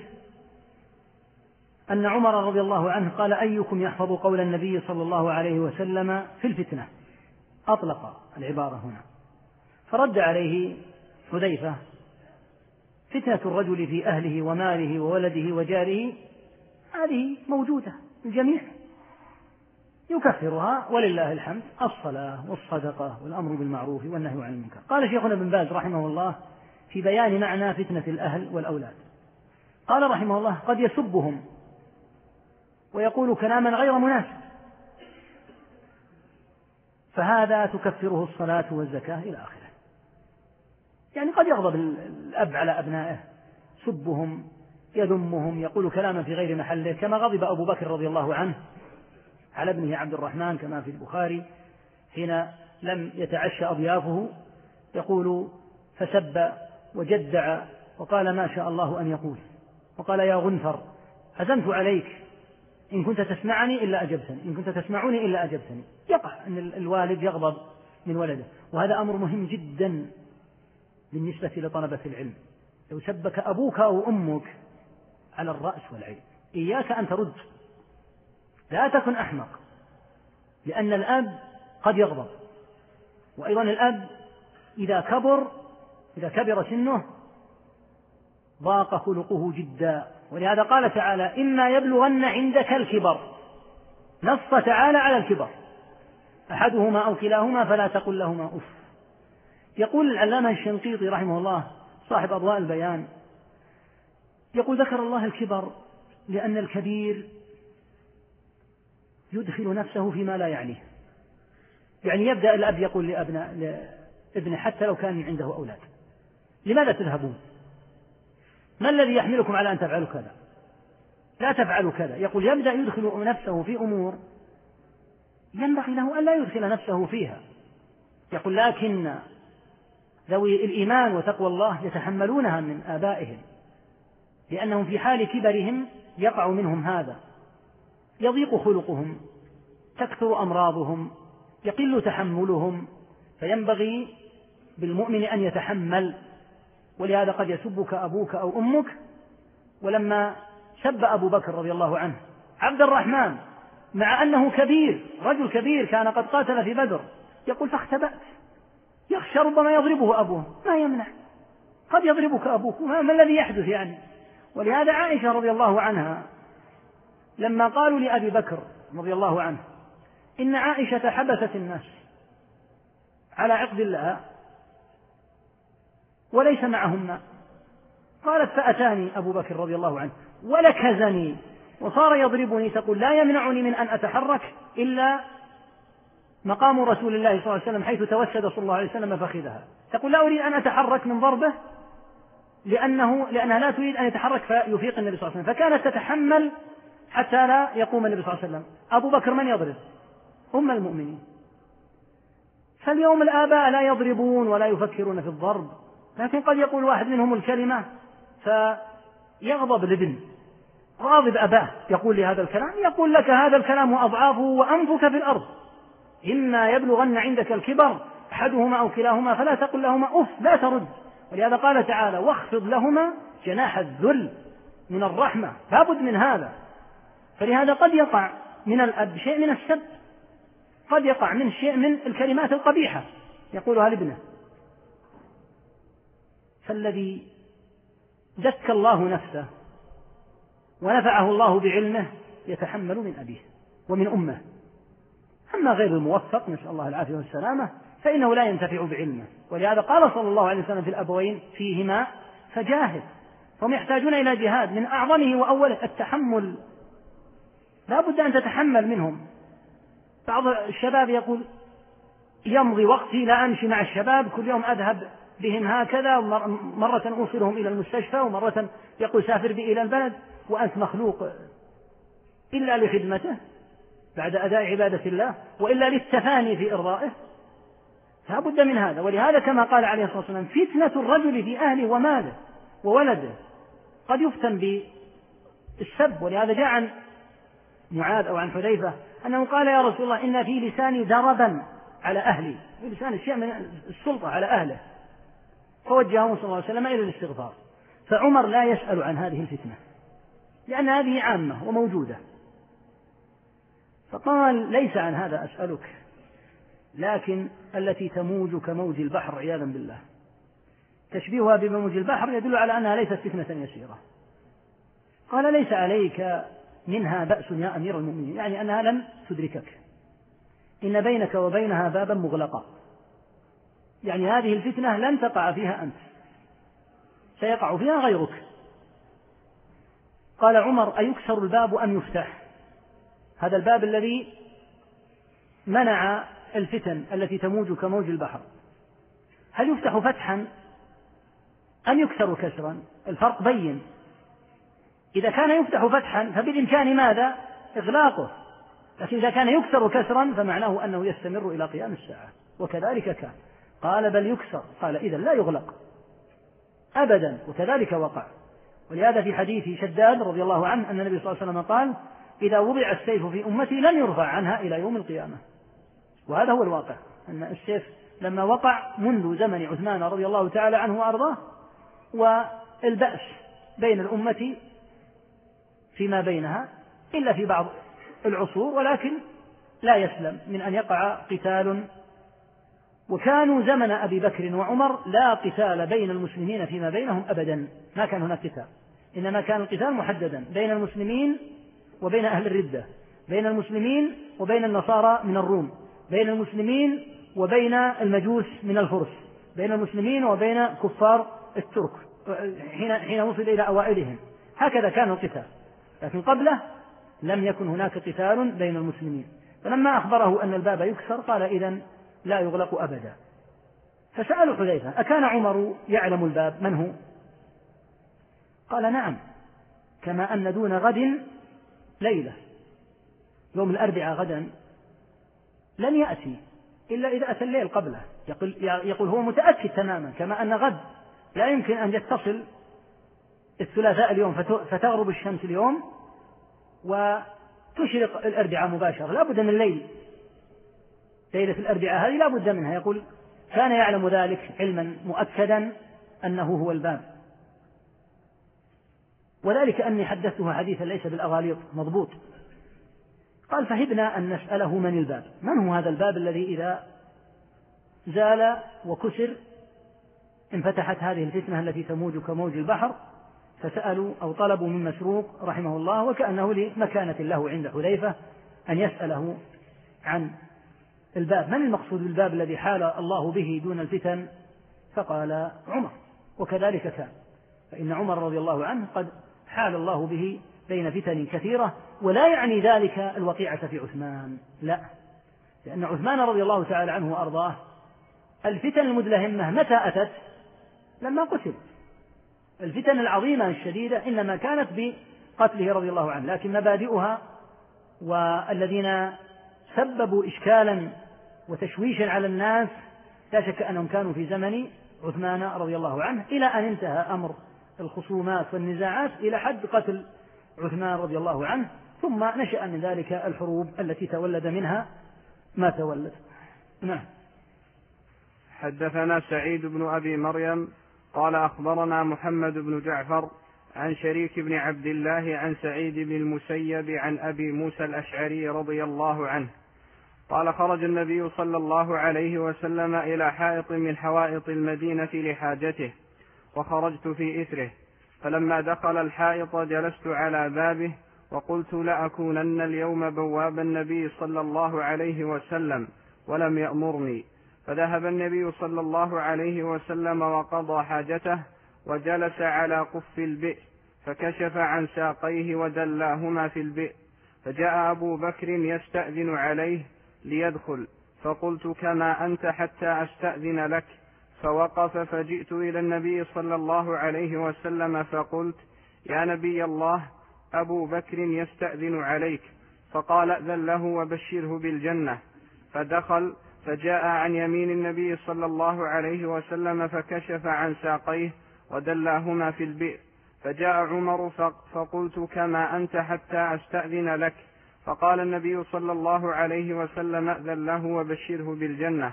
[SPEAKER 3] أن عمر رضي الله عنه قال أيكم يحفظ قول النبي صلى الله عليه وسلم في الفتنة، أطلق العبارة هنا، فرد عليه حذيفة فتنة الرجل في أهله وماله وولده وجاره هذه موجودة الجميع يكفرها ولله الحمد الصلاة والصدقة والأمر بالمعروف والنهي عن المنكر. قال شيخنا ابن باز رحمه الله في بيان معنى فتنة الأهل والأولاد، قال رحمه الله قد يسبهم ويقول كلاما غير مناسب، فهذا تكفره الصلاة والزكاة إلى آخره. يعني قد يغضب الأب على أبنائه، سبهم، يذمهم، يقول كلاما في غير محله، كما غضب أبو بكر رضي الله عنه على ابنه عبد الرحمن كما في البخاري حين لم يتعشى أضيافه، يقول فسب وجدع وقال ما شاء الله أن يقول، وقال يا غنفر عزمت عليك إن كنت تسمعني إلا أجبتني، إن كنت تسمعني إلا أجبتني. يقع أن الوالد يغضب من ولده، وهذا أمر مهم جدا بالنسبة لطلبة العلم. لو سبك أبوك أو أمك على الرأس والعين إياك أن ترد، لا تكن أحمق، لأن الأب قد يغضب، وأيضا الأب إذا كبر سنه ضاق خلقه جدا، ولهذا قال تعالى إما يبلغن عندك الكبر، نص تعالى على الكبر أحدهما أو كلاهما فلا تقل لهما أف. يقول العلامة الشنقيطي رحمه الله صاحب أضواء البيان، يقول ذكر الله الكبر لأن الكبير يدخل نفسه فيما لا يعنيه. يعني يبدأ الأب يقول لابنه حتى لو كان عنده أولاد لماذا تذهبون؟ ما الذي يحملكم على أن تفعلوا كذا؟ لا تفعلوا كذا. يقول يبدأ يدخل نفسه في أمور ينبغي له أن لا يدخل نفسه فيها. يقول لكن ذوي الإيمان وتقوى الله يتحملونها من آبائهم، لأنهم في حال كبرهم يقع منهم هذا، يضيق خلقهم، تكثر أمراضهم، يقل تحملهم، فينبغي بالمؤمن أن يتحمل. ولهذا قد يسبك أبوك أو أمك. ولما سب أبو بكر رضي الله عنه عبد الرحمن مع أنه كبير، رجل كبير كان قد قاتل في بدر، يقول فاختبأت يخشى ربما يضربه أبوه، ما يمنع، قد يضربك أبوك، ما الذي يحدث يعني. ولهذا عائشة رضي الله عنها لما قالوا لأبي بكر رضي الله عنه إن عائشة حبست الناس على عقد الله وليس معهم ماء، قالت فأتاني أبو بكر رضي الله عنه ولكزني وصار يضربني، تقول لا يمنعني من أن أتحرك إلا مقام رسول الله صلى الله عليه وسلم حيث توسد صلى الله عليه وسلم فخذها، تقول لا أريد أن أتحرك من ضربه لأنها لا تريد أن يتحرك فيفيق النبي صلى الله عليه وسلم، فكانت تتحمل حتى لا يقوم النبي صلى الله عليه وسلم. أبو بكر من يضرب؟ أم المؤمنين. فاليوم الآباء لا يضربون ولا يفكرون في الضرب، لكن قد يقول واحد منهم الكلمة فيغضب الابن، غاضب أباه، يقول لي هذا الكلام، يقول لك هذا الكلام وأضعافه وأنفك في الأرض، إما يبلغن عندك الكبر أحدهما أو كلاهما فلا تقل لهما أف، لا ترد. ولهذا قال تعالى واخفض لهما جناح الذل من الرحمة، لا بد من هذا. فلهذا قد يقع من الأب شيء من السب، قد يقع من شيء من الكلمات القبيحة يقولها لابنه. فالذي زكى الله نفسه ونفعه الله بعلمه يتحمل من أبيه ومن أمه. أما غير الموفق نسأل الله العافية والسلامة فإنه لا ينتفع بعلمه. ولهذا قال صلى الله عليه وسلم في الأبوين فيهما فجاهد، هم يحتاجون إلى جهاد، من أعظمه وأوله التحمل، لا بد أن تتحمل منهم. بعض الشباب يقول يمضي وقتي لا أمشي مع الشباب، كل يوم أذهب بهم هكذا، مرة أوصلهم إلى المستشفى ومرة يقول سافر بي إلى البلد، وأنت مخلوق إلا لخدمته بعد أداء عبادة الله وإلا للتفاني في إرضائه، لا بد من هذا. ولهذا كما قال عليه الصلاة والسلام فتنة الرجل في أهله وماله وولده، قد يفتن بالسب. ولهذا جاء عن معاذ أو عن حذيفة أنه قال يا رسول الله إن في لساني دربا على أهلي، في لسان الشيء من السلطة على أهله، فوجهه صلى الله عليه وسلم إلى الاستغفار. فعمر لا يسأل عن هذه الفتنة لأن هذه عامة وموجودة، فقال ليس عن هذا أسألك، لكن التي تموج كموج البحر عياذا بالله. تشبيهها بموج البحر يدل على أنها ليست فتنة يسيرة. قال ليس عليك منها بأس يا أمير المؤمنين، يعني أنها لم تدركك، إن بينك وبينها بابا مغلقا، يعني هذه الفتنة لن تقع فيها أنت، سيقع فيها غيرك. قال عمر أيكسر الباب أم يفتح؟ هذا الباب الذي منع الفتن التي تموج كموج البحر، هل يفتح فتحا أم يكسر كسرا؟ الفرق بين. إذا كان يفتح فتحا فبالإمكان ماذا؟ إغلاقه، لكن إذا كان يكسر كسرا فمعناه أنه يستمر إلى قيام الساعة، وكذلك كان. قال بل يكسر، قال إذا لا يغلق أبدا، وكذلك وقع. ولهذا في حديث شداد رضي الله عنه أن النبي صلى الله عليه وسلم قال إذا وضع السيف في أمتي لن يرفع عنها إلى يوم القيامة. وهذا هو الواقع، أن السيف لما وقع منذ زمن عثمان رضي الله تعالى عنه وأرضاه، والبأس بين الأمة فيما بينها إلا في بعض العصور، ولكن لا يسلم من أن يقع قتال. وكانوا زمن أبي بكر وعمر لا قتال بين المسلمين فيما بينهم أبدا، ما كان هناك قتال، إنما كان القتال محددا بين المسلمين وبين أهل الردة، بين المسلمين وبين النصارى من الروم، بين المسلمين وبين المجوس من الفرس، بين المسلمين وبين كفار الترك حين وصل إلى أوائلهم، هكذا كان القتال. لكن قبله لم يكن هناك قتال بين المسلمين. فلما أخبره أن الباب يكسر قال إذن لا يغلق أبدا. فسألوا حذيفة أكان عمر يعلم الباب من هو؟ قال نعم، كما أن دون غد ليلة، يوم الأربعاء غدا لن يأتي إلا إذا أتى الليل قبله. يقول هو متأكد تماما كما أن غد لا يمكن أن يتصل الثلاثاء اليوم فتغرب الشمس اليوم وتشرق الأربعاء مباشرة، لا بد من الليل، ليلة الأربعاء هذه لا بد منها. يقول كان يعلم ذلك علما مؤكدا أنه هو الباب، وذلك أني حدثته حديثا ليس بالأغاليط مضبوط. قال فهبنا أن نسأله من الباب، من هو هذا الباب الذي إذا زال وكسر انفتحت هذه الفتنة التي تموج كموج البحر، فسألوا أو طلبوا من مسروق رحمه الله وكأنه لمكانة له عند حذيفة أن يسأله عن الباب، من المقصود بالباب الذي حال الله به دون الفتن؟ فقال عمر، وكذلك كان، فإن عمر رضي الله عنه قد حال الله به بين فتن كثيرة، ولا يعني ذلك الوقيعة في عثمان، لا، لأن عثمان رضي الله تعالى عنه وأرضاه الفتن المدلهمة متى أتت؟ لما قتل. الفتن العظيمة الشديدة إنما كانت بقتله رضي الله عنه، لكن مبادئها والذين سببوا إشكالا وتشويشا على الناس لا شك أنهم كانوا في زمن عثمان رضي الله عنه، إلى أن انتهى أمر الخصومات والنزاعات إلى حد قتل عثمان رضي الله عنه، ثم نشأ من ذلك الحروب التي تولد منها ما تولد. نعم.
[SPEAKER 2] حدثنا سعيد بن أبي مريم قال أخبرنا محمد بن جعفر عن شريك بن عبد الله عن سعيد بن المسيب عن أبي موسى الأشعري رضي الله عنه قال خرج النبي صلى الله عليه وسلم إلى حائط من حوائط المدينة لحاجته، وخرجت في إثره، فلما دخل الحائط جلست على بابه وقلت لأكونن اليوم بواب النبي صلى الله عليه وسلم، ولم يأمرني. فذهب النبي صلى الله عليه وسلم وقضى حاجته وجلس على قف البئر، فكشف عن ساقيه ودلاهما في البئر، فجاء أبو بكر يستأذن عليه ليدخل، فقلت كما أنت حتى أستأذن لك، فوقف، فجئت إلى النبي صلى الله عليه وسلم فقلت يا نبي الله أبو بكر يستأذن عليك، فقال ائذن له وبشره بالجنة. فدخل، فجاء عن يمين النبي صلى الله عليه وسلم فكشف عن ساقيه ودلاهما في البئر، فجاء عمر فقلت كما أنت حتى أستأذن لك، فقال النبي صلى الله عليه وسلم ائذن له وبشره بالجنة.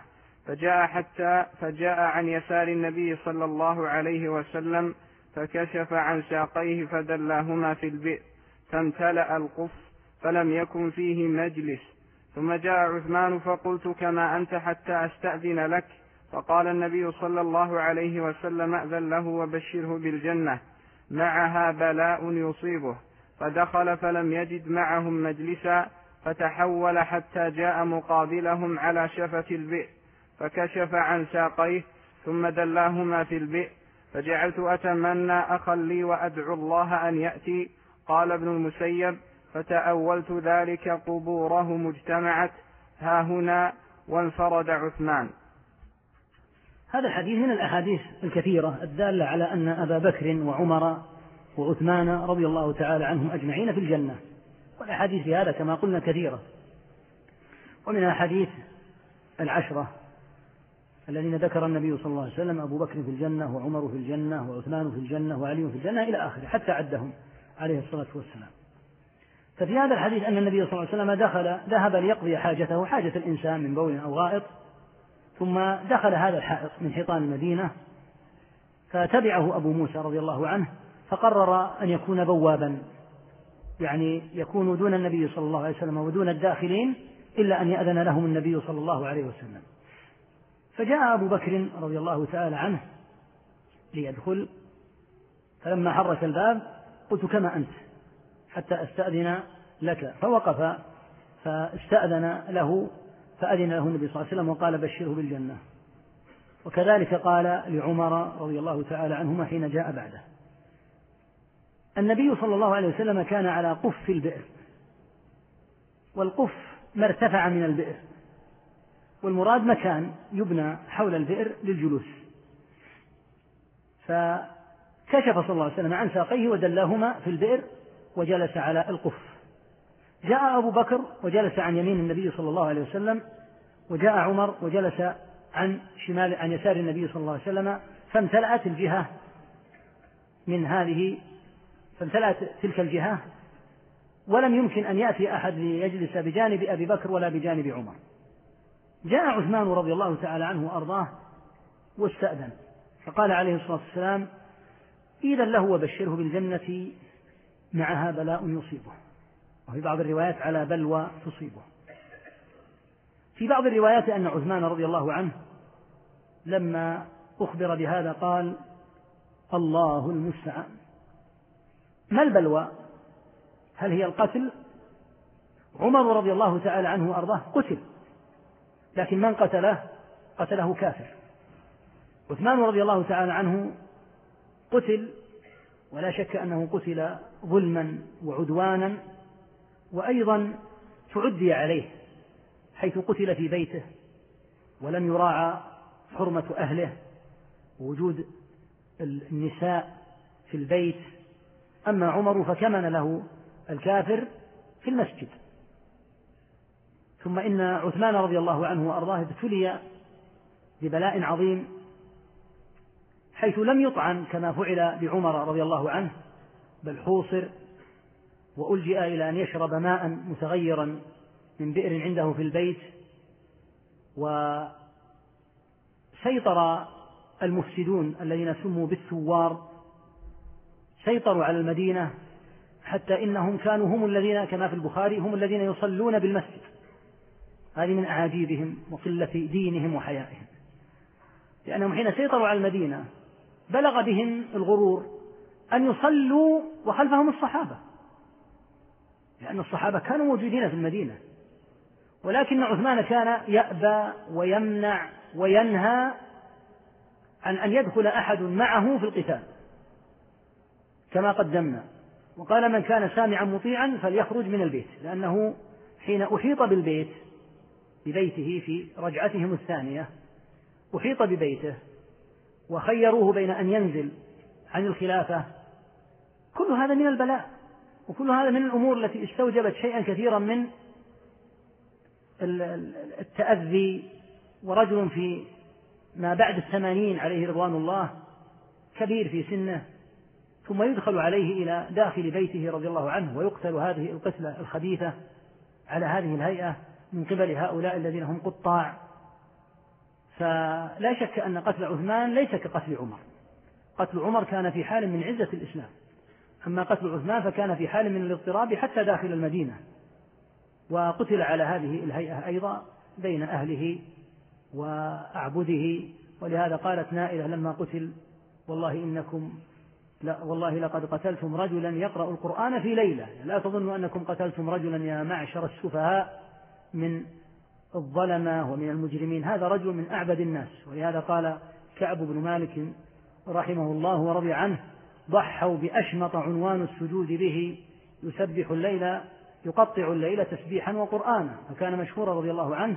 [SPEAKER 2] فجاء عن يسار النبي صلى الله عليه وسلم فكشف عن ساقيه فدلاهما في البئر، فامتلأ القف فلم يكن فيه مجلس. ثم جاء عثمان فقلت كما أنت حتى أستأذن لك، فقال النبي صلى الله عليه وسلم ائذن له وبشره بالجنة معها بلاء يصيبه. فدخل فلم يجد معهم مجلسا، فتحول حتى جاء مقابلهم على شفة البئر، فكشف عن ساقيه ثم دلاهما في البئر، فجعلت أتمنى أخا لي وأدعو الله أن يأتي. قال ابن المسيب فتأولت ذلك قبورهم اجتمعت ها هنا وانفرد عثمان.
[SPEAKER 3] هذا الحديث من الأحاديث الكثيرة الدالة على أن أبا بكر وعمر وعثمان رضي الله تعالى عنهم أجمعين في الجنة، والأحاديث في هذا كما قلنا كثيرة، ومنها حديث العشرة الذين ذكر النبي صلى الله عليه وسلم أبو بكر في الجنة وعمر في الجنة وعثمان في الجنة وعلي في الجنة إلى آخره حتى عدهم عليه الصلاة والسلام. ففي هذا الحديث أن النبي صلى الله عليه وسلم ذهب ليقضي حاجته، حاجة الإنسان من بول أو غائط، ثم دخل هذا الحائط من حيطان المدينة، فتبعه أبو موسى رضي الله عنه، فقرر أن يكون بوابا، يعني يكون دون النبي صلى الله عليه وسلم ودون الداخلين إلا أن يأذن لهم النبي صلى الله عليه وسلم. فجاء أبو بكر رضي الله تعالى عنه ليدخل، فلما حرك الباب قلت كما أنت حتى أستأذن لك، فوقف فاستأذن له فأذن له النبي صلى الله عليه وسلم وقال بشره بالجنة. وكذلك قال لعمر رضي الله تعالى عنهما حين جاء بعده. النبي صلى الله عليه وسلم كان على قف البئر، والقف ما ارتفع من البئر، والمراد مكان يبنى حول البئر للجلوس. فكشف صلى الله عليه وسلم عن ساقيه ودلاهما في البئر وجلس على القف. جاء أبو بكر وجلس عن يمين النبي صلى الله عليه وسلم، وجاء عمر وجلس عن يسار النبي صلى الله عليه وسلم، فامتلأت تلك الجهة، ولم يمكن أن يأتي أحد ليجلس بجانب أبي بكر ولا بجانب عمر. جاء عثمان رضي الله تعالى عنه وأرضاه واستأذن، فقال عليه الصلاة والسلام إذن له وبشره بالجنة معها بلاء يصيبه، وفي بعض الروايات على بلوى تصيبه. في بعض الروايات أن عثمان رضي الله عنه لما أخبر بهذا قال: الله المستعان. ما البلوى؟ هل هي القتل؟ عمر رضي الله تعالى عنه وأرضاه قتل، لكن من قتله؟ قتله كافر. عثمان رضي الله تعالى عنه قتل، ولا شك أنه قتل ظلما وعدوانا، وأيضا تعدي عليه حيث قتل في بيته ولم يراعى حرمة أهله ووجود النساء في البيت. أما عمر فكمن له الكافر في المسجد. ثم إن عثمان رضي الله عنه وأرضاه ابتلي ببلاء عظيم، حيث لم يطعن كما فعل بعمر رضي الله عنه، بل حوصر وألجئ إلى أن يشرب ماء متغيرا من بئر عنده في البيت. وسيطر المفسدون الذين سموا بالثوار، سيطروا على المدينة، حتى إنهم كانوا هم الذين كما في البخاري هم الذين يصلون بالمسجد. هذه من أعاجيبهم وقلة دينهم وحيائهم، لأنهم حين سيطروا على المدينة بلغ بهم الغرور أن يصلوا وخلفهم الصحابة، لأن الصحابة كانوا موجودين في المدينة، ولكن عثمان كان يأبى ويمنع وينهى عن أن يدخل أحد معه في القتال كما قدمنا. وقال: من كان سامعا مطيعا فليخرج من البيت، لأنه حين أحيط بالبيت ببيته في رجعتهم الثانية أحيط ببيته وخيروه بين أن ينزل عن الخلافة. كل هذا من البلاء، وكل هذا من الأمور التي استوجبت شيئا كثيرا من التأذي. ورجل في ما بعد 80 عليه رضوان الله، كبير في سنه، ثم يدخل عليه إلى داخل بيته رضي الله عنه ويقتل هذه القتلة الخبيثة على هذه الهيئة من قبل هؤلاء الذين هم قطاع. فلا شك أن قتل عثمان ليس كقتل عمر. قتل عمر كان في حال من عزة الإسلام، أما قتل عثمان فكان في حال من الاضطراب حتى داخل المدينة، وقتل على هذه الهيئة أيضا بين أهله وأعبده. ولهذا قالت نائلة لما قتل: والله لقد قتلتم رجلا يقرأ القرآن في ليلة، لا تظنوا أنكم قتلتم رجلا يا معشر السفهاء من الظلمة ومن المجرمين، هذا رجل من أعبد الناس. ولهذا قال كعب بن مالك رحمه الله ورضي عنه: ضحوا بأشمط عنوان السجود به، يسبح الليل يقطع الليل تسبيحا وقرآنا. فكان مشهورا رضي الله عنه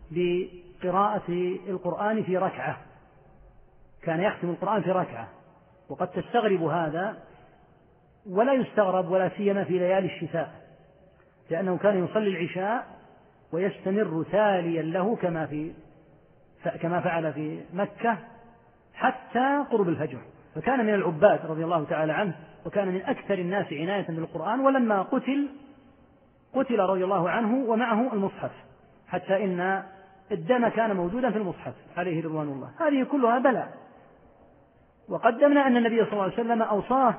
[SPEAKER 3] بقراءة القرآن في ركعة، كان يختم القرآن في ركعة. وقد تستغرب هذا، ولا يستغرب ولا سيما في ليالي الشتاء، لأنه كان يصلي العشاء ويستمر تاليا له كما فعل في مكة حتى قرب الفجر. فكان من العباد رضي الله تعالى عنه، وكان من أكثر الناس عناية بالقرآن. ولما قتل رضي الله عنه ومعه المصحف، حتى إن الدم كان موجودا في المصحف عليه رضوان الله. هذه كلها بلاء. وقدمنا أن النبي صلى الله عليه وسلم أوصاه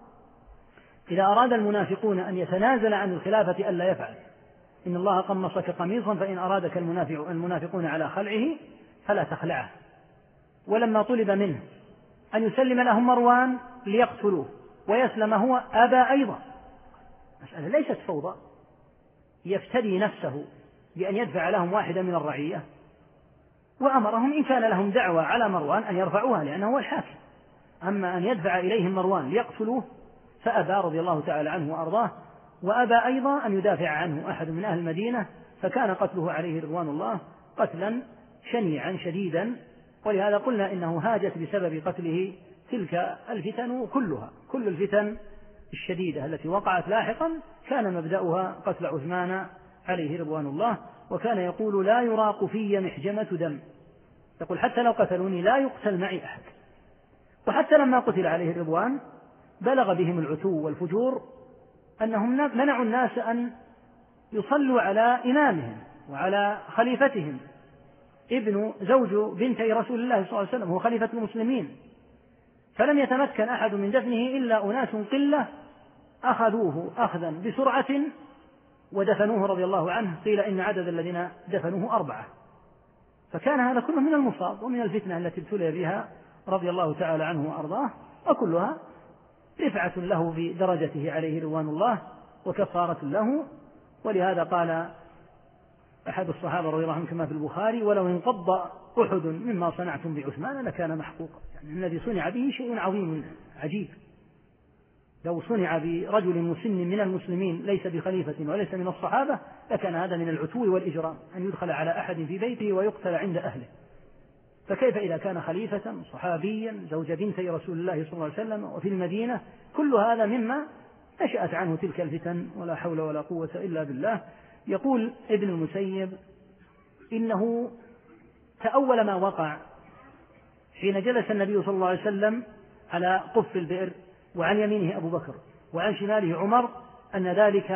[SPEAKER 3] إذا أراد المنافقون أن يتنازل عن الخلافة ألا يفعل: إن الله قمصك قميصا فإن أرادك المنافقون على خلعه فلا تخلعه. ولما طلب منه أن يسلم لهم مروان ليقتلوه ويسلم هو أبى أيضا. مسألة ليست فوضى، يفتدي نفسه بأن يدفع لهم واحدا من الرعية، وأمرهم إن كان لهم دعوة على مروان أن يرفعوها لأنه هو الحاكم. أما أن يدفع إليهم مروان ليقتلوه فأبى رضي الله تعالى عنه وأرضاه. وأبى أيضا أن يدافع عنه أحد من أهل المدينة، فكان قتله عليه رضوان الله قتلا شنيعا شديدا. ولهذا قلنا إنه هاجت بسبب قتله تلك الفتن كلها، كل الفتن الشديدة التي وقعت لاحقا كان مبدأها قتل عثمان عليه رضوان الله. وكان يقول: لا يراق في محجمة دم، يقول حتى لو قتلوني لا يقتل معي أحد. وحتى لما قتل عليه الرضوان بلغ بهم العتو والفجور أنهم منعوا الناس أن يصلوا على إمامهم وعلى خليفتهم، ابن زوج بنتي رسول الله صلى الله عليه وسلم، هو خليفة المسلمين. فلم يتمكن أحد من دفنه إلا أناس قلة أخذوه أخذا بسرعة ودفنوه رضي الله عنه. قيل إن عدد الذين دفنوه 4. فكان هذا كله من المصاب ومن الفتنة التي ابتلي بها رضي الله تعالى عنه وأرضاه، وكلها رفعة له بدرجته عليه رضوان الله وكفارة له. ولهذا قال أحد الصحابة رضي الله عنهم كما في البخاري: ولو انقض أحد مما صنعتم بعثمان لكان محقوقا. يعني الذي صنع به شيء عظيم عجيب، لو صنع برجل مسن من المسلمين ليس بخليفة وليس من الصحابة لكان هذا من العتو والإجرام، أن يدخل على أحد في بيته ويقتل عند أهله، فكيف إذا كان خليفة صحابيا زوج بنتي رسول الله صلى الله عليه وسلم وفي المدينة؟ كل هذا مما نشأت عنه تلك الفتن، ولا حول ولا قوة إلا بالله. يقول ابن المسيب إنه تأول ما وقع حين جلس النبي صلى الله عليه وسلم على قف البئر وعن يمينه أبو بكر وعن شماله عمر أن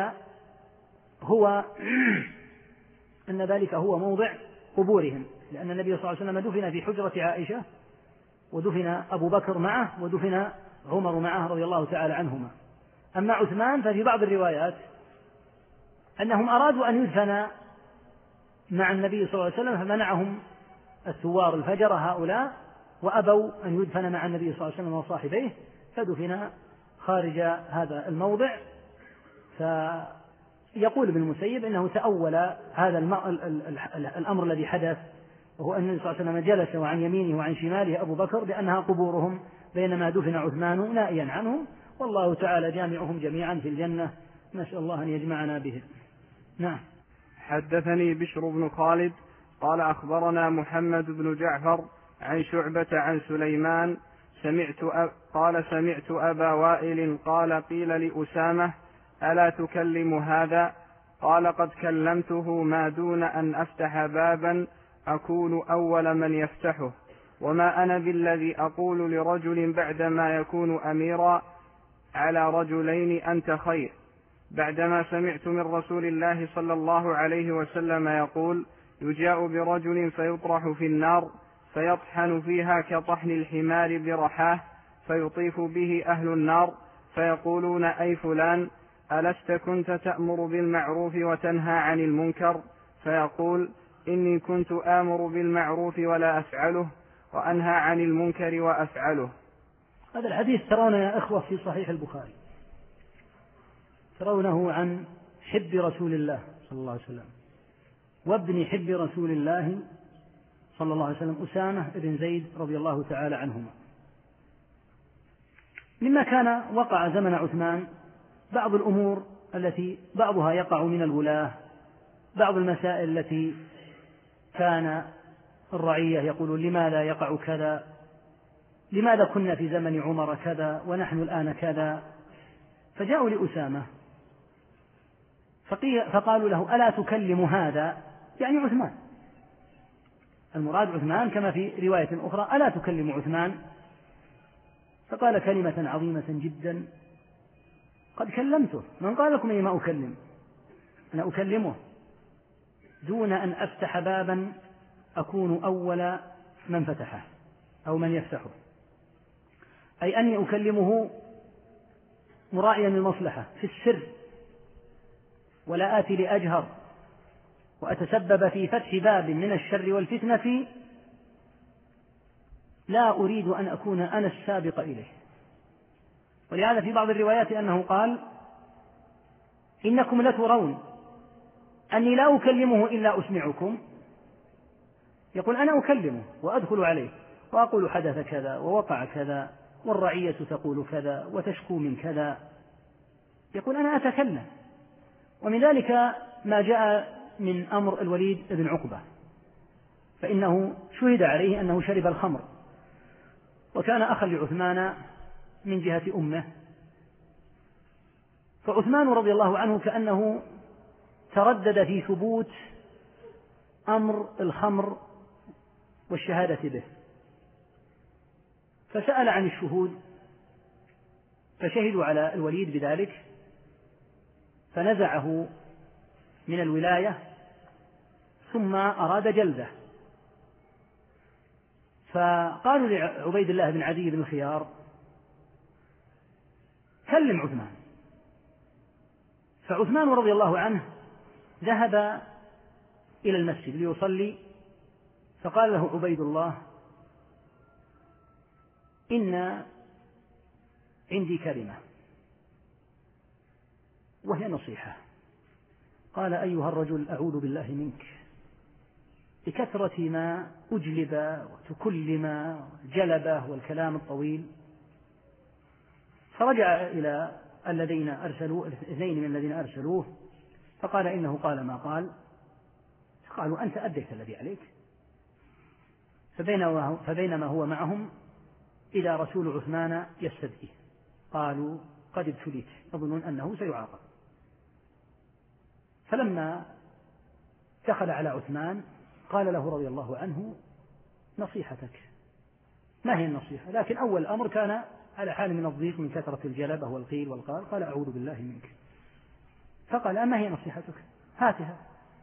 [SPEAKER 3] ذلك هو موضع قبورهم، لأن النبي صلى الله عليه وسلم دفن في حجرة عائشة، ودفن أبو بكر معه، ودفن عمر معه رضي الله تعالى عنهما. أما عثمان ففي بعض الروايات أنهم أرادوا أن يدفن مع النبي صلى الله عليه وسلم، فمنعهم الثوار الفجر هؤلاء وأبوا أن يدفن مع النبي صلى الله عليه وسلم وصاحبيه، فدفن خارج هذا الموضع. فيقول ابن المسيب إنه تأول هذا الأمر الذي حدث، وهو أن النبي صلى الله عليه وسلم جلس وعن يمينه وعن شماله أبو بكر بأنها قبورهم، بينما دفن عثمان نائيا عنهم، والله تعالى جامعهم جميعا في الجنة، نسأل الله أن يجمعنا بهم. نعم.
[SPEAKER 2] حدثني بشر بن خالد قال أخبرنا محمد بن جعفر عن شعبة عن سليمان قال سمعت أبا وائل قال قيل لأسامة: ألا تكلم هذا؟ قال: قد كلمته ما دون أن أفتح بابا أكون أول من يفتحه، وما أنا بالذي أقول لرجل بعدما يكون أميرا على رجلين أنت خير، بعدما سمعت من رسول الله صلى الله عليه وسلم يقول: يجاء برجل فيطرح في النار فيطحن فيها كطحن الحمار برحاه، فيطيف به أهل النار فيقولون: أي فلان، ألست كنت تأمر بالمعروف وتنهى عن المنكر؟ فيقول: إني كنت آمر بالمعروف ولا أفعله، وأنهى عن المنكر وأفعله.
[SPEAKER 3] هذا الحديث ترون يا إخوة في صحيح البخاري، ترونه عن حب رسول الله صلى الله عليه وسلم وابن حب رسول الله صلى الله عليه وسلم أسامة بن زيد رضي الله تعالى عنهما. مما كان وقع زمن عثمان بعض الأمور التي بعضها يقع من الولاة، بعض المسائل التي كان الرعية يقولون: لماذا يقع كذا؟ لماذا كنا في زمن عمر كذا ونحن الآن كذا؟ فجاءوا لأسامة فقالوا له: ألا تكلم هذا؟ يعني عثمان، المراد عثمان كما في رواية أخرى: ألا تكلم عثمان؟ فقال كلمة عظيمة جدا: قد كلمته، من قال لكم إني ما أكلم؟ أنا أكلمه دون أن أفتح بابا أكون أول من فتحه أو من يفتحه، أي أني أكلمه مراعيا للمصلحة في السر، ولا آتي لأجهر وأتسبب في فتح باب من الشر والفتنة لا أريد أن أكون أنا السابق إليه. ولهذا في بعض الروايات أنه قال: إنكم لترون أني لا أكلمه إلا أسمعكم. يقول: أنا أكلمه وأدخل عليه وأقول حدث كذا ووقع كذا والرعية تقول كذا وتشكو من كذا. يقول: أنا أتكلم. ومن ذلك ما جاء من أمر الوليد بن عقبة، فإنه شهد عليه أنه شرب الخمر، وكان أخا لعثمان من جهة أمه، فعثمان رضي الله عنه كأنه تردد في ثبوت أمر الخمر والشهادة به، فسأل عن الشهود فشهدوا على الوليد بذلك، فنزعه من الولاية ثم أراد جلده، فقالوا لعبيد الله بن عدي بن الخيار: كلم عثمان. فعثمان رضي الله عنه ذهب إلى المسجد ليصلي فقال له عبيد الله: إن عندي كلمة وهي نصيحة. قال: أيها الرجل، أعوذ بالله منك، بكثرة ما أجلب وتكلم جلبه والكلام الطويل. فرجع إلى الاثنين من الذين أرسلوه فقال: إنه قال ما قال. فقالوا: أنت أديت الذي عليك. فبينما هو معهم إلى رسول عثمان يستدعيه. قالوا: قد ابتليت، يظنون أنه سيعاقب. فلما دخل على عثمان قال له رضي الله عنه: نصيحتك. ما هي النصيحة؟ لكن أول الأمر كان على حال من الضيق من كثرة الجلبة والقيل والقال. قال: أعوذ بالله منك. فقال: ما هي نصيحتك؟ هاتها.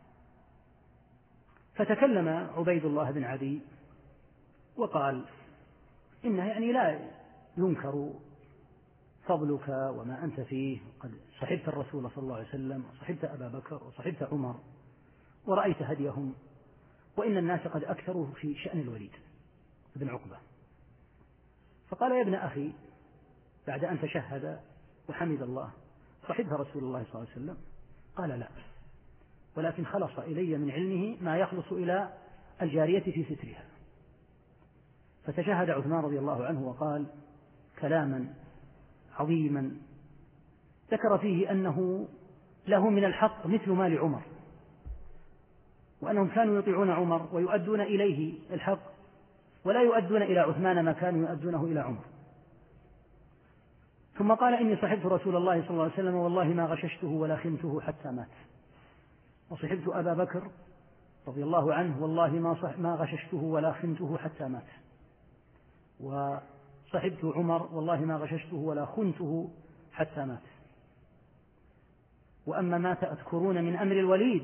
[SPEAKER 3] فتكلم عبيد الله بن عدي وقال: إنه يعني لا ينكر فضلك وما أنت فيه، قد صحبت الرسول صلى الله عليه وسلم وصحبت أبا بكر وصحبت عمر ورأيت هديهم، وإن الناس قد أكثروا في شأن الوليد بن عقبة. فقال: يا ابن أخي، بعد أن تشهد وحمد الله، صحبت رسول الله صلى الله عليه وسلم؟ قال: لا، ولكن خلص إلي من علمه ما يخلص إلى الجارية في سترها. فتشهد عثمان رضي الله عنه وقال كلاما عظيما ذكر فيه أنه له من الحق مثل ما لعمر، وأنهم كانوا يطيعون عمر ويؤدون إليه الحق، ولا يؤدون إلى عثمان ما كانوا يؤدونه إلى عمر. ثم قال: إني صحبت رسول الله صلى الله عليه وسلم والله ما غششته ولا خنته حتى مات، وصحبت أبا بكر رضي الله عنه والله ما غششته ولا خنته حتى مات، وصحبت عمر والله ما غششته ولا خنته حتى مات. وأما ما تذكرون من أمر الوليد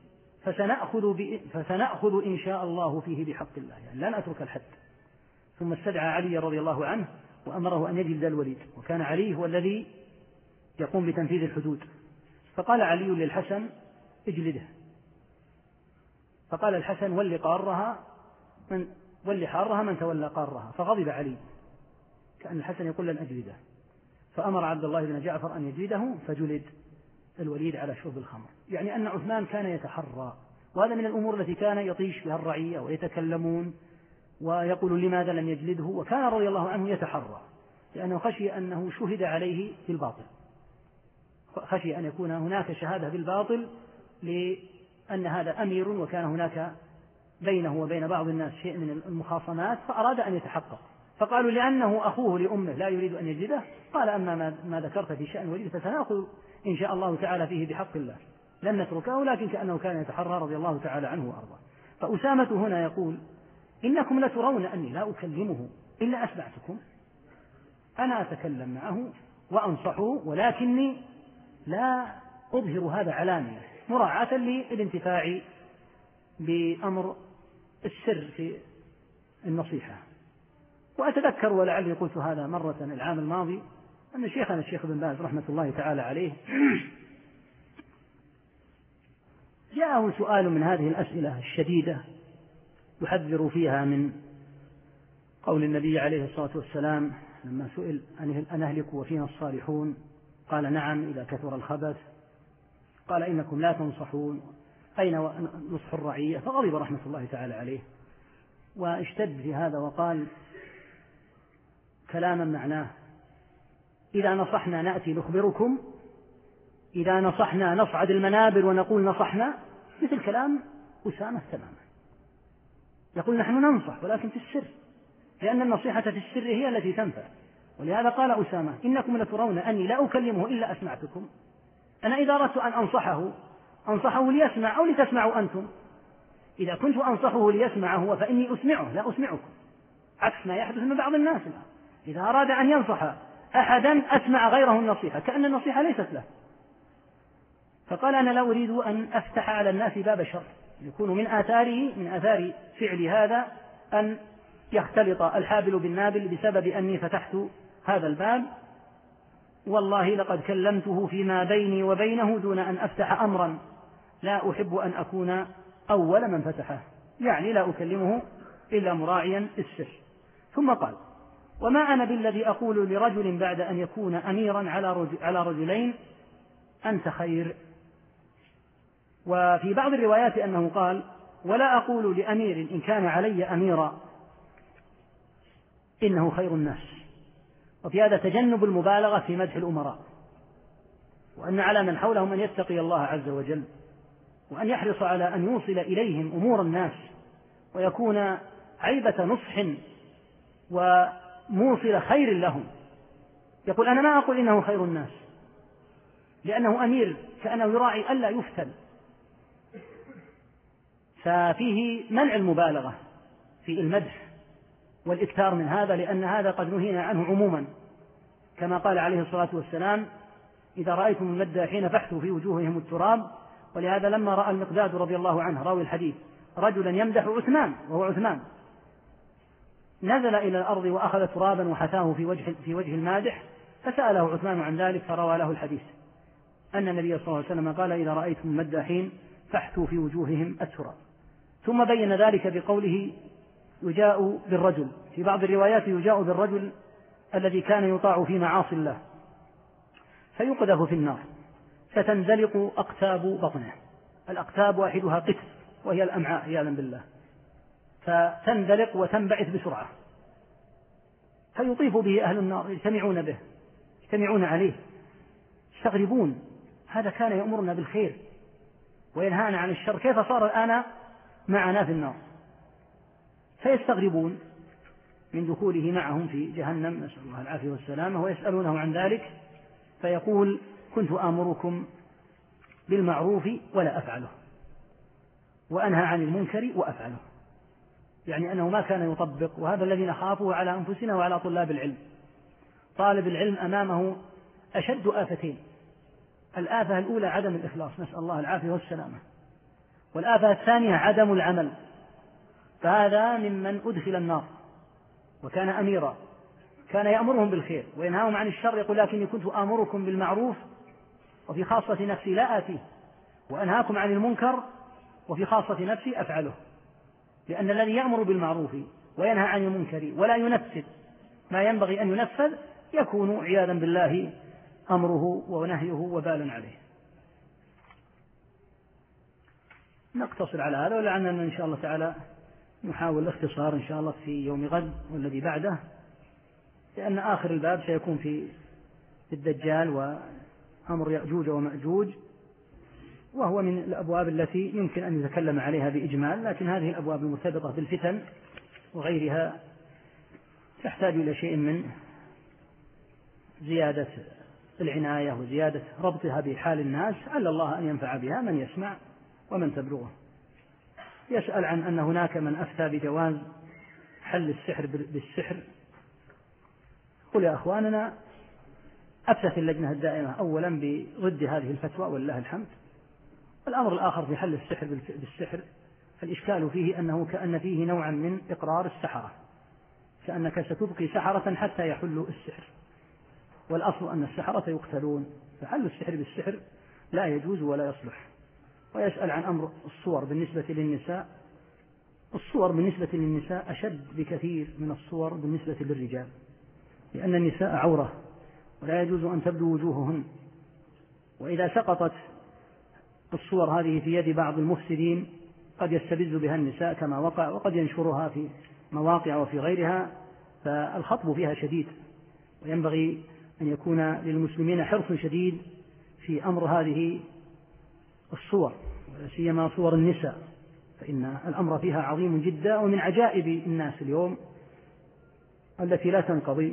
[SPEAKER 3] فسنأخذ إن شاء الله فيه بحق الله، يعني لا نترك الحد. ثم استدعى علي رضي الله عنه وأمره أن يجلد الوليد، وكان علي هو الذي يقوم بتنفيذ الحدود. فقال علي للحسن: اجلده. فقال الحسن: ولي حارها من تولى قارها. فغضب علي، كأن الحسن يقول: لن أجلده. فأمر عبد الله بن جعفر أن يجلده، فجلد الوليد على شرب الخمر. يعني أن عثمان كان يتحرى، وهذا من الأمور التي كان يطيش بها الرعية ويتكلمون ويقول لماذا لم يجلده، وكان رضي الله عنه يتحرى لأنه خشي أنه شهد عليه بالباطل، خشي أن يكون هناك شهادة بالباطل لأن هذا أمير وكان هناك بينه وبين بعض الناس شيء من المخاصمات، فأراد أن يتحقق. فقالوا: لأنه أخوه لأمه لا يريد أن يجلده. قال: أما ما ذكرت في شأن وليد فسنأخذ إن شاء الله تعالى فيه بحق الله، لن نتركه. لكن كأنه كان يتحرى رضي الله تعالى عنه وأرضاه. فأسامة هنا يقول: إنكم لترون أني لا أكلمه إلا أسمعتكم، أنا أتكلم معه وأنصحه، ولكني لا أظهر هذا علانية مراعاة للانتفاع بأمر السر في النصيحة. وأتذكر ولعلي قلت هذا مرة العام الماضي أن شيخنا الشيخ بن باز رحمة الله تعالى عليه جاءه سؤال من هذه الأسئلة الشديدة يحذر فيها من قول النبي عليه الصلاة والسلام لما سئل: أن أهلك وفينا الصالحون؟ قال: نعم إذا كثر الخبث. قال: إنكم لا تنصحون، أين نصح الرعية؟ فغضب رحمة الله تعالى عليه واشتد في هذا وقال كلاما معناه: إذا نصحنا نأتي نخبركم، إذا نصحنا نصعد المنابر ونقول نصحنا، مثل كلام أسامة تماما. يقول: نحن ننصح ولكن في السر، لأن النصيحة في السر هي التي تنفع. ولهذا قال أسامة: إنكم لترون أني لا أكلمه إلا أسمعتكم. أنا إذا أردت أن أنصحه ليسمع أو لتسمعوا أنتم. إذا كنت أنصحه ليسمع فإني أسمعه لا أسمعكم، عكس ما يحدث من بعض الناس. إذا أراد أن ينصح أحدا أسمع غيره النصيحة كأن النصيحة ليست له. فقال: أنا لا أريد أن أفتح على الناس باب شر، يكون من آثار فعل هذا أن يختلط الحابل بالنابل بسبب أني فتحت هذا الباب. والله لقد كلمته فيما بيني وبينه دون أن أفتح أمرا لا أحب أن أكون أول من فتحه. يعني لا أكلمه إلا مراعيا السر. ثم قال: وما أنا بالذي أقول لرجل بعد أن يكون أميرا على رجلين أنت خير. وفي بعض الروايات أنه قال: ولا أقول لأمير إن كان علي أميرا إنه خير الناس. وفي هذا تجنب المبالغة في مدح الأمراء، وأن على من حولهم أن يتقي الله عز وجل، وأن يحرص على أن يوصل إليهم أمور الناس، ويكون عيبة نصح وموصل خير لهم. يقول: أنا ما أقول إنه خير الناس، لأنه أمير كأنه يراعي ألا يفتن، ففيه منع المبالغة في المدح والإكثار من هذا، لأن هذا قد نهينا عنه عموما، كما قال عليه الصلاة والسلام: إذا رأيتم المداحين فاحثوا في وجوههم التراب. ولهذا لما رأى المقداد رضي الله عنه راوي الحديث رجلا يمدح عثمان وهو عثمان، نزل إلى الأرض وأخذ ترابا وحثاه في وجه المادح، فسأله عثمان عن ذلك فروى له الحديث أن النبي صلى الله عليه وسلم قال: إذا رأيتم المداحين فاحثوا في وجوههم التراب. ثم بين ذلك بقوله: يجاء بالرجل، في بعض الروايات يجاء بالرجل الذي كان يطاع في معاصي الله فيقذف في النار فتنزلق أقتاب بطنه. الأقتاب واحدها قتل وهي الأمعاء عياذا بالله، فتندلق وتنبعث بسرعة، فيطيف به أهل النار يجتمعون به، يجتمعون عليه يستغربون: هذا كان يأمرنا بالخير وينهانا عن الشر، كيف صار الآن معنا في النار؟ فيستغربون من دخوله معهم في جهنم، نسأل الله العافية والسلامة، ويسألونه عن ذلك فيقول: كنت آمركم بالمعروف ولا أفعله، وأنهى عن المنكر وأفعله. يعني أنه ما كان يطبق، وهذا الذي نخافه على أنفسنا وعلى طلاب العلم. طالب العلم أمامه أشد آفتين: الآفة الأولى عدم الإخلاص، نسأل الله العافية والسلامة، والآفة الثانية عدم العمل. فهذا ممن أدخل النار وكان أميرا، كان يأمرهم بالخير وينهاهم عن الشر، يقول: لكني كنت آمركم بالمعروف وفي خاصة نفسي لا آتيه، وأنهاكم عن المنكر وفي خاصة نفسي أفعله. لأن الذي يأمر بالمعروف وينهى عن المنكر ولا ينفذ ما ينبغي أن ينفذ يكون عياذا بالله أمره ونهيه وبال عليه. نقتصر على هذا، ولعلنا إن شاء الله تعالى نحاول الاختصار إن شاء الله في يوم غد والذي بعده، لأن آخر الباب سيكون في الدجال وأمر يأجوج ومأجوج، وهو من الأبواب التي يمكن أن يتكلم عليها بإجمال، لكن هذه الأبواب المرتبطة بالفتن وغيرها تحتاج إلى شيء من زيادة العناية وزيادة ربطها بحال الناس، على الله أن ينفع بها من يسمع ومن تبلغه. يسأل عن أن هناك من أفتى بجواز حل السحر بالسحر. قل يا أخواننا، أفتت اللجنة الدائمة أولا برد هذه الفتوى ولله الحمد. الأمر الآخر في حل السحر بالسحر، فالإشكال فيه أنه كأن فيه نوعا من إقرار السحرة، كأنك ستبقي سحرة حتى يحلوا السحر، والأصل أن السحرة يقتلون، فحل السحر بالسحر لا يجوز ولا يصلح. ويسأل عن أمر الصور بالنسبة للنساء. الصور بالنسبة للنساء أشد بكثير من الصور بالنسبة للرجال، لأن النساء عورة ولا يجوز أن تبدو وجوههن، وإذا سقطت الصور هذه في يد بعض المفسدين قد يستبز بها النساء كما وقع، وقد ينشرها في مواقع وفي غيرها، فالخطب فيها شديد، وينبغي أن يكون للمسلمين حرص شديد في أمر هذه الصور، ولا سيما صور النساء، فإن الأمر فيها عظيم جدا، ومن عجائب الناس اليوم التي لا تنقضي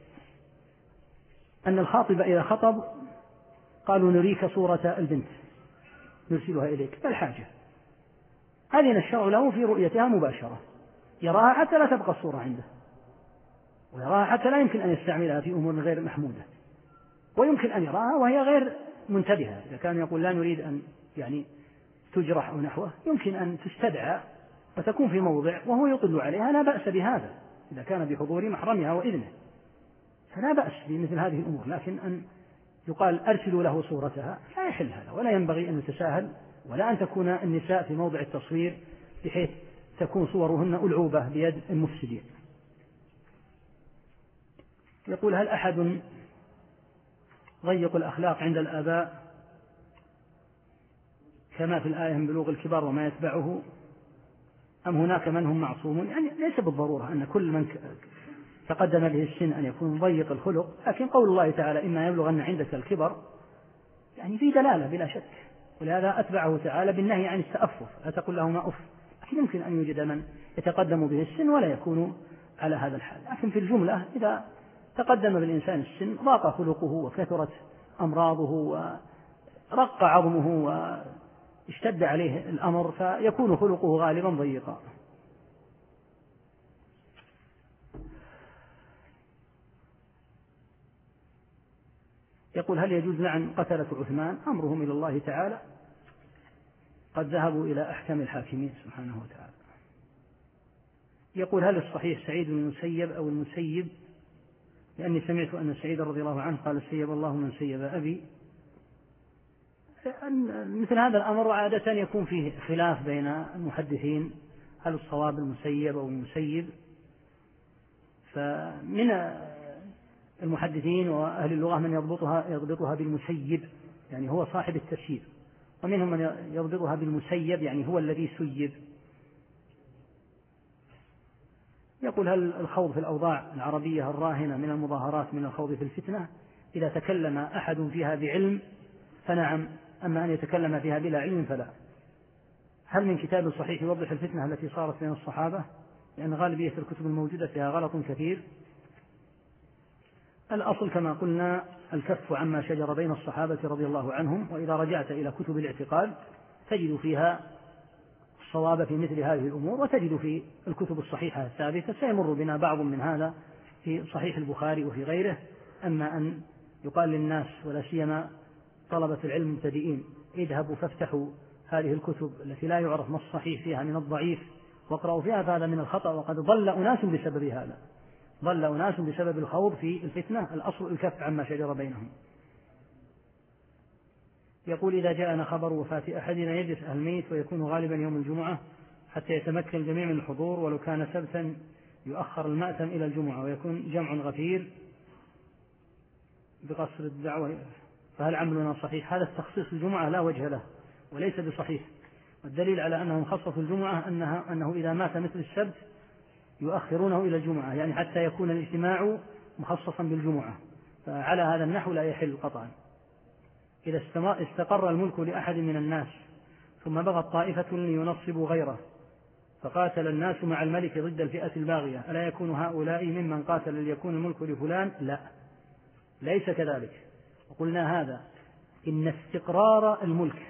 [SPEAKER 3] أن الخاطب إذا خطب قالوا: نريك صورة البنت نرسلها إليك، ما الحاجة؟ أذن الشرع له في رؤيتها مباشرة، يراها حتى لا تبقى الصورة عنده، ويراها حتى لا يمكن أن يستعملها في أمور غير محمودة، ويمكن أن يراها وهي غير منتبهة. إذا كان يقول لا نريد أن تجرح أو نحوه، يمكن أن تستدعى وتكون في موضع وهو يطل عليها، لا بأس بهذا إذا كان بحضور محرمها وإذنه، فلا بأس بمثل هذه الأمور. لكن أن يقال أرسلوا له صورتها لا يحل هذا، ولا ينبغي أن يتساهل، ولا أن تكون النساء في موضع التصوير بحيث تكون صورهن ألعوبة بيد المفسدين. يقول: هل أحد ضيق الأخلاق عند الآباء كما في الآية من بلوغ الكبار وما يتبعه، أم هناك من هم معصومون؟ يعني ليس بالضرورة أن كل من تقدم به السن أن يكون ضيق الخلق، لكن قول الله تعالى: إما يبلغن عندك الكبر، يعني في دلالة بلا شك، ولهذا أتبعه تعالى بالنهي عن التأفف، لا تقل لهما أف. لكن يمكن أن يوجد من يتقدم به السن ولا يكون على هذا الحال، لكن في الجملة إذا تقدم بالإنسان السن ضاق خلقه وكثرت أمراضه ورق عظمه واشتد عليه الأمر، فيكون خلقه غالبا ضيقا. يقول: هل يجوز لعن قتلة عثمان؟ أمرهم إلى الله تعالى، قد ذهبوا إلى أحكام الحاكمين سبحانه وتعالى. يقول: هل الصحيح سعيد بن المسيب أو المسيب؟ لأني سمعت أن سعيد رضي الله عنه قال: سيب الله من سيب أبي. مثل هذا الأمر عادة يكون فيه خلاف بين المحدثين، هل الصواب المسيب أو المسيب؟ فمن المحدثين وأهل اللغة من يضبطها بالمسيب، يعني هو صاحب التفسير، ومنهم من يضبطها بالمسيب، يعني هو الذي سيب. يقول: هل الخوض في الأوضاع العربية الراهنة من المظاهرات من الخوض في الفتنة؟ إذا تكلم أحد فيها بعلم فنعم، أما أن يتكلم فيها بلا علم فلا. هل من كتاب صحيح يوضح الفتنة التي صارت بين الصحابة؟ لأن غالبية الكتب الموجودة فيها غلط كثير. الأصل كما قلنا الكف عما شجر بين الصحابة رضي الله عنهم، وإذا رجعت إلى كتب الاعتقاد تجد فيها الصواب في مثل هذه الأمور، وتجد في الكتب الصحيحة الثابتة. سيمر بنا بعض من هذا في صحيح البخاري وفي غيره. أما أن يقال للناس ولا سيما طلبة العلم المبتدئين: اذهبوا فافتحوا هذه الكتب التي لا يعرف ما الصحيح فيها من الضعيف واقرأوا فيها، فهذا من الخطأ، وقد ضل أناس بسبب هذا، ضل أناس بسبب الخوض في الفتنة. الأصل الكف عما شجر بينهم. يقول: إذا جاءنا خبر وفاة أحدنا يجلس الميت ويكون غالبا يوم الجمعة حتى يتمكن الجميع من الحضور، ولو كان سبتا يؤخر المأتم إلى الجمعة ويكون جمع غفير بقصر الدعوة، فهل عملنا صحيح؟ هذا التخصيص الجمعة لا وجه له وليس بصحيح، والدليل على أنهم خصصوا الجمعة أنه إذا مات مثل السبت يؤخرونه إلى الجمعة، يعني حتى يكون الاجتماع مخصصا بالجمعة، فعلى هذا النحو لا يحل قطعا. إذا استقر الملك لأحد من الناس ثم بغت طائفة لينصبوا غيره فقاتل الناس مع الملك ضد الفئة الباغية، ألا يكون هؤلاء ممن قاتل ليكون الملك لفلان؟ لا، ليس كذلك. وقلنا هذا إن استقرار الملك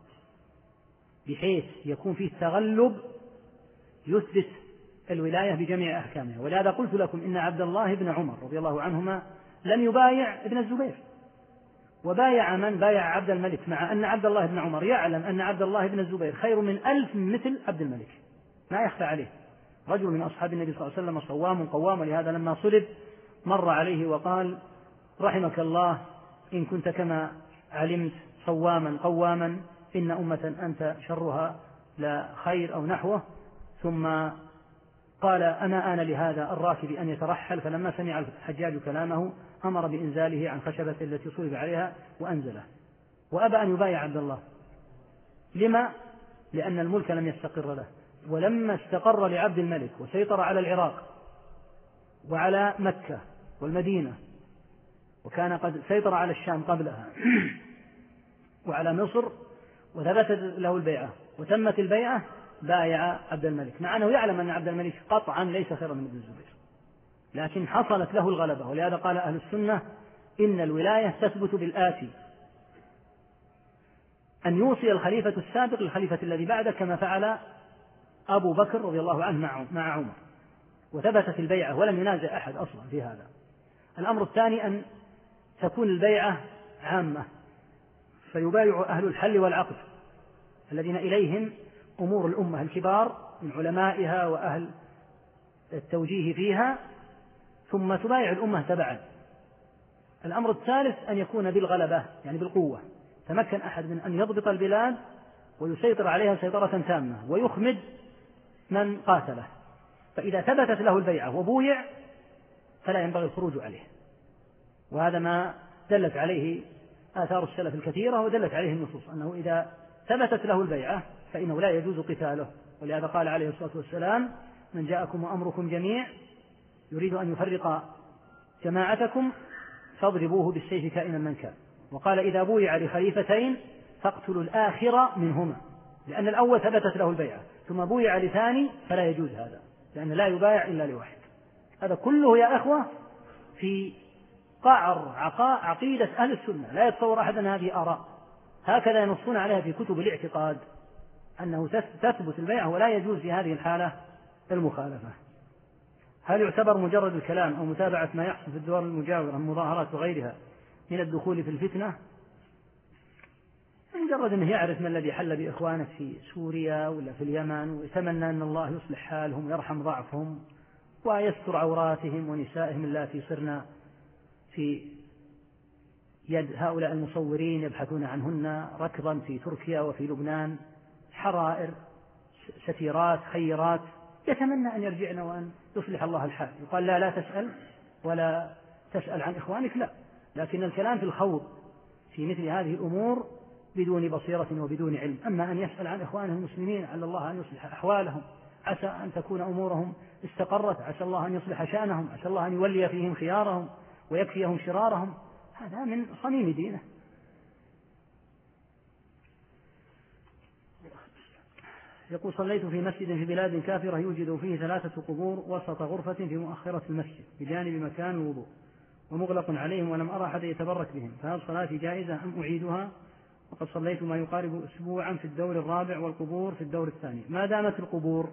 [SPEAKER 3] بحيث يكون فيه تغلب يثبت الولاية بجميع أحكامها. ولهذا قلت لكم إن عبد الله بن عمر رضي الله عنهما لم يبايع ابن الزبير، وبايع من؟ بايع عبد الملك، مع أن عبد الله بن عمر يعلم أن عبد الله بن الزبير خير من 1000 مثل عبد الملك، ما يخفى عليه، رجل من أصحاب النبي صلى الله عليه وسلم صوام قوام. ولهذا لما صلب مر عليه وقال: رحمك الله إن كنت كما علمت صواما قواما، إن أمة أنت شرها لا خير أو نحوه. ثم قال: أنا آن لهذا الراكب أن يترحل. فلما سمع الحجاج كلامه أمر بإنزاله عن خشبة التي صلب عليها وأنزله، وأبى أن يبايع عبد الله. لما؟ لأن الملك لم يستقر له. ولما استقر لعبد الملك وسيطر على العراق وعلى مكة والمدينة، وكان قد سيطر على الشام قبلها وعلى مصر، وثبتت له البيعة وتمت البيعة، بايع عبد الملك، مع أنه يعلم أن عبد الملك قطعا ليس خيرا من ابن الزبير، لكن حصلت له الغلبة. ولهذا قال أهل السنة: إن الولاية تثبت بالآتي، أن يوصي الخليفة السابق للخليفة الذي بعده، كما فعل أبو بكر رضي الله عنه مع عمر، وثبتت البيعة ولم ينازع أحد أصلا في هذا. الأمر الثاني أن تكون البيعة عامة، فيبايع أهل الحل والعقد الذين إليهم أمور الأمة الكبار من علمائها وأهل التوجيه فيها، ثم تبايع الأمة تبعا. الأمر الثالث أن يكون بالغلبة، يعني بالقوة، تمكن أحد من أن يضبط البلاد ويسيطر عليها سيطرة تامة ويخمد من قاتله، فإذا ثبتت له البيعة وبويع فلا ينبغي الخروج عليه. وهذا ما دلت عليه آثار السلف الكثيرة ودلت عليه النصوص، أنه إذا ثبتت له البيعة فإنه لا يجوز قتاله. ولهذا قال عليه الصلاة والسلام: من جاءكم وأمركم جميع يريد أن يفرق جماعتكم فاضربوه بالسيف كائنا من كان. وقال: إذا بويع لخليفتين فاقتلوا الآخر منهما، لأن الأول ثبتت له البيعة، ثم بويع لثاني فلا يجوز هذا، لأن لا يبايع إلا لواحد. هذا كله يا أخوة في قعر عقيدة أهل السنة، لا يتصور أحد أن هذه آراء، هكذا ينصون عليها في كتب الاعتقاد، أنه تثبت البيعة ولا يجوز في هذه الحالة المخالفة. هل يعتبر مجرد الكلام أو متابعة ما يحصل في الدول المجاورة من مظاهرات وغيرها من الدخول في الفتنة؟ مجرد أنه يعرف ما الذي حل بإخوانه في سوريا ولا في اليمن، ويتمنى أن الله يصلح حالهم ويرحم ضعفهم ويستر عوراتهم ونسائهم اللاتي صرنا في يد هؤلاء المصورين يبحثون عنهن ركضا في تركيا وفي لبنان، حرائر، ستيرات، خيرات، يتمنى أن يرجعنا وأن يصلح الله الحال. يقال: لا تسأل ولا تسأل عن إخوانك، لا، لكن الكلام في الخوض في مثل هذه الأمور بدون بصيرة وبدون علم. أما أن يسأل عن إخوانه المسلمين على الله أن يصلح أحوالهم، عسى أن تكون أمورهم استقرت، عسى الله أن يصلح شأنهم، عسى الله أن يولي فيهم خيارهم ويكفيهم شرارهم، هذا من صميم دينه. يقول: صليت في مسجد في بلاد كافرة يوجد فيه 3 قبور وسط غرفة في مؤخرة المسجد بجانب مكان الوضوء ومغلق عليهم، ولم أرى أحد يتبرك بهم، فهل صلاتي جائزة أم أعيدها؟ وقد صليت ما يقارب أسبوعا في الدور الرابع والقبور في الدور الثاني. ما دامت القبور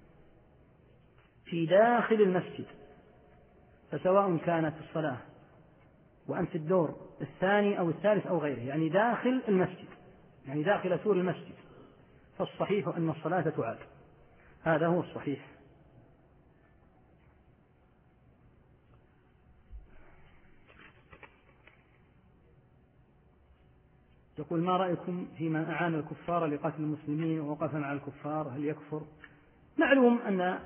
[SPEAKER 3] في داخل المسجد فسواء كانت الصلاة وأنت في الدور الثاني أو الثالث أو غيره، يعني داخل المسجد، يعني داخل سور المسجد، فالصحيح أن الصلاة تعاد، هذا هو الصحيح. يقول: ما رأيكم فيما أعان الكفار لقتل المسلمين ووقف مع الكفار، هل يكفر؟ معلوم أن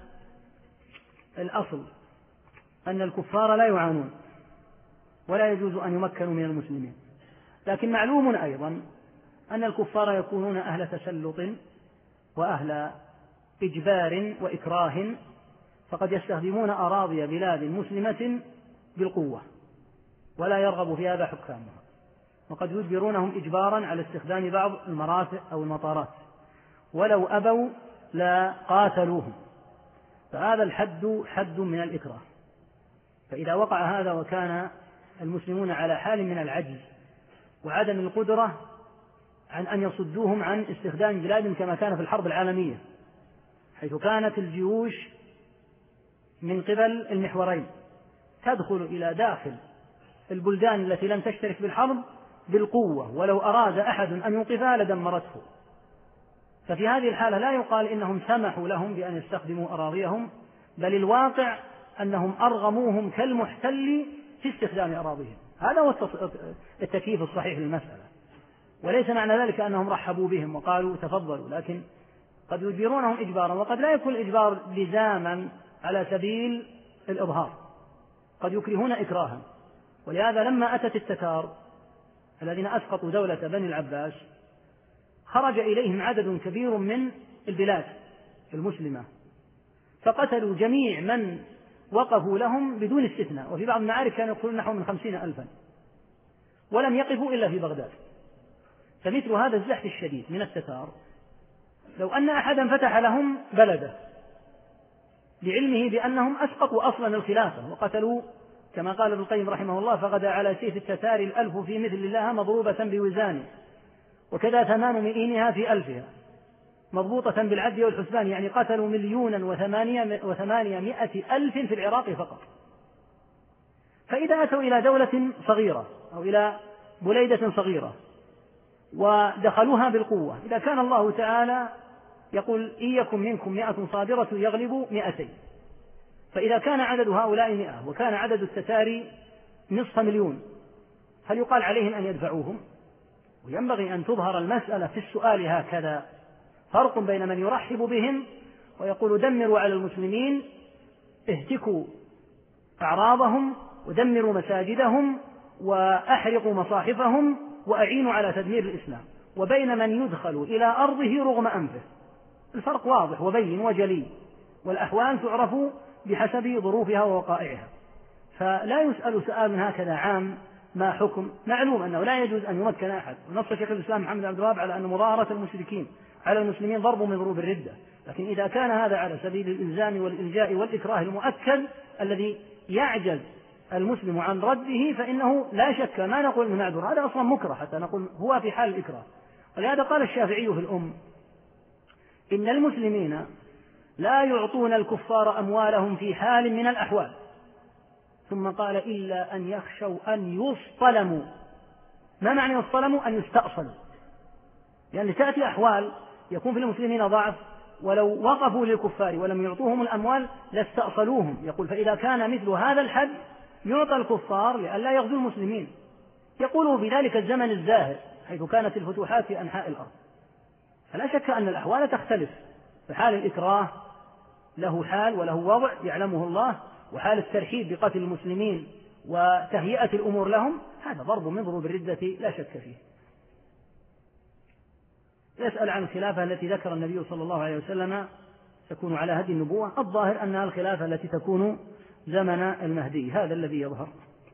[SPEAKER 3] الأصل أن الكفار لا يعانون ولا يجوز أن يمكنوا من المسلمين، لكن معلوم أيضا أن الكفار يكونون أهل تسلط وأهل إجبار وإكراه، فقد يستخدمون أراضي بلاد مسلمة بالقوة ولا يرغب في هذا حكامها، وقد يجبرونهم إجبارا على استخدام بعض المرافق أو المطارات، ولو أبوا لا قاتلوهم، فهذا الحد حد من الإكراه. فإذا وقع هذا وكان المسلمون على حال من العجز وعدم القدرة عن أن يصدوهم عن استخدام بلادهم كما كان في الحرب العالمية، حيث كانت الجيوش من قبل المحورين تدخل إلى داخل البلدان التي لم تشترك بالحرب بالقوة، ولو أراد أحد أن يوقفها لدمرته. ففي هذه الحالة لا يقال إنهم سمحوا لهم بأن يستخدموا أراضيهم، بل الواقع أنهم أرغموهم كالمحتل في استخدام أراضيهم. هذا هو التكييف الصحيح للمسألة، وليس معنى ذلك أنهم رحبوا بهم وقالوا تفضلوا، لكن قد يجبرونهم إجبارا، وقد لا يكون الإجبار لزاما على سبيل الإظهار، قد يكرهون إكراها. ولهذا لما أتت التتار الذين أسقطوا دولة بني العباس خرج إليهم عدد كبير من البلاد المسلمة، فقتلوا جميع من وقفوا لهم بدون استثناء، وفي بعض المعارك كانوا يقتلون نحو من 50,000، ولم يقفوا إلا في بغداد. فمثل هذا الزحف الشديد من التتار لو أن أحدا فتح لهم بلده لعلمه بأنهم أسقطوا أصلا الخلافة وقتلوا، كما قال ابن القيم رحمه الله: فغدا على سيف التتار 1000 في مثل الله مضروبة بوزان، وكذا 8 مئينها في 1000 مضبوطة بالعد والحسبان، يعني قتلوا 1,800,000 في العراق فقط. فإذا أتوا إلى دولة صغيرة أو إلى بليدة صغيرة ودخلوها بالقوة، إذا كان الله تعالى يقول: إن يكن منكم 100 صابرة يغلبوا 200، فإذا كان عدد هؤلاء 100 وكان عدد التتار 500,000، هل يقال عليهم أن يدفعوهم؟ وينبغي أن تظهر المسألة في السؤال هكذا، فرق بين من يرحب بهم ويقول دمروا على المسلمين، اهتكوا أعراضهم ودمروا مساجدهم وأحرقوا مصاحفهم وأعينوا على تدمير الإسلام، وبين من يدخل إلى أرضه رغم أنفه. الفرق واضح وبين وجلي، والأحوال تعرف بحسب ظروفها ووقائعها. فلا يسأل سؤال هكذا عام ما حكم. معلوم أنه لا يجوز أن يمكن أحد، ونص شيخ الإسلام محمد عبد الوهاب على أن مظاهرة المشركين على المسلمين ضرب من ضروب الردة، لكن إذا كان هذا على سبيل الإلزام والإلجاء والإكراه المؤكد الذي يعجز المسلم عن رده فإنه لا شك ما نقول أنه معذور، هذا أصلا مكره حتى نقول هو في حال الإكراه. ولهذا قال الشافعي في الأم: إن المسلمين لا يعطون الكفار أموالهم في حال من الأحوال، ثم قال: إلا أن يخشوا أن يصطلموا. ما معنى يصطلموا؟ أن يستأصلوا، يعني تأتي أحوال يكون في المسلمين ضعف، ولو وقفوا للكفار ولم يعطوهم الأموال لاستأصلوهم. يقول: فإذا كان مثل هذا الحد يعطى الكفار لئلا يغزو المسلمين. يقوله في ذلك الزمن الزاهر حيث كانت الفتوحات في أنحاء الأرض. فلا شك أن الأحوال تختلف، فحال الإكراه له حال وله وضع يعلمه الله، وحال الترحيب بقتل المسلمين وتهيئة الأمور لهم هذا ضرب من ضروب الردة لا شك فيه. يسأل عن الخلافة التي ذكر النبي صلى الله عليه وسلم تكون على هدي النبوة. الظاهر أنها الخلافة التي تكون زمن المهدي، هذا الذي يظهر.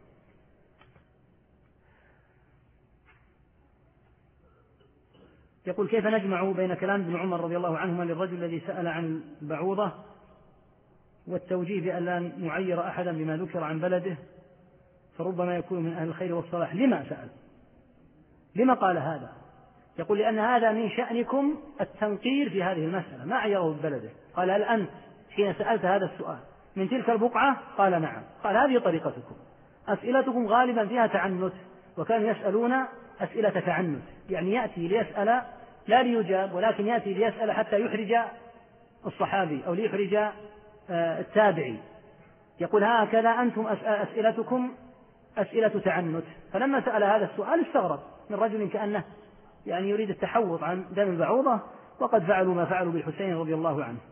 [SPEAKER 3] يقول: كيف نجمع بين كلام ابن عمر رضي الله عنهما للرجل الذي سأل عن البعوضة والتوجيه بأن لا نعير أحدا بما ذكر عن بلده فربما يكون من أهل الخير والصلاح؟ لما سأل؟ لما قال هذا؟ يقول: لأن هذا من شأنكم التنقير في هذه المسألة، ما عيره ببلده. قال: هل أنت حين سألت هذا السؤال من تلك البقعة؟ قال: نعم. قال: هذه طريقتكم، أسئلتكم غالبا فيها تعنت، وكانوا يسألون أسئلة تعنت، يعني يأتي ليسأل لا ليجاب، ولكن يأتي ليسأل حتى يحرج الصحابي أو ليحرج التابعي. يقول: هكذا أنتم أسئلتكم أسئلة تعنت. فلما سأل هذا السؤال استغرب من رجل كأنه يعني يريد التحوط عن دم البعوضة، وقد فعلوا ما فعلوا بالحسين رضي الله عنه.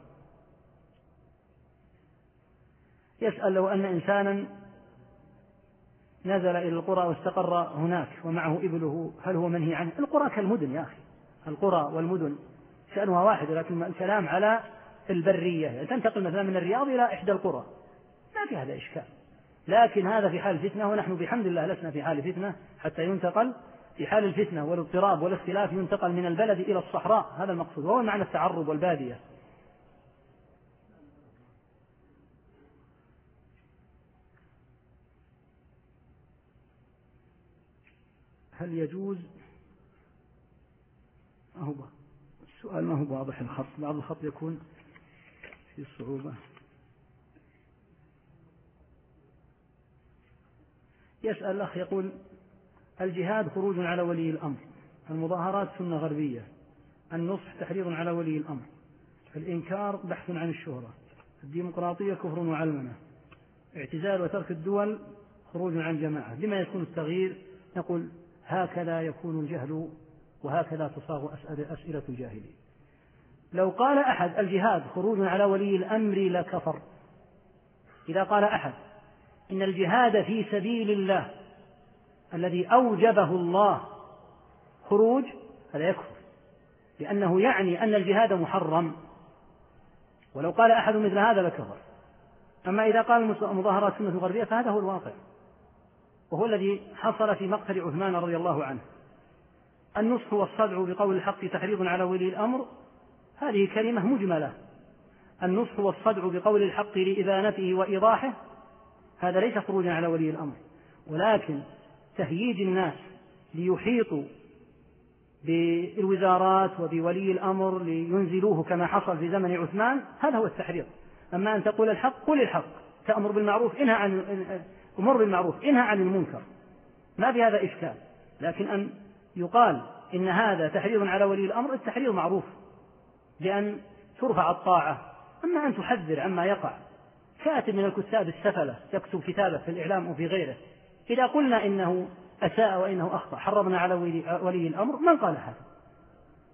[SPEAKER 3] يسأل: لو أن إنسانا نزل إلى القرى واستقر هناك ومعه إبله هل هو منهي عنه؟ القرى كالمدن يا أخي، القرى والمدن شأنها واحد، لكن الكلام على البرية، يعني تنتقل مثلا من الرياض إلى إحدى القرى ما في هذا إشكال، لكن هذا في حال فتنة، ونحن بحمد الله لسنا في حال فتنة حتى ينتقل. في حال الفتنة والاضطراب والاختلاف ينتقل من البلد إلى الصحراء، هذا المقصود، وهو معنى التعرب والبادية. هل يجوز؟ السؤال ما هو واضح الخط، بعض الخط يكون في صعوبة. يسأل الأخ يقول: الجهاد خروج على ولي الأمر، المظاهرات سنة غربية، النصح تحريض على ولي الأمر، الإنكار بحث عن الشهرة، الديمقراطية كفر وعلمنة، اعتزال وترك الدول خروج عن جماعة، لما يكون التغيير؟ نقول: هكذا يكون الجهل وهكذا تصاغ أسئلة الجاهلين. لو قال أحد الجهاد خروج على ولي الأمر لكفر. إذا قال أحد إن الجهاد في سبيل الله الذي أوجبه الله خروج، هذا يكفر، لأنه يعني أن الجهاد محرم. ولو قال أحد مثل هذا لكفر. أما إذا قال مظاهرات سنة غربية فهذا هو الواقع، وهو الذي حصل في مقتل عثمان رضي الله عنه. النصح والصدع بقول الحق تحريض على ولي الأمر، هذه كلمة مجملة. النصح والصدع بقول الحق لإذانته وإيضاحه هذا ليس خروجا على ولي الأمر، ولكن تهييج الناس ليحيطوا بالوزارات وبولي الأمر لينزلوه كما حصل في زمن عثمان، هذا هو التحريض. أما أن تقول الحق قل الحق، تأمر بالمعروف أمر بالمعروف انهى عن المنكر، ما في هذا إشكال. لكن أن يقال إن هذا تحريض على ولي الأمر، التحريض معروف بأن ترفع الطاعة. أما أن تحذر عما يقع، كاتب من الكتاب السفلة يكتب كتابه في الإعلام وفي غيره، إذا قلنا إنه أساء وإنه أخطأ حرضنا على ولي الأمر، من قال هذا؟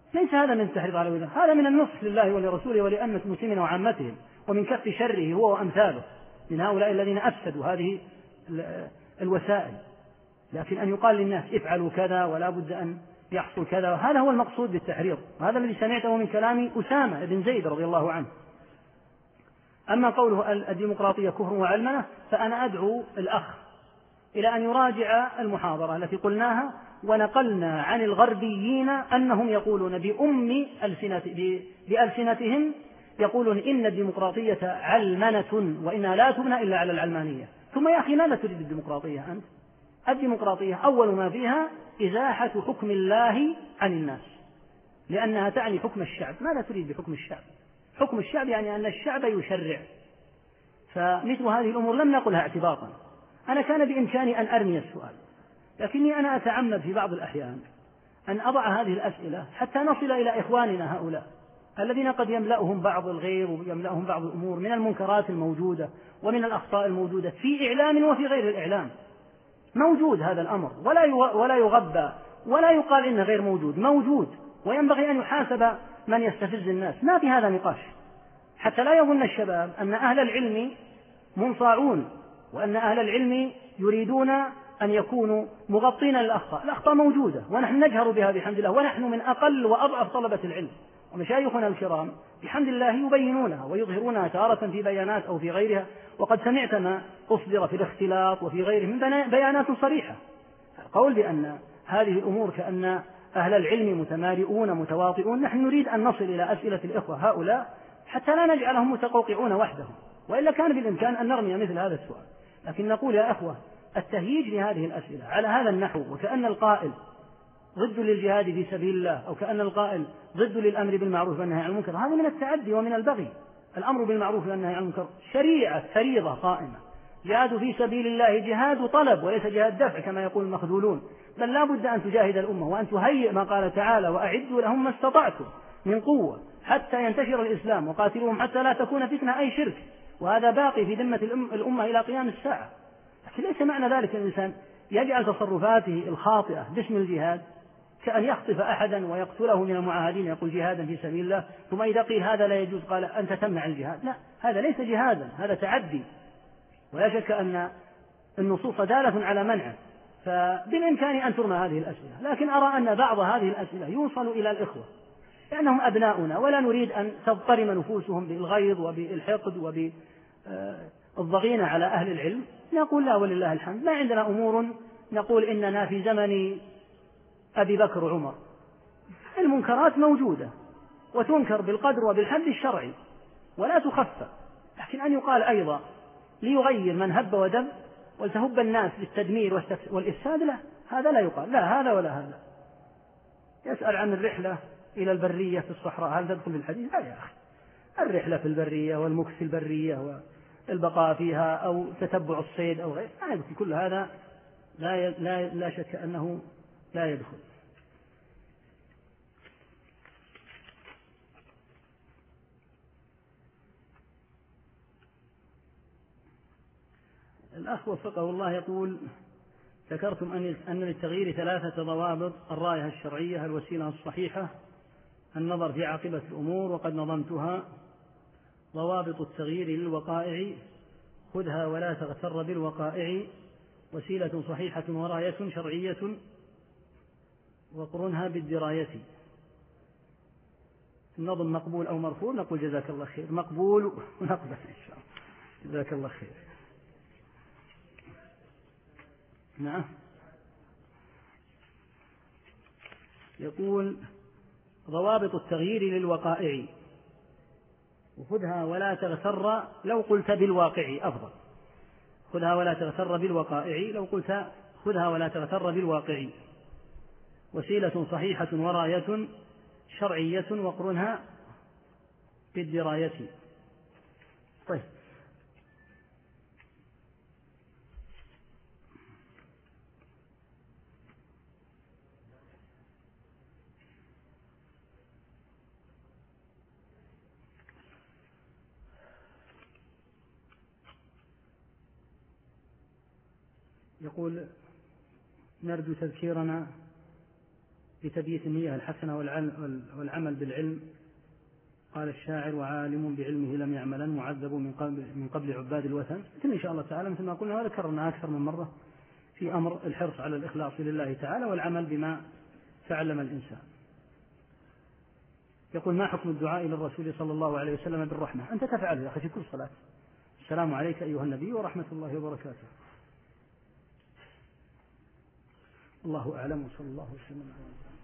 [SPEAKER 3] ليس هذا من التحريض على الولاء، هذا من النصح لله ولرسوله ولأئمة المسلمين وعامتهم، ومن كف شره هو وأمثاله من هؤلاء الذين أفسدوا هذه الوسائل. لكن أن يقال للناس افعلوا كذا ولا بد أن يحصل كذا، هذا هو المقصود بالتحريض، وهذا الذي سمعته من كلام أسامة بن زيد رضي الله عنه. أما قوله الديمقراطية كفر وعلمنة، فأنا أدعو الأخ إلى أن يراجع المحاضرة التي قلناها ونقلنا عن الغربيين أنهم يقولون بألسنتهم يقولون إن الديمقراطية علمنة وإنها لا تبنى إلا على العلمانية. ثم يا أخي ماذا تريد الديمقراطية أنت؟ الديمقراطية أول ما فيها إزاحة حكم الله عن الناس، لأنها تعني حكم الشعب. ماذا تريد بحكم الشعب؟ حكم الشعب يعني أن الشعب يشرع. فمثل هذه الأمور لم نقلها اعتباطا. أنا كان بإمكاني أن أرمي السؤال، لكني أنا أتعمد في بعض الأحيان أن أضع هذه الأسئلة حتى نصل إلى إخواننا هؤلاء الذين قد يملأهم بعض الغير ويملأهم بعض الأمور من المنكرات الموجودة ومن الأخطاء الموجودة في إعلام وفي غير الإعلام. موجود هذا الأمر ولا يغبى ولا يقال إنه غير موجود، موجود، وينبغي أن يحاسب من يستفز الناس. ما في هذا نقاش، حتى لا يظن الشباب أن أهل العلم منصاعون وأن أهل العلم يريدون أن يكونوا مغطين للأخطاء. الأخطاء موجودة ونحن نجهر بها بحمد الله، ونحن من أقل وأضعف طلبة العلم، ومشايخنا الكرام بحمد الله يبينونها ويظهرونها تارة في بيانات أو في غيرها. وقد سمعت ما أصدر في الاختلاط وفي غيره من بيانات صريحة. القول بأن هذه الأمور كأن أهل العلم متمارئون متواطئون، نحن نريد أن نصل إلى أسئلة الإخوة هؤلاء حتى لا نجعلهم متقوقعون وحدهم، وإلا كان بالإمكان أن نرمي مثل هذا السؤال. لكن نقول يا أخوة التهييج لهذه الأسئلة على هذا النحو وكأن القائل ضد للجهاد في سبيل الله أو كأن القائل ضد للأمر بالمعروف والنهي عن المنكر، هذا من التعدي ومن البغي. الأمر بالمعروف والنهي عن المنكر شريعة فريضة قائمة. جهاد في سبيل الله جهاد طلب وليس جهاد دفع كما يقول المخذولون، بل لا بد أن تجاهد الأمة وأن تهيئ ما قال تعالى وأعدوا لهم ما استطعتم من قوة حتى ينتشر الإسلام وقاتلوهم حتى لا تكون فتنة أي شرك، وهذا باقي في ذمة الأمة إلى قيام الساعة. لكن ليس معنى ذلك الإنسان يجعل تصرفاته الخاطئة باسم الجهاد كأن يخطف أحدا ويقتله من المعاهدين يقول جهادا في سبيل الله، ثم إذا قيل هذا لا يجوز قال أنت تمنع الجهاد. لا، هذا ليس جهادا، هذا تعدي، ولا شك أن النصوص دالة على منعه. فبالإمكان أن ترمى هذه الأسئلة، لكن أرى أن بعض هذه الأسئلة يوصل إلى الإخوة لأنهم أبناؤنا ولا نريد أن تضطرم نفوسهم بالغيظ وبالحقد وبالضغينة على أهل العلم. نقول لا ولله الحمد، ما عندنا أمور نقول إننا في زمن أبي بكر وعمر. المنكرات موجودة وتنكر بالقدر وبالحد الشرعي ولا تخفى، لكن أن يقال أيضا ليغير من هب ودب ولتهب الناس بالتدمير والإفساد، لا، هذا لا يقال، لا هذا ولا هذا. يسأل عن الرحلة إلى البرية في الصحراء هل تدخل بالحديث؟ لا يا أخي، الرحلة في البرية والمكث في البرية والبقاء فيها أو تتبع الصيد أو غيره لا يدخل، كل هذا لا شك أنه لا يدخل. الأخ وفقه الله يقول: ذكرتم أن للتغيير 3 ضوابط: الرائحة الشرعية، الوسيلة الصحيحة، النظر في عاقبة الأمور، وقد نظمتها. ضوابط التغيير للوقائع: خذها ولا تغتر بالوقائع، وسيلة صحيحة وراية شرعية، وقرنها بالدراية. النظم مقبول أو مرفوض؟ نقول جزاك الله خير، مقبول ونقبل إن شاء الله، جزاك الله خير. نعم. يقول: ضوابط التغيير للوقائع: وخذها ولا تغتر، لو قلت بالواقع أفضل، خذها ولا تغتر بالوقائع، لو قلت خذها ولا تغتر بالواقع، وسيلة صحيحة وراية شرعية، وقرنها بالدراية. طيب، يقول: نرجو تذكيرنا لتبييت النية الحسنة والعمل بالعلم. قال الشاعر: وعالم بعلمه لم يعملا معذب من قبل عباد الوثن. مثل إن شاء الله تعالى مثل ما قلنا وذكرنا أكثر من مرة في أمر الحرص على الإخلاص لله تعالى والعمل بما تعلم الإنسان. يقول: ما حكم الدعاء للرسول صلى الله عليه وسلم بالرحمة؟ أنت تفعله يا أخي في كل صلاة: السلام عليك أيها النبي ورحمة الله وبركاته. الله أعلم، وصلى الله وسلم على